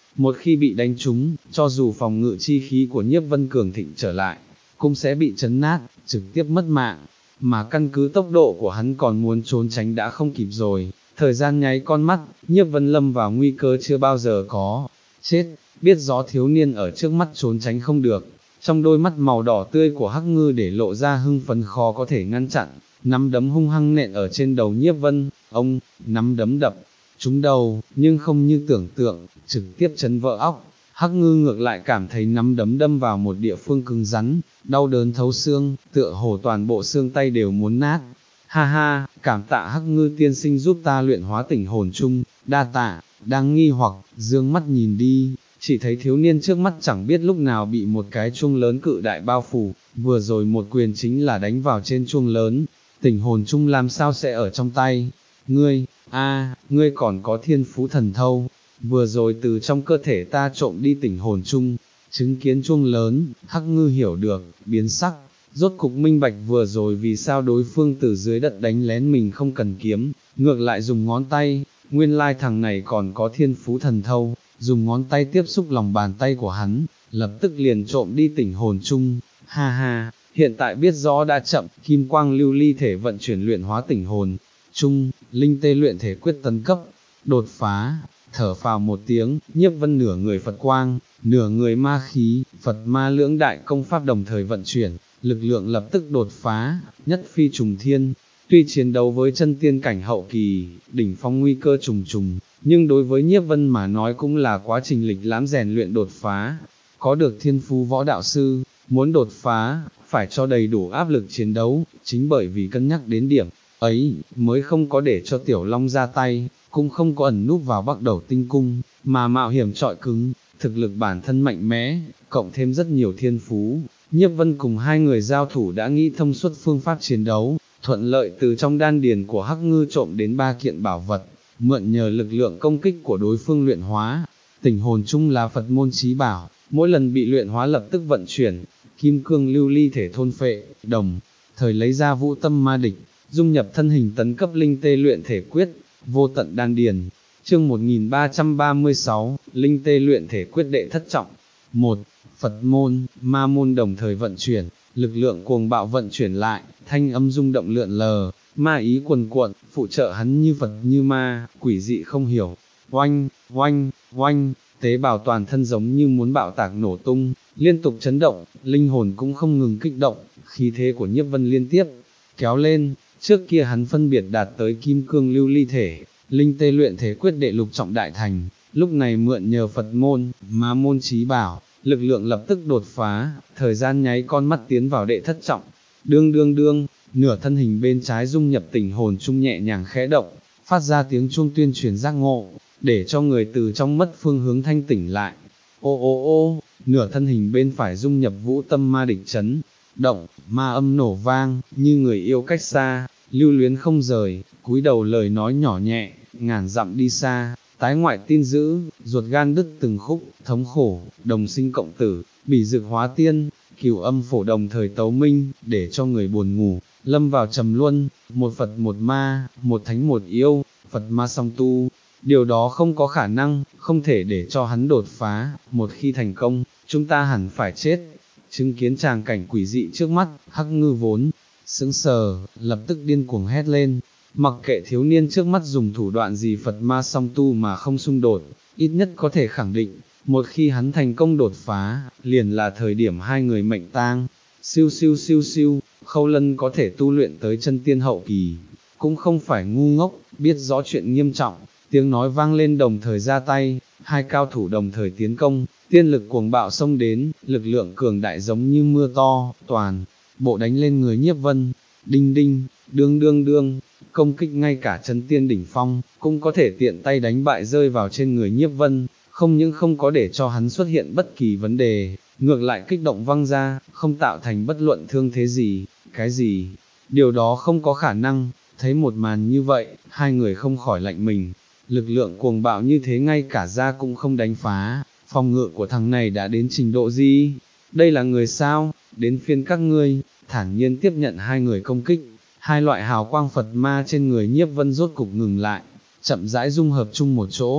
một khi bị đánh trúng, cho dù phòng ngự chi khí của Nhiếp Vân cường thịnh trở lại, cũng sẽ bị chấn nát, trực tiếp mất mạng, mà căn cứ tốc độ của hắn còn muốn trốn tránh đã không kịp rồi, thời gian nháy con mắt, Nhiếp Vân lâm vào nguy cơ chưa bao giờ có, chết, biết rõ thiếu niên ở trước mắt trốn tránh không được, trong đôi mắt màu đỏ tươi của Hắc Ngư để lộ ra hưng phấn khó có thể ngăn chặn, nắm đấm hung hăng nện ở trên đầu Nhiếp Vân, ông, nắm đấm đập, trúng đầu, nhưng không như tưởng tượng, trực tiếp chấn vỡ óc. Hắc Ngư ngược lại cảm thấy nắm đấm đâm vào một địa phương cứng rắn, đau đớn thấu xương, tựa hồ toàn bộ xương tay đều muốn nát. Ha ha, cảm tạ Hắc Ngư tiên sinh giúp ta luyện hóa tỉnh hồn chung, đa tạ, đang nghi hoặc, dương mắt nhìn đi, chỉ thấy thiếu niên trước mắt chẳng biết lúc nào bị một cái chuông lớn cự đại bao phủ, vừa rồi một quyền chính là đánh vào trên chuông lớn, tỉnh hồn chung làm sao sẽ ở trong tay, ngươi, a, ngươi còn có thiên phú thần thâu, vừa rồi từ trong cơ thể ta trộm đi tỉnh hồn chung, chứng kiến chuông lớn, Hắc Ngư hiểu được, biến sắc, rốt cục minh bạch vừa rồi vì sao đối phương từ dưới đất đánh lén mình không cần kiếm, ngược lại dùng ngón tay, nguyên lai thằng này còn có thiên phú thần thâu, dùng ngón tay tiếp xúc lòng bàn tay của hắn, lập tức liền trộm đi tỉnh hồn chung, ha ha, hiện tại biết rõ đã chậm, kim quang lưu ly thể vận chuyển luyện hóa tỉnh hồn, chung, linh tê luyện thể quyết tấn cấp, đột phá, thở phào một tiếng, Nhiếp Vân nửa người Phật quang, nửa người ma khí, Phật ma lưỡng đại công pháp đồng thời vận chuyển, lực lượng lập tức đột phá, nhất phi trùng thiên. Tuy chiến đấu với chân tiên cảnh hậu kỳ, đỉnh phong nguy cơ trùng trùng, nhưng đối với Nhiếp Vân mà nói cũng là quá trình lịch lãm rèn luyện đột phá. Có được thiên phú võ đạo sư, muốn đột phá, phải cho đầy đủ áp lực chiến đấu, chính bởi vì cân nhắc đến điểm ấy, mới không có để cho Tiểu Long ra tay, cũng không có ẩn núp vào Bắc Đầu Tinh Cung, mà mạo hiểm trọi cứng, thực lực bản thân mạnh mẽ, cộng thêm rất nhiều thiên phú. Nhiếp Vân cùng hai người giao thủ đã nghĩ thông suốt phương pháp chiến đấu, thuận lợi từ trong đan điền của Hắc Ngư trộm đến ba kiện bảo vật, mượn nhờ lực lượng công kích của đối phương luyện hóa. Tỉnh hồn chung là Phật môn chí bảo, mỗi lần bị luyện hóa lập tức vận chuyển, kim cương lưu ly thể thôn phệ, đồng thời lấy ra vũ tâm ma địch, dung nhập thân hình tấn cấp linh tê luyện thể quyết, vô tận đan điền. Chương một nghìn ba trăm ba mươi sáu, linh tê luyện thể quyết đệ thất trọng. một. Phật môn, ma môn đồng thời vận chuyển, lực lượng cuồng bạo vận chuyển lại, thanh âm rung động lượn lờ, ma ý cuồn cuộn, phụ trợ hắn như Phật như ma, quỷ dị không hiểu. Oanh, oanh, oanh, tế bào toàn thân giống như muốn bạo tạc nổ tung, liên tục chấn động, linh hồn cũng không ngừng kích động, khí thế của Nhiếp Vân liên tiếp kéo lên. Trước kia hắn phân biệt đạt tới kim cương lưu ly thể, linh tê luyện thể quyết đệ lục trọng đại thành, lúc này mượn nhờ Phật môn, ma môn chí bảo, lực lượng lập tức đột phá, thời gian nháy con mắt tiến vào đệ thất trọng. Đương đương đương, nửa thân hình bên trái dung nhập tỉnh hồn chung nhẹ nhàng khẽ động, phát ra tiếng chuông tuyên truyền giác ngộ, để cho người từ trong mất phương hướng thanh tỉnh lại. Ô ô ô, nửa thân hình bên phải dung nhập vũ tâm ma địch chấn động, ma âm nổ vang, như người yêu cách xa, lưu luyến không rời, cúi đầu lời nói nhỏ nhẹ, ngàn dặm đi xa, tái ngoại tin dữ, ruột gan đứt từng khúc, thống khổ, đồng sinh cộng tử, bỉ dực hóa tiên, cửu âm phổ đồng thời tấu minh, để cho người buồn ngủ, lâm vào trầm luân, một Phật một ma, một thánh một yêu, Phật ma song tu, điều đó không có khả năng, không thể để cho hắn đột phá, một khi thành công, chúng ta hẳn phải chết. Chứng kiến tràng cảnh quỷ dị trước mắt, Hắc Ngư vốn sững sờ, lập tức điên cuồng hét lên, mặc kệ thiếu niên trước mắt dùng thủ đoạn gì Phật ma song tu mà không xung đột, ít nhất có thể khẳng định, một khi hắn thành công đột phá, liền là thời điểm hai người mệnh tang. Siêu siêu siêu siêu, Khâu Lân có thể tu luyện tới chân tiên hậu kỳ, cũng không phải ngu ngốc, biết rõ chuyện nghiêm trọng, tiếng nói vang lên đồng thời ra tay, hai cao thủ đồng thời tiến công, tiên lực cuồng bạo xông đến, lực lượng cường đại giống như mưa to, toàn bộ đánh lên người Nhiếp Vân, đinh đinh, đương đương đương, công kích ngay cả chân tiên đỉnh phong, cũng có thể tiện tay đánh bại rơi vào trên người Nhiếp Vân, không những không có để cho hắn xuất hiện bất kỳ vấn đề, ngược lại kích động văng ra, không tạo thành bất luận thương thế gì, cái gì, điều đó không có khả năng. Thấy một màn như vậy, hai người không khỏi lạnh mình, lực lượng cuồng bạo như thế ngay cả ra cũng không đánh phá, phòng ngự của thằng này đã đến trình độ gì? Đây là người sao? Đến phiên các ngươi, thản nhiên tiếp nhận hai người công kích, hai loại hào quang Phật ma trên người Nhiếp Vân rốt cục ngừng lại, chậm rãi dung hợp chung một chỗ,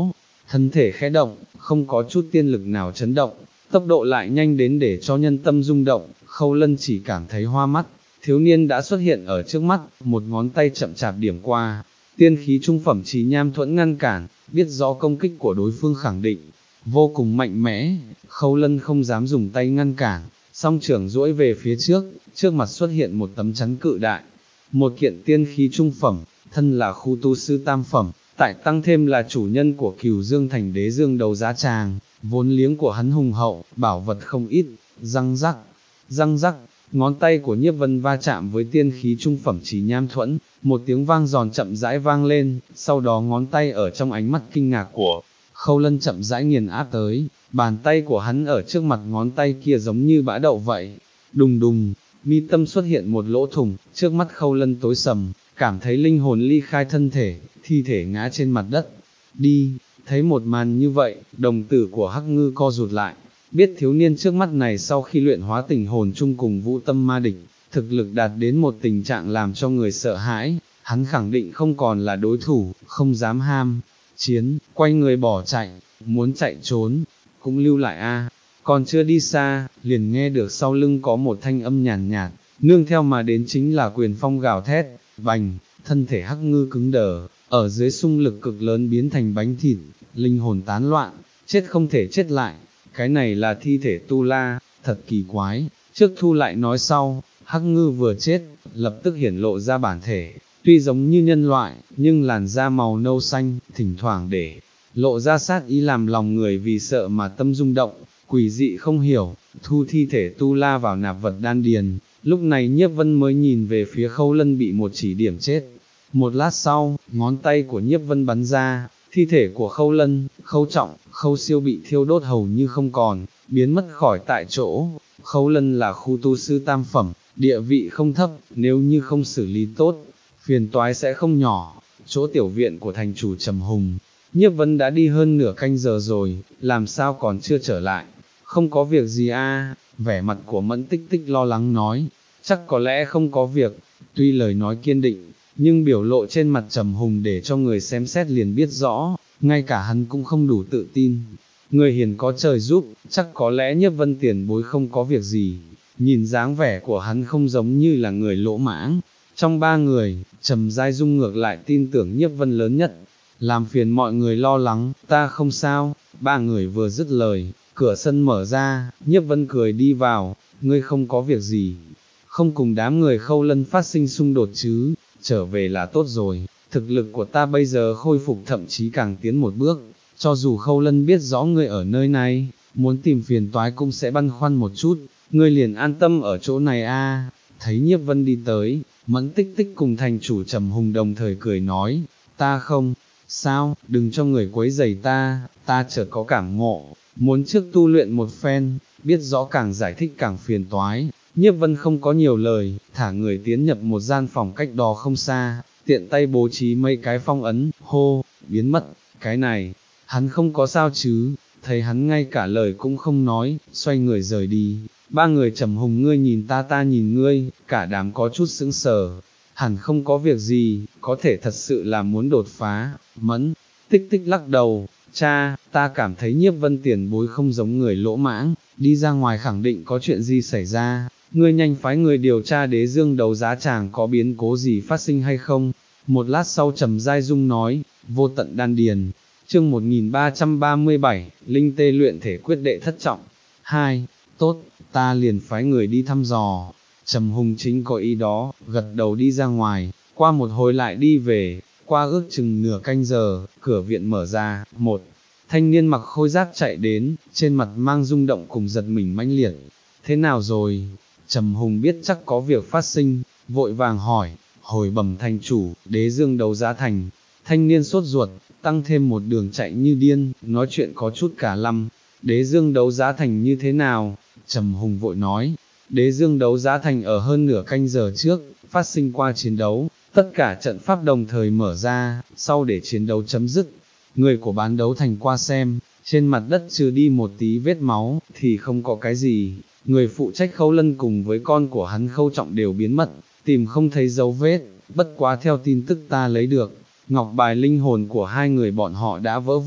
thân thể khẽ động, không có chút tiên lực nào chấn động, tốc độ lại nhanh đến để cho nhân tâm rung động, Khâu Lân chỉ cảm thấy hoa mắt, thiếu niên đã xuất hiện ở trước mắt, một ngón tay chậm chạp điểm qua, tiên khí trung phẩm Trì Nham Thuẫn ngăn cản, biết rõ công kích của đối phương khẳng định, vô cùng mạnh mẽ, Khâu Lân không dám dùng tay ngăn cản, song trưởng duỗi về phía trước, trước mặt xuất hiện một tấm chắn cự đại, một kiện tiên khí trung phẩm, thân là khu tu sư tam phẩm, tại tăng thêm là chủ nhân của Cửu Dương Thành Đế Dương đấu giá tràng, vốn liếng của hắn hùng hậu, bảo vật không ít, răng rắc, răng rắc, ngón tay của Nhiếp Vân va chạm với tiên khí trung phẩm Trì Nham Thuẫn, một tiếng vang giòn chậm rãi vang lên, sau đó ngón tay ở trong ánh mắt kinh ngạc của Khâu Lân chậm rãi nghiền áp tới, bàn tay của hắn ở trước mặt ngón tay kia giống như bã đậu vậy, đùng đùng, mi tâm xuất hiện một lỗ thủng, trước mắt Khâu Lân tối sầm, cảm thấy linh hồn ly khai thân thể, thi thể ngã trên mặt đất, đi, thấy một màn như vậy, đồng tử của Hắc Ngư co rụt lại, biết thiếu niên trước mắt này sau khi luyện hóa tình hồn chung cùng Vũ Tâm Ma Đỉnh, thực lực đạt đến một tình trạng làm cho người sợ hãi, hắn khẳng định không còn là đối thủ, không dám ham chiến, quay người bỏ chạy, muốn chạy trốn, cũng lưu lại a. Còn chưa đi xa, liền nghe được sau lưng có một thanh âm nhàn nhạt, nhạt, nương theo mà đến chính là quyền phong gào thét, bành, thân thể Hắc Ngư cứng đờ, ở dưới xung lực cực lớn biến thành bánh thịt, linh hồn tán loạn, chết không thể chết lại, cái này là thi thể tu la, thật kỳ quái, trước thu lại nói sau, Hắc Ngư vừa chết, lập tức hiển lộ ra bản thể, tuy giống như nhân loại, nhưng làn da màu nâu xanh, thỉnh thoảng để lộ ra sát ý làm lòng người vì sợ mà tâm rung động, quỷ dị không hiểu, thu thi thể tu la vào nạp vật đan điền, lúc này Nhiếp Vân mới nhìn về phía Khâu Lân bị một chỉ điểm chết. Một lát sau, ngón tay của Nhiếp Vân bắn ra, thi thể của Khâu Lân, Khâu Trọng, Khâu Siêu bị thiêu đốt hầu như không còn, biến mất khỏi tại chỗ. Khâu Lân là khu tu sư tam phẩm, địa vị không thấp, nếu như không xử lý tốt, phiền toái sẽ không nhỏ. Chỗ tiểu viện của thành chủ Trầm Hùng, Nhiếp Vân đã đi hơn nửa canh giờ rồi, làm sao còn chưa trở lại? Không có việc gì a? Vẻ mặt của Mẫn Tích Tích lo lắng nói, chắc có lẽ không có việc, tuy lời nói kiên định, nhưng biểu lộ trên mặt Trầm Hùng để cho người xem xét liền biết rõ, ngay cả hắn cũng không đủ tự tin. Người hiền có trời giúp, chắc có lẽ Nhiếp Vân tiền bối không có việc gì, nhìn dáng vẻ của hắn không giống như là người lỗ mãng. Trong ba người, Trầm Giai Dung ngược lại tin tưởng Nhiếp Vân lớn nhất, làm phiền mọi người lo lắng, ta không sao. Ba người vừa dứt lời, cửa sân mở ra, Nhiếp Vân cười đi vào, ngươi không có việc gì, không cùng đám người Khâu Lân phát sinh xung đột chứ, trở về là tốt rồi, thực lực của ta bây giờ khôi phục thậm chí càng tiến một bước, cho dù Khâu Lân biết rõ ngươi ở nơi này, muốn tìm phiền toái cũng sẽ băn khoăn một chút, ngươi liền an tâm ở chỗ này a. Thấy Nhiếp Vân đi tới, Mẫn Tích Tích cùng thành chủ Trầm Hùng đồng thời cười nói, ta không, sao, đừng cho người quấy rầy ta, ta chợt có cảm ngộ, muốn trước tu luyện một phen, biết rõ càng giải thích càng phiền toái. Nhiếp Vân không có nhiều lời, thả người tiến nhập một gian phòng cách đó không xa, tiện tay bố trí mấy cái phong ấn, hô, biến mất, cái này, hắn không có sao chứ, thấy hắn ngay cả lời cũng không nói, xoay người rời đi. Ba người Trầm Hùng ngươi nhìn ta ta nhìn ngươi, cả đám có chút sững sờ, hẳn không có việc gì, có thể thật sự là muốn đột phá. Mẫn Tích Tích lắc đầu, cha, ta cảm thấy Nhiếp Vân tiền bối không giống người lỗ mãng, đi ra ngoài khẳng định có chuyện gì xảy ra, ngươi nhanh phái người điều tra Đế Dương đấu giá tràng có biến cố gì phát sinh hay không. Một lát sau Trầm Giai Dung nói, vô tận đan điền, chương một nghìn ba trăm ba mươi bảy, Linh Tê luyện thể quyết đệ thất trọng, hai, tốt, ta liền phái người đi thăm dò. Trầm Hùng chính có ý đó, gật đầu đi ra ngoài, qua một hồi lại đi về, qua ước chừng nửa canh giờ, cửa viện mở ra, một thanh niên mặc khôi giáp chạy đến, trên mặt mang rung động cùng giật mình mãnh liệt. Thế nào rồi? Trầm Hùng biết chắc có việc phát sinh, vội vàng hỏi, hồi bẩm thành chủ, Đế Dương đấu giá thành. Thanh niên sốt ruột, tăng thêm một đường chạy như điên, nói chuyện có chút cả lăm. Đế Dương đấu giá thành như thế nào? Trầm Hùng vội nói, Đế Dương đấu giá thành ở hơn nửa canh giờ trước, phát sinh qua chiến đấu, tất cả trận pháp đồng thời mở ra, sau để chiến đấu chấm dứt. Người của bán đấu thành qua xem, trên mặt đất trừ đi một tí vết máu, thì không có cái gì. Người phụ trách Khâu Lân cùng với con của hắn Khâu Trọng đều biến mất, tìm không thấy dấu vết, bất quá theo tin tức ta lấy được, ngọc bài linh hồn của hai người bọn họ đã vỡ vụn,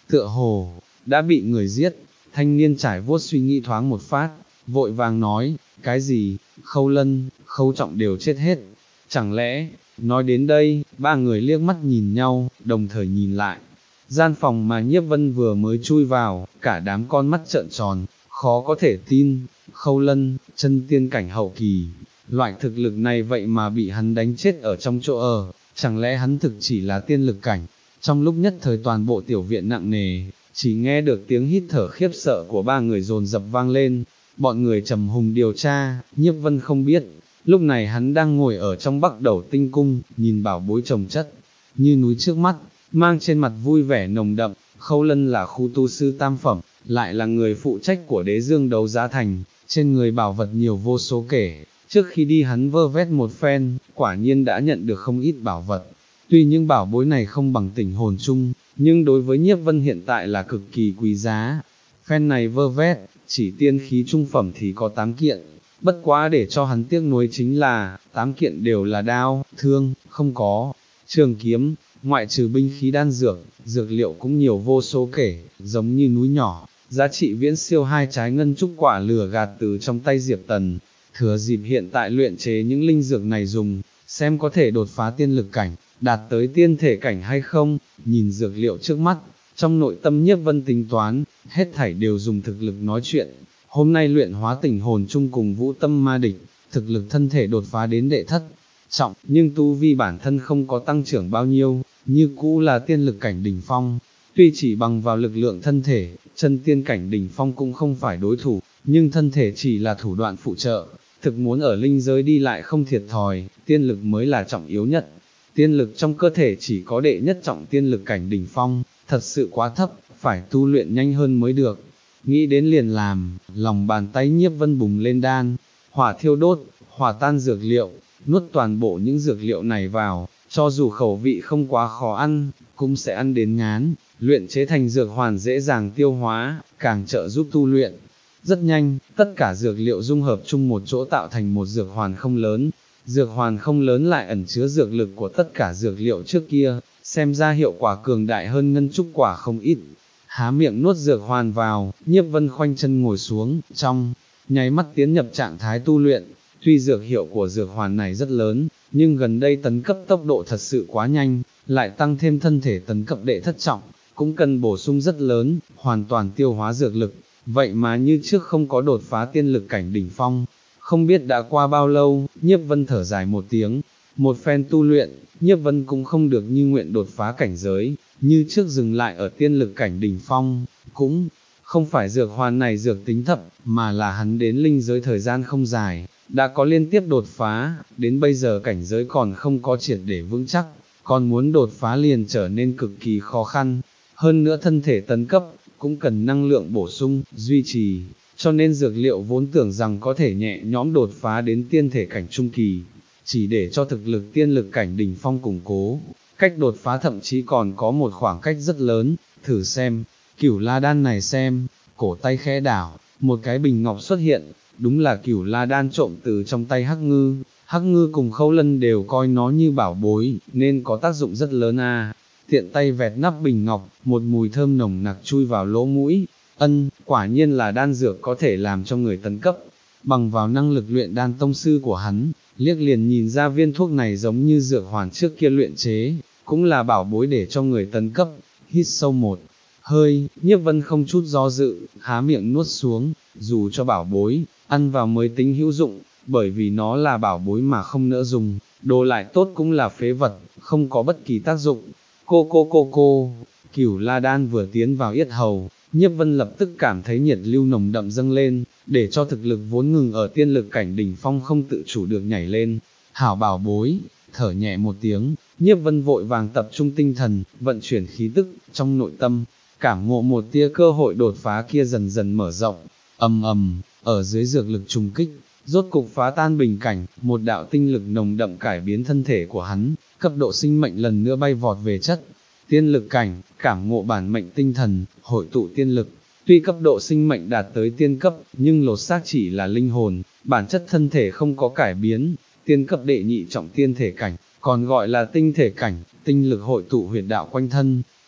tựa hồ, đã bị người giết, thanh niên trải vuốt suy nghĩ thoáng một phát, vội vàng nói, cái gì, Khâu Lân, Khâu Trọng đều chết hết, chẳng lẽ, nói đến đây, ba người liếc mắt nhìn nhau, đồng thời nhìn lại, gian phòng mà Nhiếp Vân vừa mới chui vào, cả đám con mắt trợn tròn, khó có thể tin, Khâu Lân, chân tiên cảnh hậu kỳ, loại thực lực này vậy mà bị hắn đánh chết ở trong chỗ ở, chẳng lẽ hắn thực chỉ là tiên lực cảnh. Trong lúc nhất thời toàn bộ tiểu viện nặng nề, chỉ nghe được tiếng hít thở khiếp sợ của ba người dồn dập vang lên, bọn người trầm hùng điều tra, Nhiếp Vân không biết, lúc này hắn đang ngồi ở trong Bắc Đầu Tinh Cung, nhìn bảo bối chồng chất, như núi trước mắt, mang trên mặt vui vẻ nồng đậm. Khâu Lân là khu tu sư tam phẩm, lại là người phụ trách của Đế Dương đấu giá thành, trên người bảo vật nhiều vô số kể, trước khi đi hắn vơ vét một phen, quả nhiên đã nhận được không ít bảo vật. Tuy những bảo bối này không bằng Tỉnh Hồn Chung, nhưng đối với Nhiếp Vân hiện tại là cực kỳ quý giá. Phen này vơ vét, chỉ tiên khí trung phẩm thì có tám kiện, bất quá để cho hắn tiếc nuối chính là, tám kiện đều là đao, thương, không có, trường kiếm, ngoại trừ binh khí đan dược, dược liệu cũng nhiều vô số kể, giống như núi nhỏ, giá trị viễn siêu hai trái ngân trúc quả lửa gạt từ trong tay Diệp Tần, thừa dịp hiện tại luyện chế những linh dược này dùng, xem có thể đột phá tiên lực cảnh, đạt tới tiên thể cảnh hay không. Nhìn dược liệu trước mắt, trong nội tâm Nhiếp Vân tính toán, hết thảy đều dùng thực lực nói chuyện, hôm nay luyện hóa Tỉnh Hồn Chung cùng Vũ Tâm Ma Địch, thực lực thân thể đột phá đến đệ thất trọng, nhưng tu vi bản thân không có tăng trưởng bao nhiêu, như cũ là tiên lực cảnh đỉnh phong, tuy chỉ bằng vào lực lượng thân thể, chân tiên cảnh đỉnh phong cũng không phải đối thủ, nhưng thân thể chỉ là thủ đoạn phụ trợ, thực muốn ở linh giới đi lại không thiệt thòi, tiên lực mới là trọng yếu nhất. Tiên lực trong cơ thể chỉ có đệ nhất trọng tiên lực cảnh đỉnh phong, thật sự quá thấp, phải tu luyện nhanh hơn mới được. Nghĩ đến liền làm, lòng bàn tay Nhiếp Vân bùng lên đan, hỏa thiêu đốt, hỏa tan dược liệu, nuốt toàn bộ những dược liệu này vào, cho dù khẩu vị không quá khó ăn, cũng sẽ ăn đến ngán, luyện chế thành dược hoàn dễ dàng tiêu hóa, càng trợ giúp tu luyện. Rất nhanh, tất cả dược liệu dung hợp chung một chỗ tạo thành một dược hoàn không lớn, dược hoàn không lớn lại ẩn chứa dược lực của tất cả dược liệu trước kia, xem ra hiệu quả cường đại hơn ngân trúc quả không ít. Há miệng nuốt dược hoàn vào, Nhiếp Vân khoanh chân ngồi xuống, trong nháy mắt tiến nhập trạng thái tu luyện. Tuy dược hiệu của dược hoàn này rất lớn, nhưng gần đây tấn cấp tốc độ thật sự quá nhanh, lại tăng thêm thân thể tấn cấp đệ thất trọng, cũng cần bổ sung rất lớn, hoàn toàn tiêu hóa dược lực, vậy mà như trước không có đột phá tiên lực cảnh đỉnh phong. Không biết đã qua bao lâu, Nhiếp Vân thở dài một tiếng, một phen tu luyện, Nhiếp Vân cũng không được như nguyện đột phá cảnh giới, như trước dừng lại ở tiên lực cảnh đỉnh phong, cũng không phải dược hoàn này dược tính thấp, mà là hắn đến linh giới thời gian không dài, đã có liên tiếp đột phá, đến bây giờ cảnh giới còn không có triệt để vững chắc, còn muốn đột phá liền trở nên cực kỳ khó khăn, hơn nữa thân thể tấn cấp, cũng cần năng lượng bổ sung, duy trì, cho nên dược liệu vốn tưởng rằng có thể nhẹ nhõm đột phá đến tiên thể cảnh trung kỳ, chỉ để cho thực lực tiên lực cảnh đỉnh phong củng cố, cách đột phá thậm chí còn có một khoảng cách rất lớn. Thử xem, Cửu La Đan này xem, cổ tay khẽ đảo, một cái bình ngọc xuất hiện, đúng là Cửu La Đan trộm từ trong tay Hắc Ngư, Hắc Ngư cùng Khâu Lân đều coi nó như bảo bối, nên có tác dụng rất lớn à. Tiện tay vẹt nắp bình ngọc, một mùi thơm nồng nặc chui vào lỗ mũi, ân, quả nhiên là đan dược có thể làm cho người tấn cấp, bằng vào năng lực luyện đan tông sư của hắn, liếc liền nhìn ra viên thuốc này giống như dược hoàn trước kia luyện chế, cũng là bảo bối để cho người tấn cấp. Hít sâu một hơi, Nhiếp Vân không chút do dự, há miệng nuốt xuống, dù cho bảo bối, ăn vào mới tính hữu dụng, bởi vì nó là bảo bối mà không nỡ dùng, đồ lại tốt cũng là phế vật, không có bất kỳ tác dụng. Cô cô cô cô, Cửu La Đan vừa tiến vào yết hầu, Nhiếp Vân lập tức cảm thấy nhiệt lưu nồng đậm dâng lên, để cho thực lực vốn ngừng ở tiên lực cảnh đỉnh phong không tự chủ được nhảy lên. Hảo bảo bối, thở nhẹ một tiếng, Nhiếp Vân vội vàng tập trung tinh thần, vận chuyển khí tức, trong nội tâm, cảm ngộ một tia cơ hội đột phá kia dần dần mở rộng, ầm ầm, ở dưới dược lực trùng kích, rốt cục phá tan bình cảnh, một đạo tinh lực nồng đậm cải biến thân thể của hắn, cấp độ sinh mệnh lần nữa bay vọt về chất. Tiên lực cảnh, cảm ngộ bản mệnh tinh thần, hội tụ tiên lực, tuy cấp độ sinh mệnh đạt tới tiên cấp, nhưng lột xác chỉ là linh hồn, bản chất thân thể không có cải biến, tiên cấp đệ nhị trọng tiên thể cảnh, còn gọi là tinh thể cảnh, tinh lực hội tụ huyệt đạo quanh thân,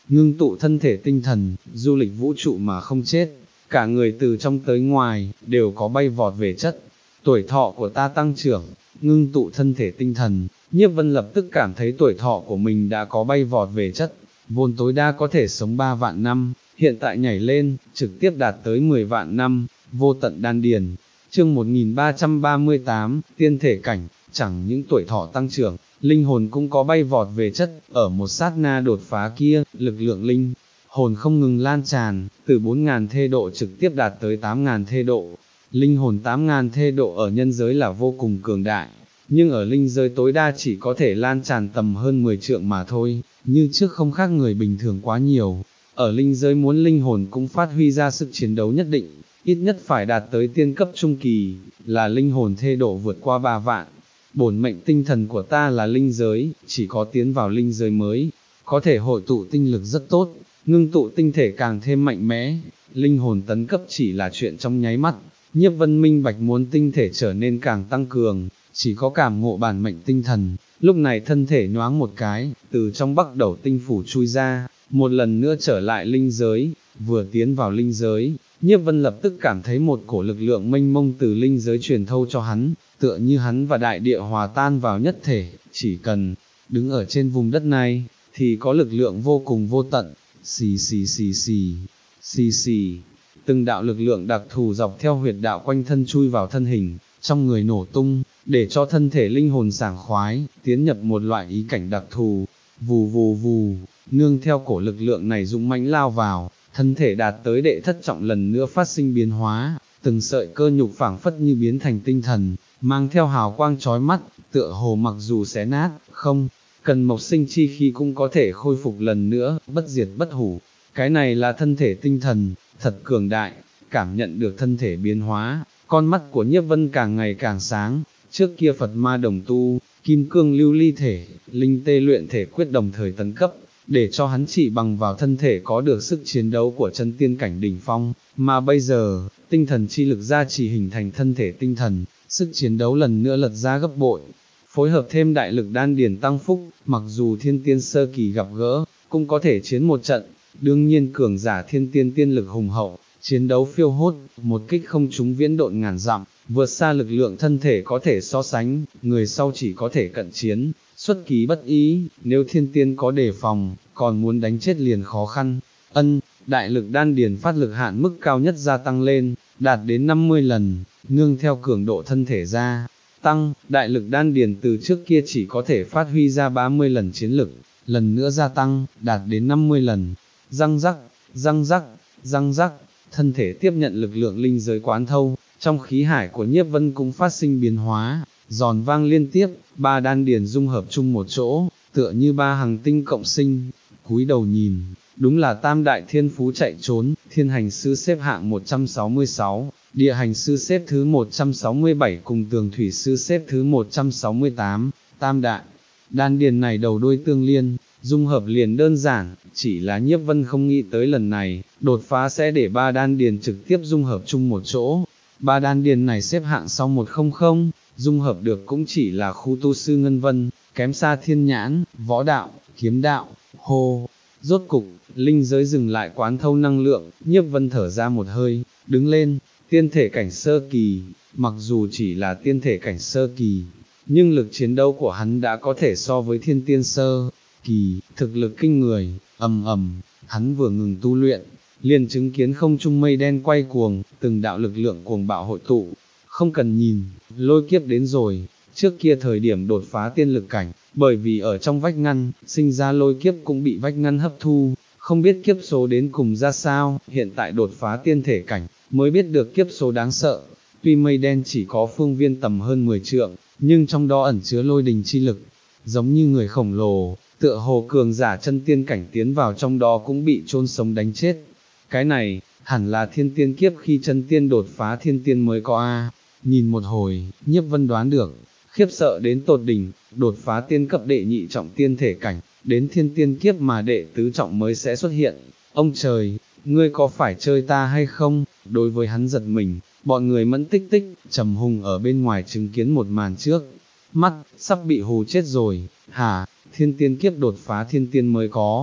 ngưng tụ thân thể tinh thần, du lịch vũ trụ mà không chết, cả người từ trong tới ngoài, đều có bay vọt về chất. Tuổi thọ của ta tăng trưởng, ngưng tụ thân thể tinh thần, Nhiếp Vân lập tức cảm thấy tuổi thọ của mình đã có bay vọt về chất, vốn tối đa có thể sống ba vạn năm, hiện tại nhảy lên, trực tiếp đạt tới mười vạn năm, vô tận đan điền. Chương một nghìn ba trăm ba mươi tám, tiên thể cảnh, chẳng những tuổi thọ tăng trưởng, linh hồn cũng có bay vọt về chất, ở một sát na đột phá kia, lực lượng linh hồn không ngừng lan tràn, từ bốn nghìn thê độ trực tiếp đạt tới tám nghìn thê độ. Linh hồn tám nghìn thê độ ở nhân giới là vô cùng cường đại, nhưng ở linh giới tối đa chỉ có thể lan tràn tầm hơn mười trượng mà thôi, như trước không khác người bình thường quá nhiều. Ở linh giới muốn linh hồn cũng phát huy ra sức chiến đấu nhất định, ít nhất phải đạt tới tiên cấp trung kỳ, là linh hồn thê độ vượt qua ba vạn. Bổn mệnh tinh thần của ta là linh giới, chỉ có tiến vào linh giới mới, có thể hội tụ tinh lực rất tốt, ngưng tụ tinh thể càng thêm mạnh mẽ, linh hồn tấn cấp chỉ là chuyện trong nháy mắt. Nhiếp Vân minh bạch muốn tinh thể trở nên càng tăng cường, chỉ có cảm ngộ bản mệnh tinh thần, lúc này thân thể nhoáng một cái, từ trong bắc đầu tinh phủ chui ra, một lần nữa trở lại linh giới, vừa tiến vào linh giới, Nhiếp Vân lập tức cảm thấy một cổ lực lượng mênh mông từ linh giới truyền thâu cho hắn, tựa như hắn và đại địa hòa tan vào nhất thể, chỉ cần đứng ở trên vùng đất này, thì có lực lượng vô cùng vô tận, xì xì xì xì, xì xì, từng đạo lực lượng đặc thù dọc theo huyệt đạo quanh thân chui vào thân hình, trong người nổ tung, để cho thân thể linh hồn sảng khoái, tiến nhập một loại ý cảnh đặc thù, vù vù vù, nương theo cổ lực lượng này dũng mãnh lao vào, thân thể đạt tới đệ thất trọng lần nữa phát sinh biến hóa, từng sợi cơ nhục phảng phất như biến thành tinh thần, mang theo hào quang chói mắt, tựa hồ mặc dù xé nát, không cần mộc sinh chi khi cũng có thể khôi phục lần nữa, bất diệt bất hủ. Cái này là thân thể tinh thần, thật cường đại, cảm nhận được thân thể biến hóa, con mắt của Nhiếp Vân càng ngày càng sáng, trước kia Phật ma đồng tu, kim cương lưu ly thể, linh tê luyện thể quyết đồng thời tấn cấp, để cho hắn chỉ bằng vào thân thể có được sức chiến đấu của chân tiên cảnh đỉnh phong, mà bây giờ, tinh thần chi lực gia trì hình thành thân thể tinh thần, sức chiến đấu lần nữa lật ra gấp bội, phối hợp thêm đại lực đan điền tăng phúc, mặc dù thiên tiên sơ kỳ gặp gỡ, cũng có thể chiến một trận, đương nhiên cường giả thiên tiên tiên lực hùng hậu, chiến đấu phiêu hốt, một kích không trúng viễn độn ngàn dặm, vượt xa lực lượng thân thể có thể so sánh, người sau chỉ có thể cận chiến, xuất kỳ bất ý, nếu thiên tiên có đề phòng, còn muốn đánh chết liền khó khăn. Ân, đại lực đan điền phát lực hạn mức cao nhất gia tăng lên, đạt đến năm mươi lần, nương theo cường độ thân thể gia tăng, đại lực đan điền từ trước kia chỉ có thể phát huy ra ba mươi lần chiến lực, lần nữa gia tăng, đạt đến năm mươi lần. Răng rắc, răng rắc, răng rắc, thân thể tiếp nhận lực lượng linh giới quán thâu, trong khí hải của Nhiếp Vân cũng phát sinh biến hóa, giòn vang liên tiếp, ba đan điền dung hợp chung một chỗ, tựa như ba hằng tinh cộng sinh. Cúi đầu nhìn, đúng là tam đại thiên phú chạy trốn, thiên hành sư xếp hạng một trăm sáu mươi sáu, địa hành sư xếp thứ một trăm sáu mươi bảy cùng tường thủy sư xếp thứ một trăm sáu mươi tám, tam đại đan điền này đầu đuôi tương liên, dung hợp liền đơn giản, chỉ là Nhiếp Vân không nghĩ tới lần này, đột phá sẽ để ba đan điền trực tiếp dung hợp chung một chỗ. Ba đan điền này xếp hạng sau một trăm, dung hợp được cũng chỉ là khu tu sư Ngân Vân, kém xa thiên nhãn, võ đạo, kiếm đạo, hô. Rốt cục, linh giới dừng lại quán thâu năng lượng, Nhiếp Vân thở ra một hơi, đứng lên, tiên thể cảnh sơ kỳ, mặc dù chỉ là tiên thể cảnh sơ kỳ, nhưng lực chiến đấu của hắn đã có thể so với thiên tiên sơ kỳ, thực lực kinh người, ầm ầm, hắn vừa ngừng tu luyện, liền chứng kiến không trung mây đen quay cuồng, từng đạo lực lượng cuồng bạo hội tụ, không cần nhìn, lôi kiếp đến rồi. Trước kia thời điểm đột phá tiên lực cảnh, bởi vì ở trong vách ngăn, sinh ra lôi kiếp cũng bị vách ngăn hấp thu, không biết kiếp số đến cùng ra sao, hiện tại đột phá tiên thể cảnh, mới biết được kiếp số đáng sợ. Tuy mây đen chỉ có phương viên tầm hơn mười trượng, nhưng trong đó ẩn chứa lôi đình chi lực, giống như người khổng lồ, tựa hồ cường giả chân tiên cảnh tiến vào trong đó cũng bị chôn sống đánh chết. Cái này, hẳn là thiên tiên kiếp khi chân tiên đột phá thiên tiên mới có a. Nhìn một hồi, Nhiếp Vân đoán được, khiếp sợ đến tột đỉnh, đột phá tiên cấp đệ nhị trọng tiên thể cảnh, đến thiên tiên kiếp mà đệ tứ trọng mới sẽ xuất hiện. Ông trời, ngươi có phải chơi ta hay không? Đối với hắn giật mình, bọn người Mẫn Tích Tích, Trầm Hùng ở bên ngoài chứng kiến một màn trước mắt, sắp bị hù chết rồi. Hả, thiên tiên kiếp đột phá thiên tiên mới có,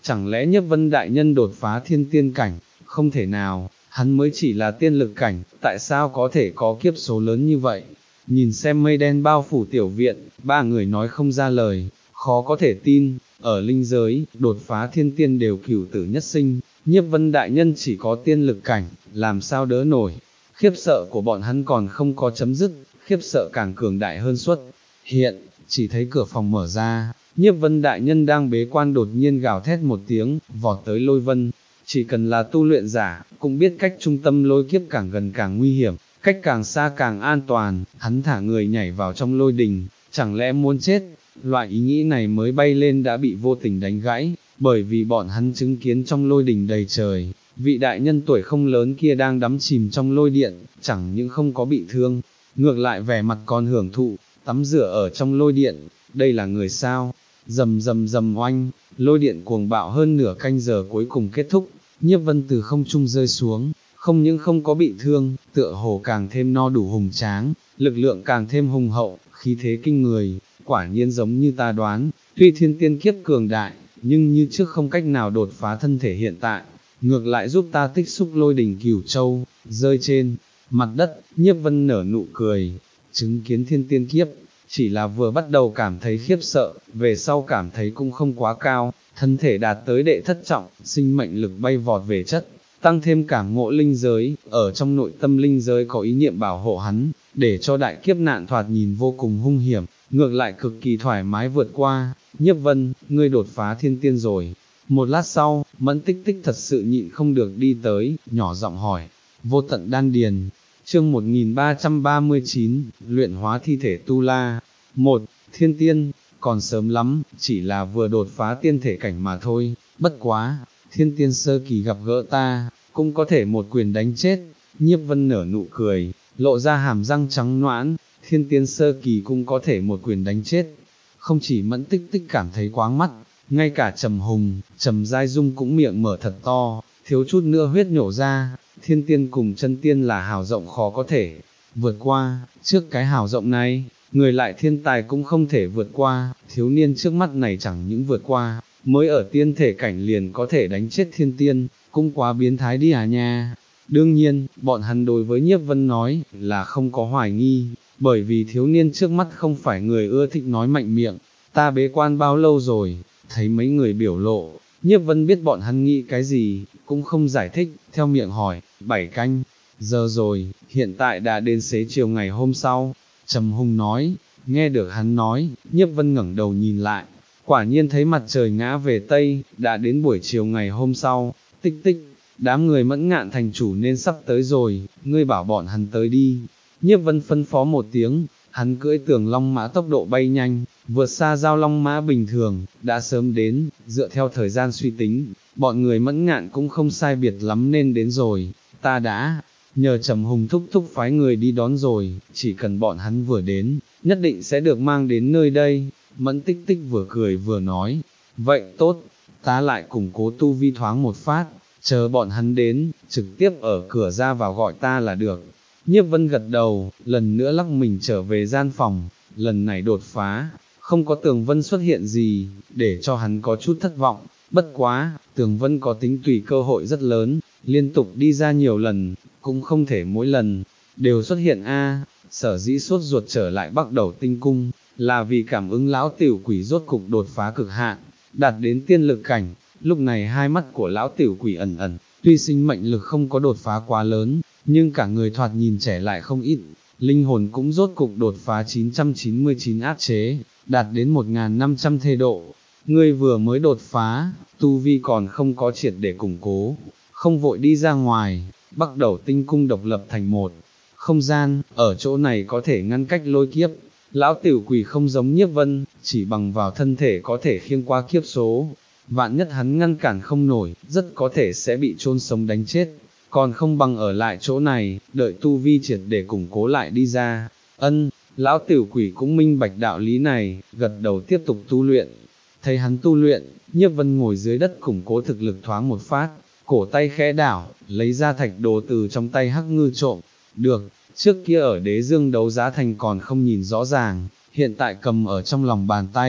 chẳng lẽ Nhiếp Vân đại nhân đột phá thiên tiên cảnh, không thể nào, hắn mới chỉ là tiên lực cảnh, tại sao có thể có kiếp số lớn như vậy? Nhìn xem mây đen bao phủ tiểu viện, ba người nói không ra lời, khó có thể tin, ở linh giới, đột phá thiên tiên đều cửu tử nhất sinh, Nhiếp Vân đại nhân chỉ có tiên lực cảnh, làm sao đỡ nổi? Khiếp sợ của bọn hắn còn không có chấm dứt, khiếp sợ càng cường đại hơn suốt. Hiện, chỉ thấy cửa phòng mở ra, Nhiếp Vân đại nhân đang bế quan đột nhiên gào thét một tiếng, vọt tới Lôi Vân. Chỉ cần là tu luyện giả, cũng biết cách trung tâm lôi kiếp càng gần càng nguy hiểm, cách càng xa càng an toàn, hắn thả người nhảy vào trong lôi đình, chẳng lẽ muốn chết? Loại ý nghĩ này mới bay lên đã bị vô tình đánh gãy, bởi vì bọn hắn chứng kiến trong lôi đình đầy trời, vị đại nhân tuổi không lớn kia đang đắm chìm trong lôi điện, chẳng những không có bị thương, ngược lại vẻ mặt còn hưởng thụ, tắm rửa ở trong lôi điện, đây là người sao? Rầm rầm rầm oanh, lôi điện cuồng bạo hơn nửa canh giờ cuối cùng kết thúc, Nhiếp Vân từ không trung rơi xuống, không những không có bị thương, tựa hồ càng thêm no đủ hùng tráng, lực lượng càng thêm hùng hậu, khí thế kinh người, quả nhiên giống như ta đoán, tuy thiên tiên kiếp cường đại, nhưng như trước không cách nào đột phá thân thể hiện tại, ngược lại giúp ta tích xúc lôi đỉnh cửu châu, rơi trên mặt đất. Nhiếp Vân nở nụ cười, chứng kiến thiên tiên kiếp, chỉ là vừa bắt đầu cảm thấy khiếp sợ, về sau cảm thấy cũng không quá cao, thân thể đạt tới đệ thất trọng, sinh mệnh lực bay vọt về chất, tăng thêm cảm ngộ linh giới, ở trong nội tâm linh giới có ý niệm bảo hộ hắn, để cho đại kiếp nạn thoạt nhìn vô cùng hung hiểm, ngược lại cực kỳ thoải mái vượt qua. Nhiếp Vân, ngươi đột phá thiên tiên rồi. Một lát sau, Mẫn Tích Tích thật sự nhịn không được đi tới, nhỏ giọng hỏi, vô tận đan điền. Chương một nghìn ba trăm ba mươi chín, luyện hóa thi thể tu la. Một, thiên tiên, còn sớm lắm, chỉ là vừa đột phá tiên thể cảnh mà thôi, bất quá, thiên tiên sơ kỳ gặp gỡ ta, cũng có thể một quyền đánh chết. Nhiếp Vân nở nụ cười, lộ ra hàm răng trắng noãn, thiên tiên sơ kỳ cũng có thể một quyền đánh chết. Không chỉ Mẫn Tích Tích cảm thấy quáng mắt, ngay cả Trầm Hùng, Trầm Giai Dung cũng miệng mở thật to, thiếu chút nữa huyết nhổ ra. Thiên tiên cùng chân tiên là hào rộng khó có thể vượt qua, trước cái hào rộng này, người lại thiên tài cũng không thể vượt qua, thiếu niên trước mắt này chẳng những vượt qua, mới ở tiên thể cảnh liền có thể đánh chết thiên tiên, cũng quá biến thái đi à nha. Đương nhiên, bọn hắn đối với Nhiếp Vân nói, là không có hoài nghi, bởi vì thiếu niên trước mắt không phải người ưa thích nói mạnh miệng. Ta bế quan bao lâu rồi, thấy mấy người biểu lộ, Nhiếp Vân biết bọn hắn nghĩ cái gì, cũng không giải thích, theo miệng hỏi, bảy canh, giờ rồi, hiện tại đã đến xế chiều ngày hôm sau. Trầm Hùng nói, nghe được hắn nói, Nhiếp Vân ngẩng đầu nhìn lại, quả nhiên thấy mặt trời ngã về Tây, đã đến buổi chiều ngày hôm sau. Tích Tích, đám người Mẫn Ngạn thành chủ nên sắp tới rồi, ngươi bảo bọn hắn tới đi. Nhiếp Vân phân phó một tiếng, hắn cưỡi Tường Long mã tốc độ bay nhanh, vượt xa Giao Long mã bình thường, đã sớm đến, dựa theo thời gian suy tính, bọn người Mẫn Ngạn cũng không sai biệt lắm nên đến rồi, ta đã nhờ Trầm Hùng thúc thúc phái người đi đón rồi, chỉ cần bọn hắn vừa đến, nhất định sẽ được mang đến nơi đây. Mẫn Tích Tích vừa cười vừa nói, vậy tốt, ta lại củng cố tu vi thoáng một phát, chờ bọn hắn đến, trực tiếp ở cửa ra vào gọi ta là được. Nhiếp Vân gật đầu, lần nữa lắc mình trở về gian phòng, lần này đột phá, không có Tường Vân xuất hiện gì, để cho hắn có chút thất vọng, bất quá, Tường Vân có tính tùy cơ hội rất lớn, liên tục đi ra nhiều lần, cũng không thể mỗi lần đều xuất hiện a. Sở dĩ sốt ruột trở lại Bắc Đầu Tinh Cung, là vì cảm ứng lão tiểu quỷ rốt cục đột phá cực hạn, đạt đến tiên lực cảnh. Lúc này hai mắt của lão tiểu quỷ ẩn ẩn, tuy sinh mệnh lực không có đột phá quá lớn, nhưng cả người thoạt nhìn trẻ lại không ít, linh hồn cũng rốt cục đột phá chín trăm chín mươi chín áp chế, đạt đến một nghìn năm trăm thê độ. Ngươi vừa mới đột phá, tu vi còn không có triệt để củng cố, không vội đi ra ngoài. Bắc Đầu Tinh Cung độc lập thành một không gian, ở chỗ này có thể ngăn cách lôi kiếp. Lão tiểu quỷ không giống Nhiếp Vân, chỉ bằng vào thân thể có thể khiêng qua kiếp số, vạn nhất hắn ngăn cản không nổi, rất có thể sẽ bị chôn sống đánh chết, còn không bằng ở lại chỗ này, đợi tu vi triệt để củng cố lại đi ra. Ân, lão tiểu quỷ cũng minh bạch đạo lý này, gật đầu tiếp tục tu luyện. Thấy hắn tu luyện, Nhiếp Vân ngồi dưới đất củng cố thực lực thoáng một phát, cổ tay khẽ đảo, lấy ra thạch đồ từ trong tay Hắc Ngư trộm. Được, trước kia ở Đế Dương đấu giá thành còn không nhìn rõ ràng, hiện tại cầm ở trong lòng bàn tay,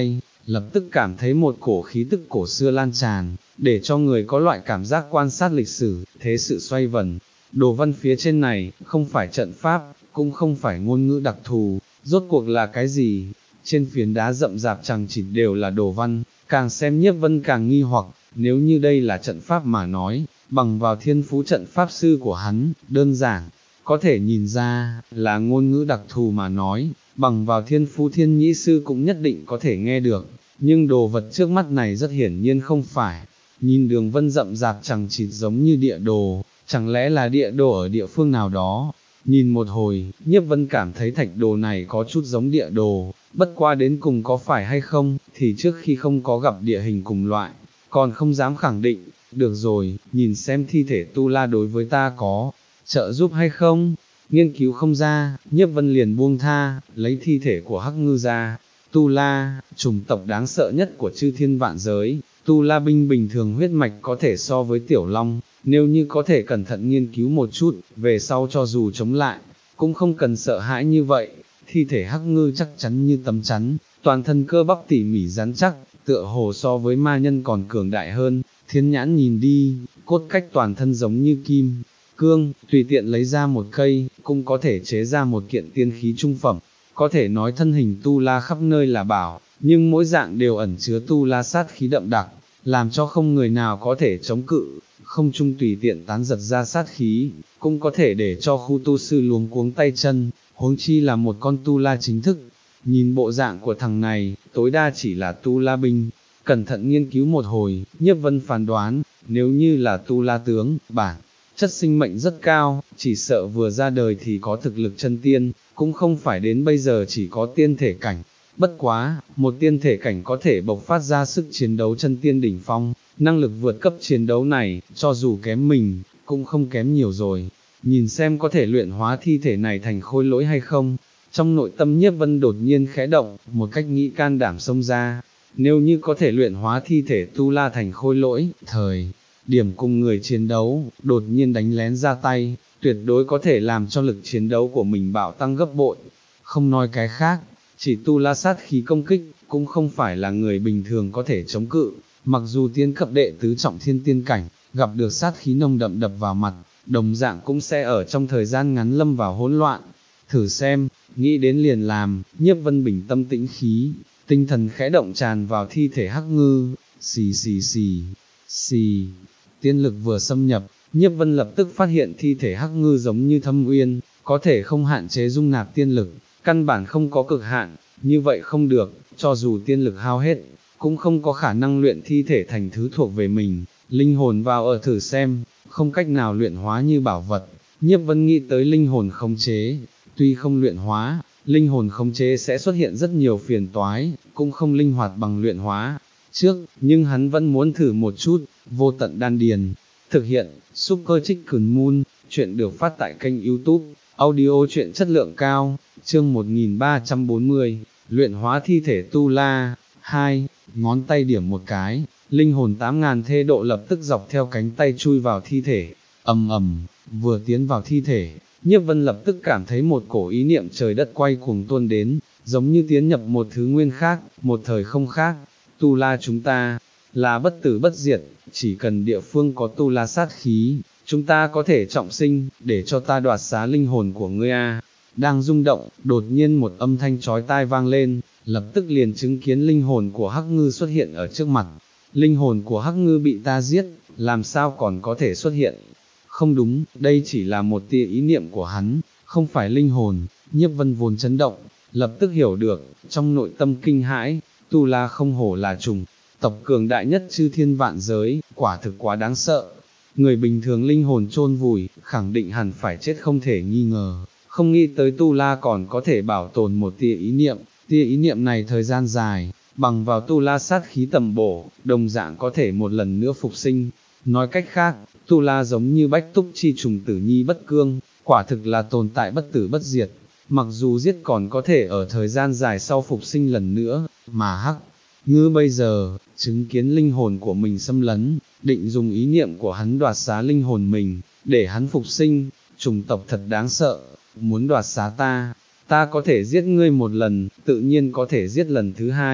lập tức cảm thấy một cổ khí tức cổ xưa lan tràn, để cho người có loại cảm giác quan sát lịch sử, thế sự xoay vần. Đồ văn phía trên này, không phải trận pháp, cũng không phải ngôn ngữ đặc thù, rốt cuộc là cái gì? Trên phiến đá rậm rạp chằng chịt đều là đồ văn, càng xem Nhiếp Vân càng nghi hoặc, nếu như đây là trận pháp mà nói, bằng vào thiên phú trận pháp sư của hắn, đơn giản, có thể nhìn ra, là ngôn ngữ đặc thù mà nói, bằng vào thiên phú thiên nhĩ sư cũng nhất định có thể nghe được, nhưng đồ vật trước mắt này rất hiển nhiên không phải, nhìn đường vân rậm rạp chằng chịt giống như địa đồ, chẳng lẽ là địa đồ ở địa phương nào đó. Nhìn một hồi, Nhiếp Vân cảm thấy thạch đồ này có chút giống địa đồ, bất qua đến cùng có phải hay không, thì trước khi không có gặp địa hình cùng loại, còn không dám khẳng định. Được rồi, nhìn xem thi thể Tu La đối với ta có trợ giúp hay không. Nghiên cứu không ra, Nhiếp Vân liền buông tha, lấy thi thể của Hắc Ngư ra. Tu La, chủng tộc đáng sợ nhất của chư thiên vạn giới, Tu La binh bình thường huyết mạch có thể so với Tiểu Long, nếu như có thể cẩn thận nghiên cứu một chút, về sau cho dù chống lại, cũng không cần sợ hãi như vậy. Thi thể Hắc Ngư chắc chắn như tấm chắn, toàn thân cơ bắp tỉ mỉ rắn chắc, tựa hồ so với ma nhân còn cường đại hơn. Thiên nhãn nhìn đi, cốt cách toàn thân giống như kim cương, tùy tiện lấy ra một cây, cũng có thể chế ra một kiện tiên khí trung phẩm. Có thể nói thân hình Tu La khắp nơi là bảo, nhưng mỗi dạng đều ẩn chứa Tu La sát khí đậm đặc, làm cho không người nào có thể chống cự. Không trung tùy tiện tán giật ra sát khí, cũng có thể để cho khu tu sư luống cuống tay chân, huống chi là một con Tu La chính thức. Nhìn bộ dạng của thằng này, tối đa chỉ là Tu La binh. Cẩn thận nghiên cứu một hồi, Nhiếp Vân phán đoán, nếu như là Tu La tướng, bản chất sinh mệnh rất cao, chỉ sợ vừa ra đời thì có thực lực chân tiên, cũng không phải đến bây giờ chỉ có tiên thể cảnh. Bất quá, một tiên thể cảnh có thể bộc phát ra sức chiến đấu chân tiên đỉnh phong, năng lực vượt cấp chiến đấu này, cho dù kém mình, cũng không kém nhiều rồi. Nhìn xem có thể luyện hóa thi thể này thành khôi lỗi hay không. Trong nội tâm Nhiếp Vân đột nhiên khẽ động, một cách nghĩ can đảm xông ra. Nếu như có thể luyện hóa thi thể Tu La thành khôi lỗi, thời điểm cùng người chiến đấu, đột nhiên đánh lén ra tay, tuyệt đối có thể làm cho lực chiến đấu của mình bạo tăng gấp bội. Không nói cái khác, chỉ Tu La sát khí công kích, cũng không phải là người bình thường có thể chống cự, mặc dù tiên cấp đệ tứ trọng thiên tiên cảnh, gặp được sát khí nồng đậm đập vào mặt, đồng dạng cũng sẽ ở trong thời gian ngắn lâm vào hỗn loạn. Thử xem, nghĩ đến liền làm, Nhiếp Vân bình tâm tĩnh khí, tinh thần khẽ động tràn vào thi thể Hắc Ngư, xì xì xì, xì, tiên lực vừa xâm nhập, Nhiếp Vân lập tức phát hiện thi thể Hắc Ngư giống như thâm uyên, có thể không hạn chế dung nạp tiên lực, căn bản không có cực hạn, như vậy không được, cho dù tiên lực hao hết, cũng không có khả năng luyện thi thể thành thứ thuộc về mình, linh hồn vào ở thử xem, không cách nào luyện hóa như bảo vật. Nhiếp Vân nghĩ tới linh hồn khống chế, tuy không luyện hóa, linh hồn khống chế sẽ xuất hiện rất nhiều phiền toái, cũng không linh hoạt bằng luyện hóa trước, nhưng hắn vẫn muốn thử một chút. Vô tận đan điền, thực hiện, Super Chicken Moon, chuyện được phát tại kênh YouTube, audio chuyện chất lượng cao, chương một nghìn ba trăm bốn mươi, luyện hóa thi thể Tu La. Hai, ngón tay điểm một cái, linh hồn tám ngàn thê độ lập tức dọc theo cánh tay chui vào thi thể, ầm ầm, vừa tiến vào thi thể, Nhiếp Vân lập tức cảm thấy một cổ ý niệm trời đất quay cuồng tuôn đến, giống như tiến nhập một thứ nguyên khác, một thời không khác. Tu La chúng ta là bất tử bất diệt, chỉ cần địa phương có Tu La sát khí, chúng ta có thể trọng sinh, để cho ta đoạt xá linh hồn của ngươi a. Đang rung động, đột nhiên một âm thanh chói tai vang lên, lập tức liền chứng kiến linh hồn của Hắc Ngư xuất hiện ở trước mặt. Linh hồn của Hắc Ngư bị ta giết, làm sao còn có thể xuất hiện? Không đúng, đây chỉ là một tia ý niệm của hắn, không phải linh hồn. Nhiếp Vân vốn chấn động, lập tức hiểu được, trong nội tâm kinh hãi, Tu La không hổ là trùng tộc cường đại nhất chư thiên vạn giới, quả thực quá đáng sợ. Người bình thường linh hồn chôn vùi, khẳng định hẳn phải chết không thể nghi ngờ, không nghĩ tới Tu La còn có thể bảo tồn một tia ý niệm, tia ý niệm này thời gian dài, bằng vào Tu La sát khí tầm bổ, đồng dạng có thể một lần nữa phục sinh. Nói cách khác, Tu La giống như bách túc chi trùng tử nhi bất cương, quả thực là tồn tại bất tử bất diệt, mặc dù giết còn có thể ở thời gian dài sau phục sinh lần nữa, mà Hắc Ngư bây giờ, chứng kiến linh hồn của mình xâm lấn, định dùng ý niệm của hắn đoạt xá linh hồn mình, để hắn phục sinh. Chủng tộc thật đáng sợ, muốn đoạt xá ta, ta có thể giết ngươi một lần, tự nhiên có thể giết lần thứ hai.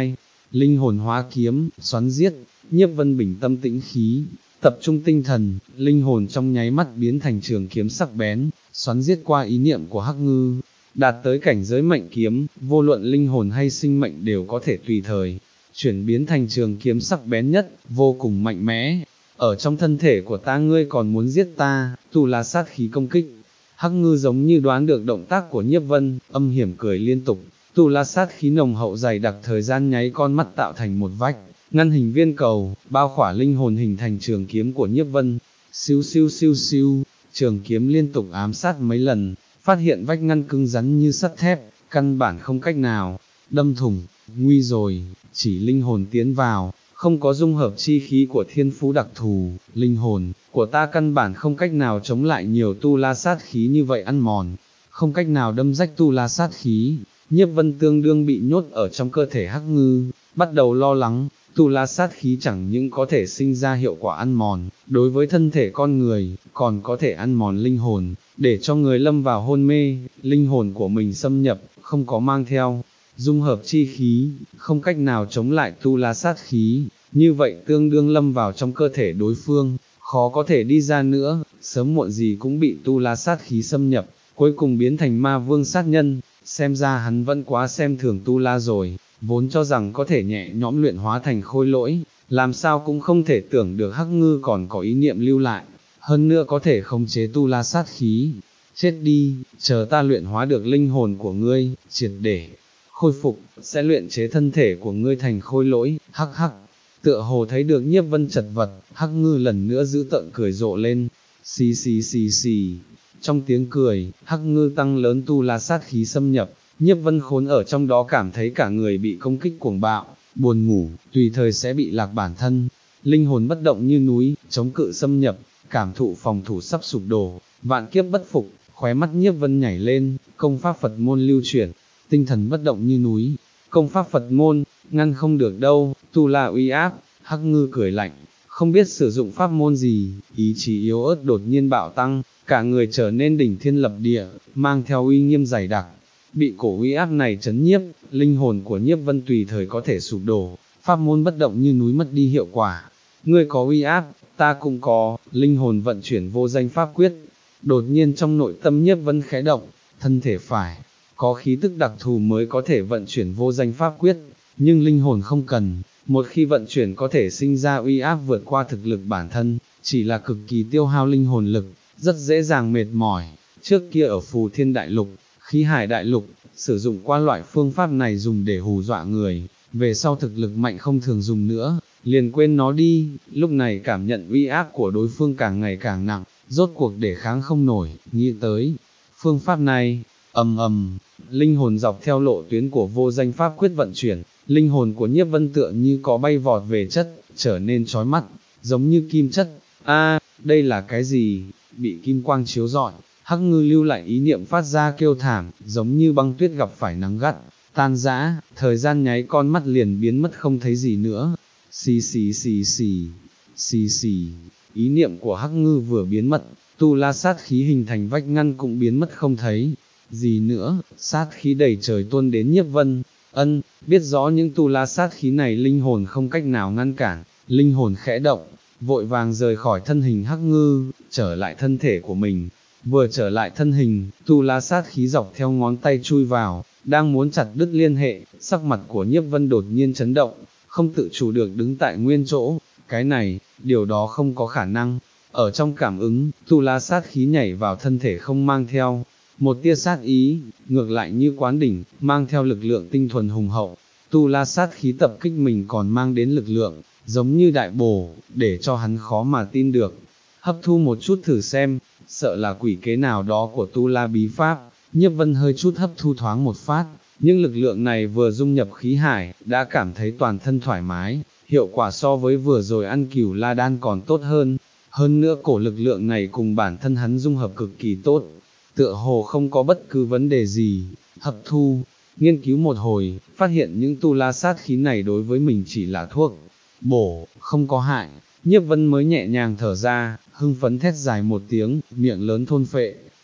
linh hồn hóa kiếm, xoắn giết, Nhiếp Vân bình tâm tĩnh khí, tập trung tinh thần, linh hồn trong nháy mắt biến thành trường kiếm sắc bén, xoắn giết qua ý niệm của Hắc Ngư, đạt tới cảnh giới mệnh kiếm, vô luận linh hồn hay sinh mệnh đều có thể tùy thời, chuyển biến thành trường kiếm sắc bén nhất, vô cùng mạnh mẽ. Ở trong thân thể của ta ngươi còn muốn giết ta, tu la sát khí công kích. Hắc Ngư giống như đoán được động tác của Nhiếp Vân, âm hiểm cười liên tục, tu la sát khí nồng hậu dày đặc thời gian nháy con mắt tạo thành một vách, ngăn hình viên cầu, bao khỏa linh hồn hình thành trường kiếm của Nhiếp Vân. Siêu siêu siêu siêu, trường kiếm liên tục ám sát mấy lần, phát hiện vách ngăn cứng rắn như sắt thép, căn bản không cách nào đâm thủng. Nguy rồi, chỉ linh hồn tiến vào, không có dung hợp chi khí của thiên phú đặc thù, linh hồn của ta căn bản không cách nào chống lại nhiều tu la sát khí như vậy ăn mòn, không cách nào đâm rách tu la sát khí. Nhiếp Vân tương đương bị nhốt ở trong cơ thể Hắc Ngư, bắt đầu lo lắng, tu la sát khí chẳng những có thể sinh ra hiệu quả ăn mòn, đối với thân thể con người, còn có thể ăn mòn linh hồn, để cho người lâm vào hôn mê, linh hồn của mình xâm nhập, không có mang theo dung hợp chi khí, không cách nào chống lại tu la sát khí, như vậy tương đương lâm vào trong cơ thể đối phương, khó có thể đi ra nữa, sớm muộn gì cũng bị tu la sát khí xâm nhập, cuối cùng biến thành ma vương sát nhân. Xem ra hắn vẫn quá xem thường tu la rồi, vốn cho rằng có thể nhẹ nhõm luyện hóa thành khôi lỗi, làm sao cũng không thể tưởng được Hắc Ngư còn có ý niệm lưu lại, hơn nữa có thể khống chế tu la sát khí. Chết đi, chờ ta luyện hóa được linh hồn của ngươi, triệt để khôi phục, sẽ luyện chế thân thể của ngươi thành khôi lỗi. Hắc hắc, tựa hồ thấy được Nhiếp Vân chật vật, Hắc Ngư lần nữa giữ tợn cười rộ lên, xì xì xì xì. Trong tiếng cười, Hắc Ngư tăng lớn tu la sát khí xâm nhập, Nhiếp Vân khốn ở trong đó cảm thấy cả người bị công kích cuồng bạo, buồn ngủ, tùy thời sẽ bị lạc bản thân, linh hồn bất động như núi, chống cự xâm nhập, cảm thụ phòng thủ sắp sụp đổ, vạn kiếp bất phục, khóe mắt Nhiếp Vân nhảy lên, công pháp Phật môn lưu chuyển, tinh thần bất động như núi, công pháp Phật môn, ngăn không được đâu, tu la uy áp. Hắc Ngư cười lạnh, không biết sử dụng pháp môn gì, ý chí yếu ớt đột nhiên bạo tăng, cả người trở nên đỉnh thiên lập địa, mang theo uy nghiêm dày đặc. Bị cổ uy áp này chấn nhiếp, linh hồn của Nhiếp Vân tùy thời có thể sụp đổ, pháp môn bất động như núi mất đi hiệu quả. Ngươi có uy áp, ta cũng có, linh hồn vận chuyển vô danh pháp quyết. Đột nhiên trong nội tâm Nhiếp Vân khẽ động, thân thể phải có khí tức đặc thù mới có thể vận chuyển vô danh pháp quyết, nhưng linh hồn không cần, một khi vận chuyển có thể sinh ra uy áp vượt qua thực lực bản thân, chỉ là cực kỳ tiêu hao linh hồn lực, rất dễ dàng mệt mỏi. Trước kia ở Phù Thiên Đại Lục, Khí Hải Đại Lục, sử dụng qua loại phương pháp này dùng để hù dọa người, về sau thực lực mạnh không thường dùng nữa, liền quên nó đi. Lúc này cảm nhận uy áp của đối phương càng ngày càng nặng, rốt cuộc để kháng không nổi, nghĩ tới phương pháp này, ầm ầm, linh hồn dọc theo lộ tuyến của vô danh pháp quyết vận chuyển, linh hồn của Nhiếp Vân tựa như có bay vọt về chất, trở nên chói mắt, giống như kim chất. A, đây là cái gì? Bị kim quang chiếu rọi, Hắc Ngư lưu lại ý niệm phát ra kêu thảm, giống như băng tuyết gặp phải nắng gắt, tan rã, thời gian nháy con mắt liền biến mất không thấy gì nữa. Xì xì xì xì, xì xì, ý niệm của Hắc Ngư vừa biến mất, tu la sát khí hình thành vách ngăn cũng biến mất không thấy gì nữa, sát khí đầy trời tuôn đến Nhiếp Vân. Ân, biết rõ những tu la sát khí này linh hồn không cách nào ngăn cản, linh hồn khẽ động, vội vàng rời khỏi thân hình Hắc Ngư, trở lại thân thể của mình. Vừa trở lại thân hình, tu la sát khí dọc theo ngón tay chui vào, đang muốn chặt đứt liên hệ, sắc mặt của Nhiếp Vân đột nhiên chấn động, không tự chủ được đứng tại nguyên chỗ. Cái này, điều đó không có khả năng. Ở trong cảm ứng, tu la sát khí nhảy vào thân thể không mang theo một tia sát ý, ngược lại như quán đỉnh, mang theo lực lượng tinh thuần hùng hậu. Tu la sát khí tập kích mình còn mang đến lực lượng, giống như đại bổ, để cho hắn khó mà tin được. Hấp thu một chút thử xem, sợ là quỷ kế nào đó của tu la bí pháp. Nhiếp Vân hơi chút hấp thu thoáng một phát, nhưng lực lượng này vừa dung nhập khí hải, đã cảm thấy toàn thân thoải mái, hiệu quả so với vừa rồi ăn cửu la đan còn tốt hơn. Hơn nữa cổ lực lượng này cùng bản thân hắn dung hợp cực kỳ tốt, tựa hồ không có bất cứ vấn đề gì. Hấp thu, nghiên cứu một hồi, phát hiện những tu la sát khí này đối với mình chỉ là thuốc bổ, không có hại. Nhiếp Vân mới nhẹ nhàng thở ra, hưng phấn thét dài một tiếng, miệng lớn thôn phệ,